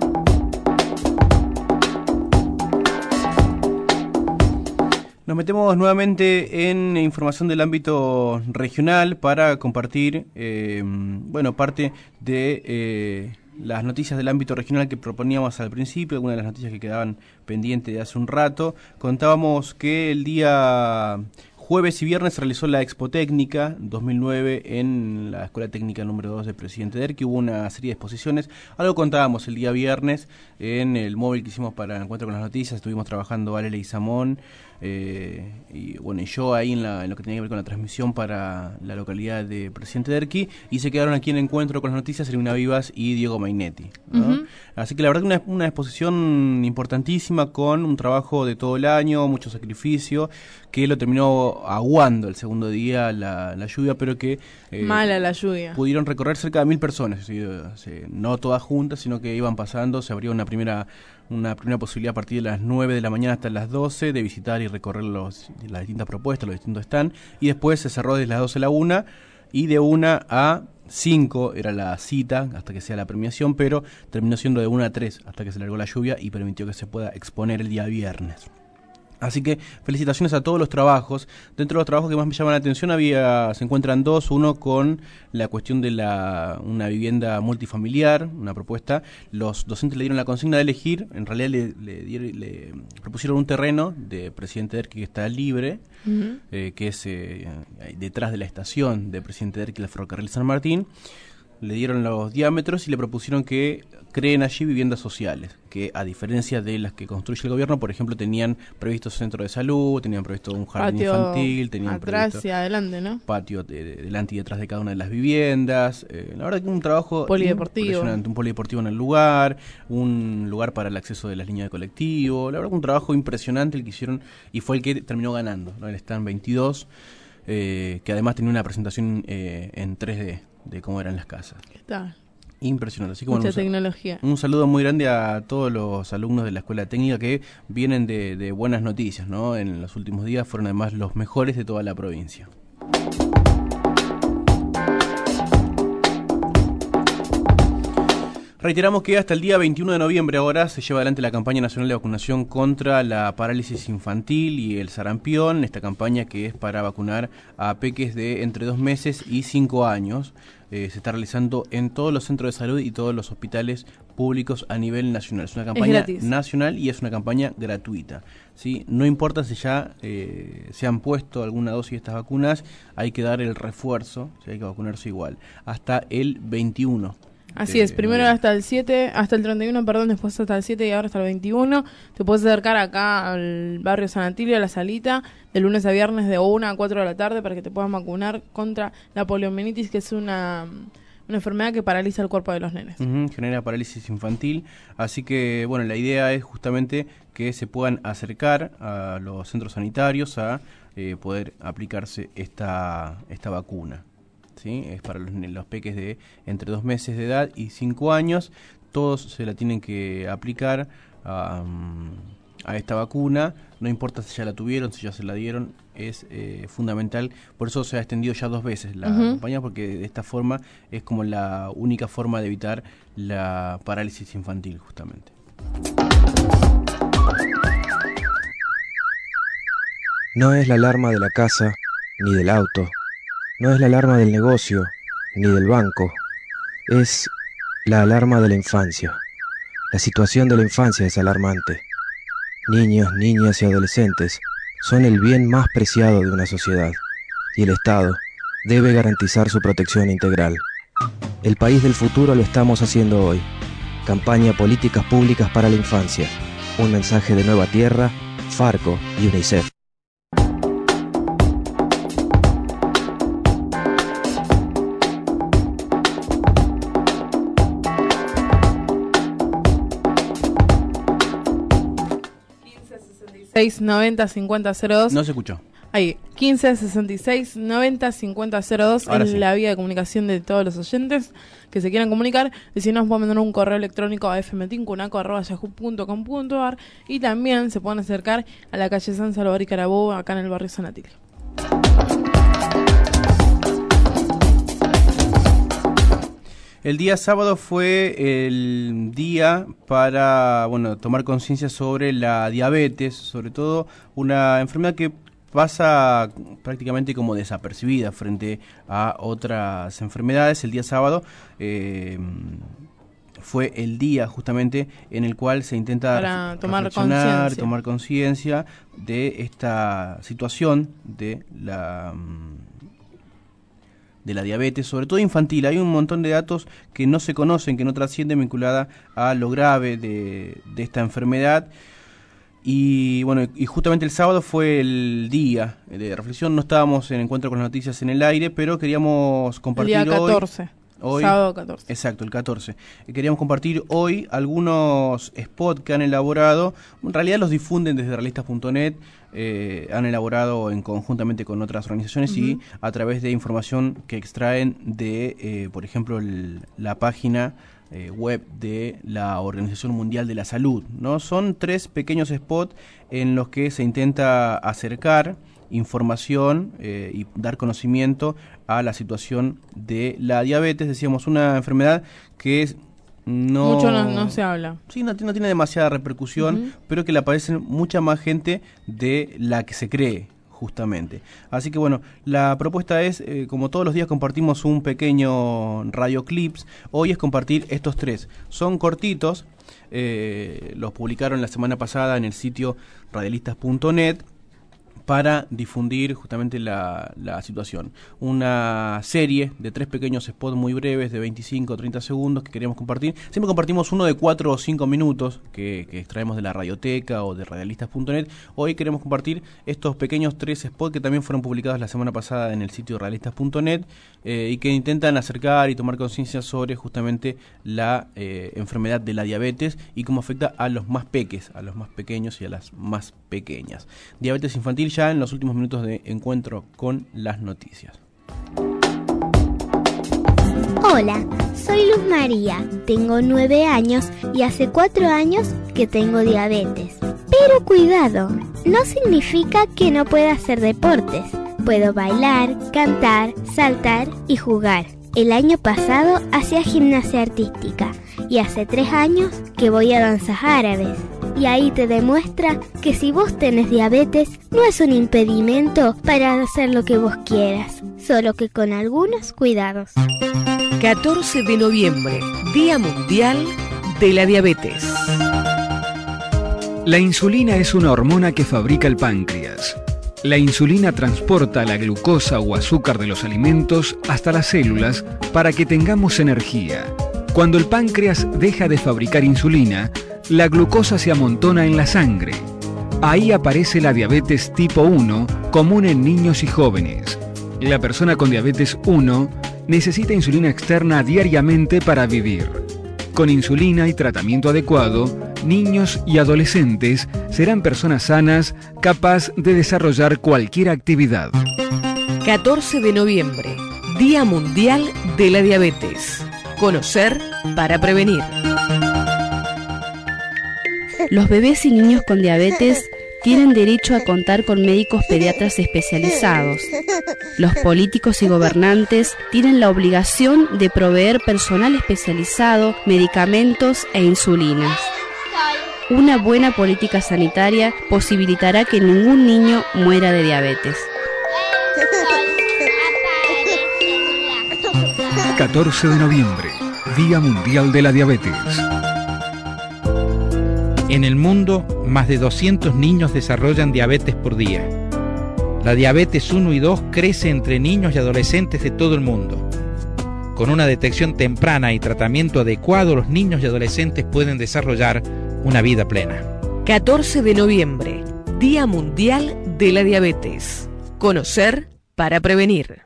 Nos metemos nuevamente en información del ámbito regional para compartir, eh, bueno, parte de eh, las noticias del ámbito regional que proponíamos al principio, algunas de las noticias que quedaban pendientes de hace un rato. Contábamos que el día jueves y viernes se realizó la Expo Técnica dos mil nueve en la Escuela Técnica número dos de Presidente Derqui. Hubo una serie de exposiciones. Algo contábamos el día viernes en el móvil que hicimos para el Encuentro con las Noticias. Estuvimos trabajando Ale Leguizamón eh, y bueno y yo ahí en, la, en lo que tenía que ver con la transmisión para la localidad de Presidente Derqui, y se quedaron aquí en el Encuentro con las Noticias Elvina Vivas y Diego Mainetti, ¿no? Uh-huh. Así que la verdad que una, una exposición importantísima con un trabajo de todo el año, mucho sacrificio, que lo terminó aguando el segundo día la, la lluvia, pero que eh, mala la lluvia. Pudieron recorrer cerca de mil personas, ¿sí? No todas juntas, sino que iban pasando. Se abrió una primera una primera posibilidad a partir de las nueve de la mañana hasta las doce de visitar y recorrer los, las distintas propuestas, los distintos stands, y después se cerró desde las doce a la una, y de una a cinco era la cita hasta que sea la premiación, pero terminó siendo de una a tres hasta que se largó la lluvia y permitió que se pueda exponer el día viernes. Así que felicitaciones a todos los trabajos. Dentro de los trabajos que más me llaman la atención había se encuentran dos, uno con la cuestión de la una vivienda multifamiliar, una propuesta. Los docentes le dieron la consigna de elegir, en realidad le, le, dieron, le propusieron un terreno de Presidente Derqui que está libre, uh-huh. eh, que es eh, detrás de la estación de Presidente Derqui, el ferrocarril San Martín. Le dieron los diámetros y le propusieron que creen allí viviendas sociales, que a diferencia de las que construye el gobierno, por ejemplo, tenían previsto centro de salud, tenían previsto un jardín patio infantil, tenían atrás previsto y adelante, ¿no? patio de, de, delante y detrás de cada una de las viviendas. Eh, la verdad que un trabajo polideportivo, impresionante, un polideportivo en el lugar, un lugar para el acceso de las líneas de colectivo. La verdad que un trabajo impresionante el que hicieron, y fue el que terminó ganando, ¿no? El stand veintidós, eh, que además tenía una presentación eh, en tres D de cómo eran las casas. ¿Qué tal? Impresionante. Así que, mucha bueno, un, tecnología. Un saludo muy grande a todos los alumnos de la Escuela Técnica que vienen de, de buenas noticias, ¿no? En los últimos días fueron además los mejores de toda la provincia. Reiteramos que hasta el día veintiuno de noviembre ahora se lleva adelante la campaña nacional de vacunación contra la parálisis infantil y el sarampión, esta campaña que es para vacunar a peques de entre dos meses y cinco años. Eh, se está realizando en todos los centros de salud y todos los hospitales públicos a nivel nacional. Es una campaña es nacional y es una campaña gratuita, ¿sí? No importa si ya eh, se han puesto alguna dosis de estas vacunas, hay que dar el refuerzo, ¿sí? Hay que vacunarse igual, hasta el veintiuno. Así es, primero hasta el siete, hasta el treinta y uno, perdón, después hasta el siete y ahora hasta el veintiuno. Te puedes acercar acá al barrio San Atilio, a la salita, de lunes a viernes de una a cuatro de la tarde para que te puedan vacunar contra la poliomielitis, que es una, una enfermedad que paraliza el cuerpo de los nenes. Uh-huh, genera parálisis infantil, así que bueno, la idea es justamente que se puedan acercar a los centros sanitarios a eh, poder aplicarse esta, esta vacuna. ¿Sí? Es para los, los peques de entre dos meses de edad y cinco años. Todos se la tienen que aplicar a, a esta vacuna, no importa si ya la tuvieron, si ya se la dieron, es eh, fundamental. Por eso se ha extendido ya dos veces la Uh-huh. campaña, porque de esta forma es como la única forma de evitar la parálisis infantil, justamente. No es la alarma de la casa, ni del auto. No es la alarma del negocio, ni del banco. Es la alarma de la infancia. La situación de la infancia es alarmante. Niños, niñas y adolescentes son el bien más preciado de una sociedad, y el Estado debe garantizar su protección integral. El país del futuro lo estamos haciendo hoy. Campaña Políticas Públicas para la Infancia. Un mensaje de Nueva Tierra, Farco y UNICEF. seis noventa cincuenta cero dos. No se escuchó. Ahí, quince sesenta y seis noventa cincuenta cero dos Ahora es sí. la vía de comunicación de todos los oyentes que se quieran comunicar. Y si no, nos pueden mandar un correo electrónico a f m tincunaco arroba yahoo punto com punto a r y también se pueden acercar a la calle San Salvador y Carabobo, acá en el barrio San Atilio. El día sábado fue el día para, bueno, tomar conciencia sobre la diabetes, sobre todo una enfermedad que pasa prácticamente como desapercibida frente a otras enfermedades. El día sábado eh, fue el día justamente en el cual se intenta Para ref- tomar reflexionar, conciencia. tomar conciencia de esta situación de la de la diabetes, sobre todo infantil. Hay un montón de datos que no se conocen, que no trascienden, vinculada a lo grave de, de esta enfermedad. Y bueno, y justamente el sábado fue el día de reflexión. No estábamos en Encuentro con las Noticias en el aire, pero queríamos compartir El día catorce. hoy... Hoy, sábado catorce. Exacto, el catorce. Eh, Queríamos compartir hoy algunos spots que han elaborado. En realidad los difunden desde realistas punto net. Eh, han elaborado en conjuntamente con otras organizaciones Ujú. y a través de información que extraen de, eh, por ejemplo, el- la página eh, web de la Organización Mundial de la Salud, ¿no? Son tres pequeños spots en los que se intenta acercar información eh, y dar conocimiento a la situación de la diabetes. Decíamos, una enfermedad que es no... Mucho no, no se habla. Sí, no, no tiene demasiada repercusión, Ujú. pero que le aparece mucha más gente de la que se cree, justamente. Así que bueno, la propuesta es, eh, como todos los días compartimos un pequeño radioclips, hoy es compartir estos tres. Son cortitos, eh, los publicaron la semana pasada en el sitio radialistas punto net, para difundir justamente la, la situación. Una serie de tres pequeños spots muy breves de veinticinco o treinta segundos que queríamos compartir. Siempre compartimos uno de cuatro o cinco minutos que, que extraemos de la radioteca o de radialistas punto net. Hoy queremos compartir estos pequeños tres spots que también fueron publicados la semana pasada en el sitio radialistas punto net eh, y que intentan acercar y tomar conciencia sobre justamente la eh, enfermedad de la diabetes y cómo afecta a los más peques, a los más pequeños y a las más pequeñas. Diabetes infantil ya en los últimos minutos de Encuentro con las Noticias. Hola, soy Luz María, tengo nueve años y hace cuatro años que tengo diabetes. Pero cuidado, no significa que no pueda hacer deportes. Puedo bailar, cantar, saltar y jugar. El año pasado hacía gimnasia artística y hace tres años que voy a danzas árabes. Y ahí te demuestra que si vos tenés diabetes no es un impedimento para hacer lo que vos quieras, solo que con algunos cuidados. catorce de noviembre, Día Mundial de la Diabetes. La insulina es una hormona que fabrica el páncreas. La insulina transporta la glucosa o azúcar de los alimentos hasta las células para que tengamos energía. Cuando el páncreas deja de fabricar insulina, la glucosa se amontona en la sangre. Ahí aparece la diabetes tipo uno, común en niños y jóvenes. La persona con diabetes uno necesita insulina externa diariamente para vivir. Con insulina y tratamiento adecuado, niños y adolescentes serán personas sanas, capaz de desarrollar cualquier actividad. catorce de noviembre, Día Mundial de la Diabetes. Conocer para prevenir. Los bebés y niños con diabetes tienen derecho a contar con médicos pediatras especializados. Los políticos y gobernantes tienen la obligación de proveer personal especializado, medicamentos e insulinas. Una buena política sanitaria posibilitará que ningún niño muera de diabetes. catorce de noviembre, Día Mundial de la Diabetes. En el mundo, más de doscientos niños desarrollan diabetes por día. La diabetes uno y dos crece entre niños y adolescentes de todo el mundo. Con una detección temprana y tratamiento adecuado, los niños y adolescentes pueden desarrollar una vida plena. catorce de noviembre, Día Mundial de la Diabetes. Conocer para prevenir.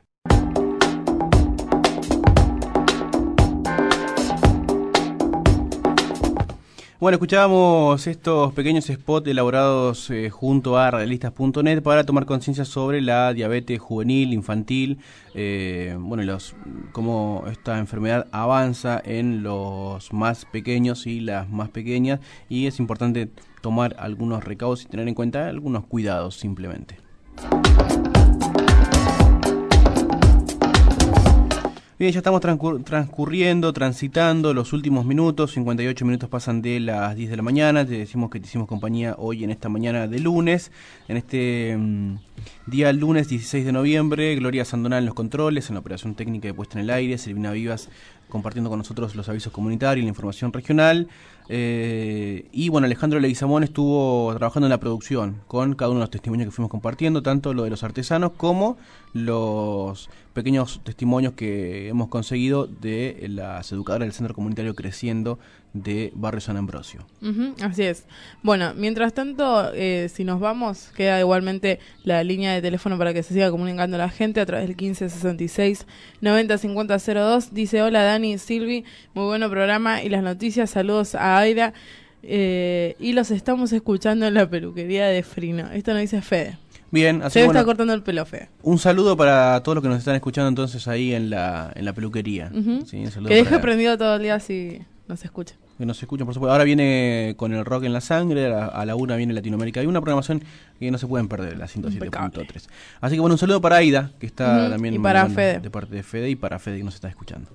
Bueno, escuchábamos estos pequeños spots elaborados eh, junto a radialistas punto net para tomar conciencia sobre la diabetes juvenil, infantil, eh, bueno, los, cómo esta enfermedad avanza en los más pequeños y las más pequeñas, y es importante tomar algunos recaudos y tener en cuenta algunos cuidados simplemente. Bien, ya estamos transcur- transcurriendo, transitando los últimos minutos, cincuenta y ocho minutos pasan de las diez de la mañana, te decimos que te hicimos compañía hoy en esta mañana de lunes, en este mmm, día lunes dieciséis de noviembre, Gloria Sandonal en los controles, en la operación técnica de puesta en el aire, Silvina Vivas compartiendo con nosotros los avisos comunitarios y la información regional, eh, y bueno, Alejandro Leguizamón estuvo trabajando en la producción con cada uno de los testimonios que fuimos compartiendo, tanto lo de los artesanos como los pequeños testimonios que hemos conseguido de las educadoras del Centro Comunitario Creciendo de Barrio San Ambrosio. Uh-huh, así es. Bueno, mientras tanto, eh, si nos vamos, queda igualmente la línea de teléfono para que se siga comunicando la gente a través del quince sesenta y seis noventa cincuenta cero dos. Dice: hola Dani, Silvi, muy bueno programa y las noticias, saludos a Aida, eh, y los estamos escuchando en la peluquería de Frino. Esto nos dice Fede. Bien, así Se que bueno, está cortando el pelo, Fede. Un saludo para todos los que nos están escuchando entonces ahí en la en la peluquería. Uh-huh. Sí, un saludo que deje para... prendido todo el día si nos escucha. Que nos escuchan, por supuesto. Ahora viene con el rock en la sangre, a, a la una viene Latinoamérica. Hay una programación que no se pueden perder, la ciento siete punto tres. Así que bueno, un saludo para Aida, que está uh-huh. también y para bueno, Fede. de parte de Fede, y para Fede que nos está escuchando.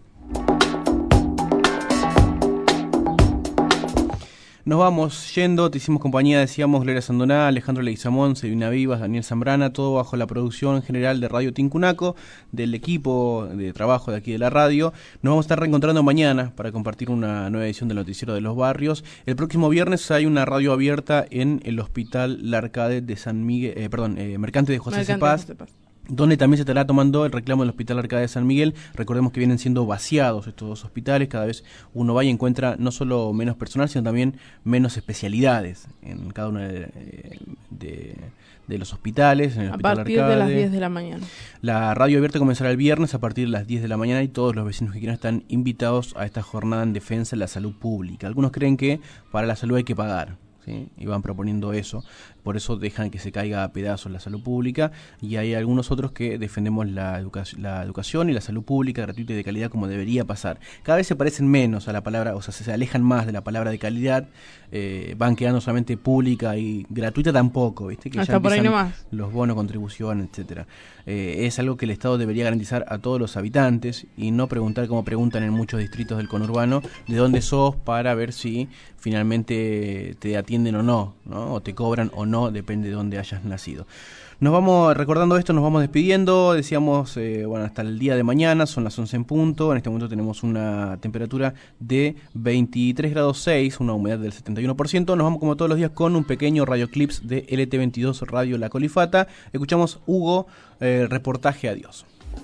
Nos vamos yendo, te hicimos compañía, decíamos, Gloria Sandoná, Alejandro Leguizamón, Silvina Vivas, Daniel Zambrana, todo bajo la producción general de Radio Tincunaco, del equipo de trabajo de aquí de la radio. Nos vamos a estar reencontrando mañana para compartir una nueva edición del Noticiero de los Barrios. El próximo viernes hay una radio abierta en el Hospital La Arcade de San Miguel, eh, perdón, eh, Mercante de José Cepaz, donde también se estará tomando el reclamo del Hospital Arcade de San Miguel. Recordemos que vienen siendo vaciados estos dos hospitales, cada vez uno va y encuentra no solo menos personal, sino también menos especialidades en cada uno de, de, de los hospitales. En el a Hospital partir Arcade. de las diez de la mañana. La radio abierta comenzará el viernes a partir de las diez de la mañana y todos los vecinos que quieran están invitados a esta jornada en defensa de la salud pública. Algunos creen que para la salud hay que pagar, ¿sí? Y van proponiendo eso, por eso dejan que se caiga a pedazos la salud pública, y hay algunos otros que defendemos la, educa la educación y la salud pública gratuita y de calidad como debería pasar. Cada vez se parecen menos a la palabra, o sea, se alejan más de la palabra de calidad, eh, van quedando solamente pública y gratuita tampoco, ¿viste? Que hasta ya por ahí nomás. Los bonos, contribución, etcétera. Eh, es algo que el Estado debería garantizar a todos los habitantes y no preguntar como preguntan en muchos distritos del conurbano de dónde sos para ver si finalmente te atienden o no, ¿no? O te cobran o no, depende de dónde hayas nacido. Nos vamos, recordando esto, nos vamos despidiendo. Decíamos, eh, bueno, hasta el día de mañana, son las once en punto. En este momento tenemos una temperatura de veintitrés grados seis, una humedad del setenta y uno por ciento. Nos vamos como todos los días con un pequeño radioclips de L T veintidós Radio La Colifata. Escuchamos Hugo, eh, reportaje, adiós.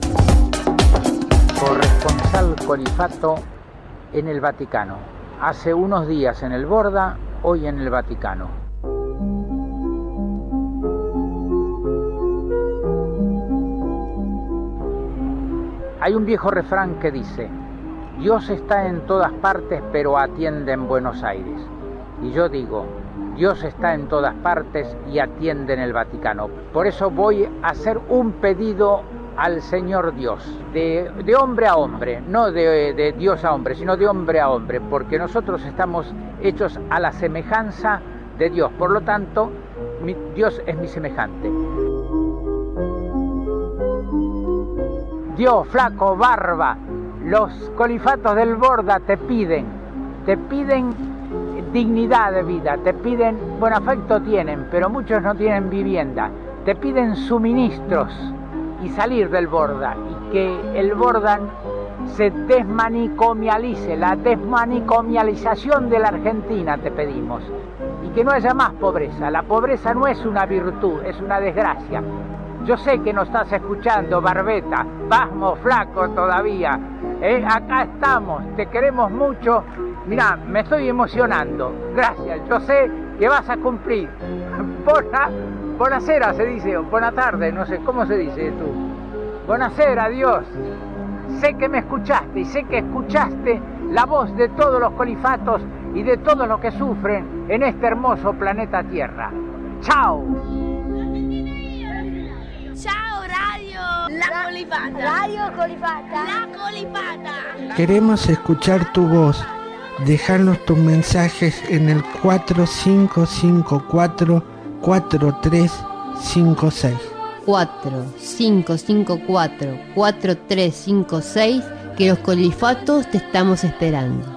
Corresponsal Colifato en el Vaticano. Hace unos días en el Borda, hoy en el Vaticano. Hay un viejo refrán que dice: Dios está en todas partes, pero atiende en Buenos Aires. Y yo digo, Dios está en todas partes y atiende en el Vaticano. Por eso voy a hacer un pedido al Señor Dios, de, de hombre a hombre, no de, de Dios a hombre, sino de hombre a hombre, porque nosotros estamos hechos a la semejanza de Dios. Por lo tanto, mi, Dios es mi semejante. Dios, flaco, barba, los colifatos del Borda te piden, te piden dignidad de vida, te piden, buen afecto tienen, pero muchos no tienen vivienda, te piden suministros y salir del Borda, y que el Borda se desmanicomialice, la desmanicomialización de la Argentina te pedimos, y que no haya más pobreza. La pobreza no es una virtud, es una desgracia. Yo sé que nos estás escuchando, Barbeta, vamos, flaco todavía, ¿eh? Acá estamos, te queremos mucho. Mirá, me estoy emocionando, gracias, yo sé que vas a cumplir. Buena, buenasera se dice, o buena tarde, no sé, ¿cómo se dice tú? Buenasera, Dios. Sé que me escuchaste y sé que escuchaste la voz de todos los colifatos y de todos los que sufren en este hermoso planeta Tierra. ¡Chao! ¡Chao, radio! La Colifata. Radio Colifata. La Colifata. Queremos escuchar tu voz. Dejarnos tus mensajes en el cuatro cinco cinco cuatro, cuatro tres cinco seis. cuatro cinco cinco cuatro, cuatro tres cinco seis, que los colifatos te estamos esperando.